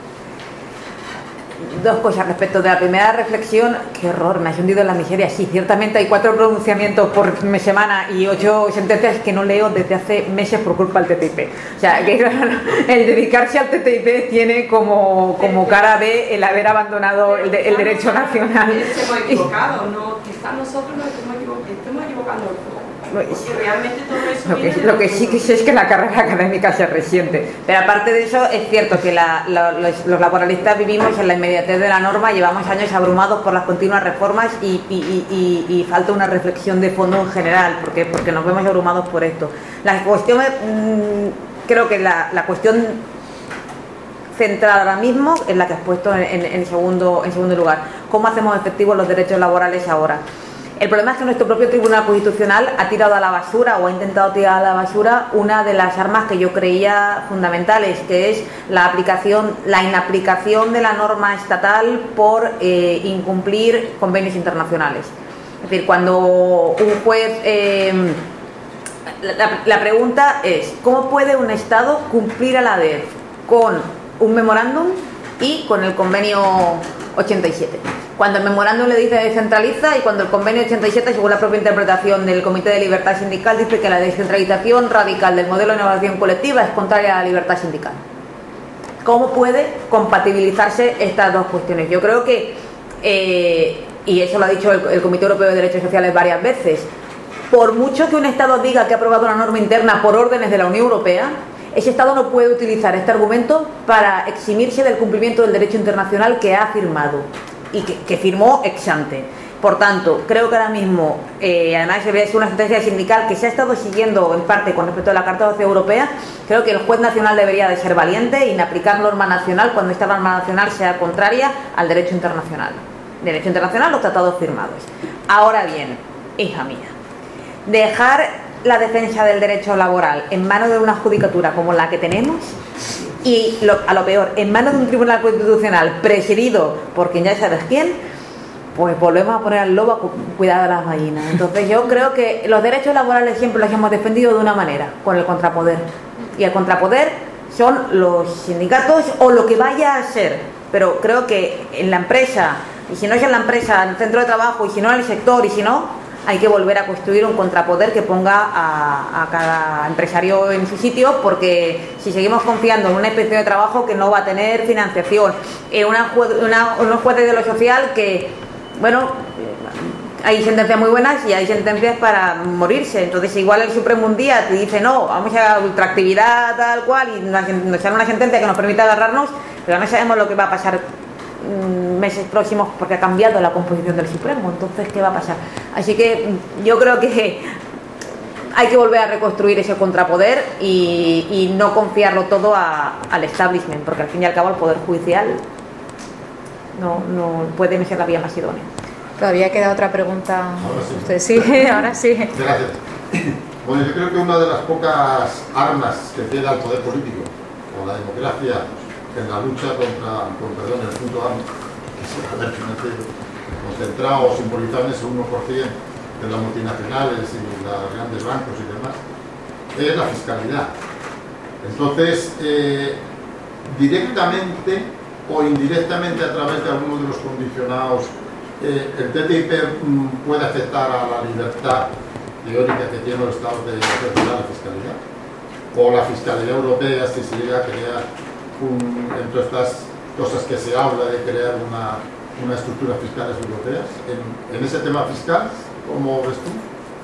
Speaker 3: Dos cosas respecto de la primera reflexión. Qué horror, me ha hundido en la miseria. Sí, ciertamente hay cuatro pronunciamientos por semana y ocho sentencias que no leo desde hace meses por culpa del T T I P. O sea, que el dedicarse al T T I P tiene como, como cara B el haber abandonado el, de, el derecho nacional.
Speaker 11: Hemos equivocado, no, quizás nosotros nos estamos equivocando, estamos equivocando el foco. Porque realmente todo eso
Speaker 3: lo que, lo que sí que sé es que la carrera académica se resiente. Pero aparte de eso, es cierto que la, la, los, los laboralistas vivimos en la inmediatez de la norma, llevamos años abrumados por las continuas reformas y, y, y, y, y falta una reflexión de fondo en general, porque, porque nos vemos abrumados por esto. La cuestión, mmm, creo que la, la cuestión central ahora mismo es la que has puesto en, en, en, segundo, en segundo lugar. ¿Cómo hacemos efectivos los derechos laborales ahora? El problema es que nuestro propio Tribunal Constitucional ha tirado a la basura o ha intentado tirar a la basura una de las armas que yo creía fundamentales, que es la aplicación, la inaplicación de la norma estatal por eh, incumplir convenios internacionales. Es decir, cuando un juez... Eh, la, la pregunta es, ¿cómo puede un Estado cumplir a la vez con un memorándum y con el convenio ochenta y siete? Cuando el memorándum le dice descentraliza y cuando el convenio ochenta y siete, según la propia interpretación del Comité de Libertad Sindical, dice que la descentralización radical del modelo de negociación colectiva es contraria a la libertad sindical. ¿Cómo puede compatibilizarse estas dos cuestiones? Yo creo que, eh, y eso lo ha dicho el, el Comité Europeo de Derechos Sociales varias veces, por mucho que un Estado diga que ha aprobado una norma interna por órdenes de la Unión Europea, ese Estado no puede utilizar este argumento para eximirse del cumplimiento del derecho internacional que ha firmado y que, que firmó ex ante. Por tanto, creo que ahora mismo, eh, además es una sentencia sindical que se ha estado siguiendo en parte con respecto a la Carta Social Europea, creo que el juez nacional debería de ser valiente y inaplicar norma nacional cuando esta norma nacional sea contraria al derecho internacional. Derecho internacional, los tratados firmados. Ahora bien, hija mía, dejar la defensa del derecho laboral en manos de una judicatura como la que tenemos y lo, a lo peor, en manos de un tribunal constitucional presidido por quien ya sabes quién, pues volvemos a poner al lobo a cuidar de las gallinas. Entonces yo creo que los derechos laborales siempre los hemos defendido de una manera, con el contrapoder. Y el contrapoder son los sindicatos o lo que vaya a ser. Pero creo que en la empresa, y si no es en la empresa, en el centro de trabajo, y si no en el sector, y si no, hay que volver a construir un contrapoder que ponga a, a cada empresario en su sitio, porque si seguimos confiando en una inspección de trabajo que no va a tener financiación, en una, una, unos jueces de lo social que, bueno, hay sentencias muy buenas y hay sentencias para morirse. Entonces igual el Supremo un día te dice no, vamos a ultraactividad tal cual y nos dan una sentencia que nos permite agarrarnos, pero no sabemos lo que va a pasar meses próximos porque ha cambiado la composición del Supremo. Entonces, ¿qué va a pasar? Así que yo creo que hay que volver a reconstruir ese contrapoder y, y no confiarlo todo a, al establishment, porque al fin y al cabo el Poder Judicial no, no puede ser la vía más idónea.
Speaker 2: Todavía queda otra pregunta.
Speaker 12: Ahora sí.
Speaker 2: Usted sí, ahora sí.
Speaker 12: Gracias. Bueno, yo creo que una de las pocas armas que queda al poder político o la democracia en la lucha contra, con, perdón, el punto A, que es el poder financiero, concentrado o simbolizado en ese uno por ciento de las multinacionales y los grandes bancos y demás, es la fiscalidad. Entonces, eh, directamente o indirectamente a través de alguno de los condicionados, eh, el T T I P mm, puede afectar a la libertad teórica que tiene los estados de ejercer la fiscalidad. o la fiscalidad europea, si se llega a crear un, entre estas cosas que se habla de crear una, una estructura fiscales europeas. En, en ese tema fiscal, ¿cómo ves tú?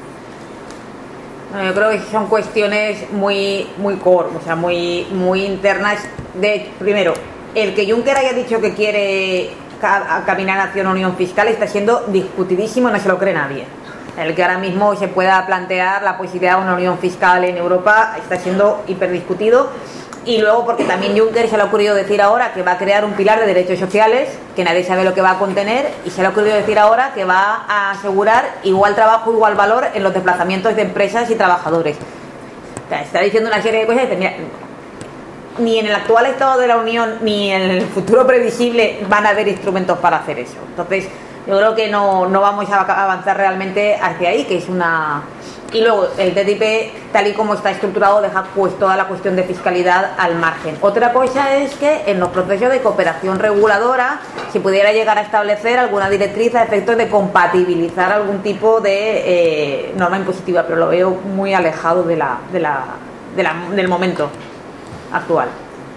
Speaker 3: Yo creo que son cuestiones muy, muy core, o sea, muy, muy internas. De, primero, el que Juncker haya dicho que quiere ca caminar hacia una unión fiscal está siendo discutidísimo, no se lo cree nadie. El que ahora mismo se pueda plantear la posibilidad de una unión fiscal en Europa está siendo hiperdiscutido. Y luego porque también Juncker se le ha ocurrido decir ahora que va a crear un pilar de derechos sociales, que nadie sabe lo que va a contener, y se le ha ocurrido decir ahora que va a asegurar igual trabajo, igual valor en los desplazamientos de empresas y trabajadores. O sea, está diciendo una serie de cosas y dice, mira, ni en el actual estado de la Unión ni en el futuro previsible van a haber instrumentos para hacer eso. Entonces, yo creo que no, no vamos a avanzar realmente hacia ahí, que es una... Y luego, el T T I P, tal y como está estructurado, deja pues toda la cuestión de fiscalidad al margen. Otra cosa es que en los procesos de cooperación reguladora, si pudiera llegar a establecer alguna directriz a efectos de compatibilizar algún tipo de eh, norma impositiva, pero lo veo muy alejado de la, de la, de la, del momento actual.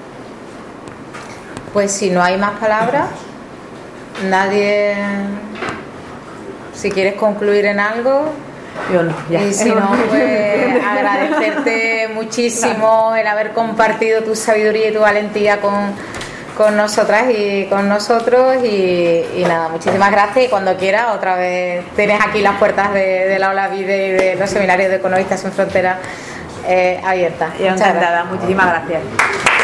Speaker 2: Pues si no hay más palabras, nadie... Si quieres concluir en algo...
Speaker 3: Yo no, ya.
Speaker 2: Y si no, pues agradecerte muchísimo el haber compartido tu sabiduría y tu valentía con, con nosotras y con nosotros y, y nada, muchísimas gracias y cuando quieras otra vez tienes aquí las puertas de, de la Ola Vide y de los seminarios de Economistas Sin Fronteras eh, abiertas.
Speaker 3: Y encantada, muchísimas gracias.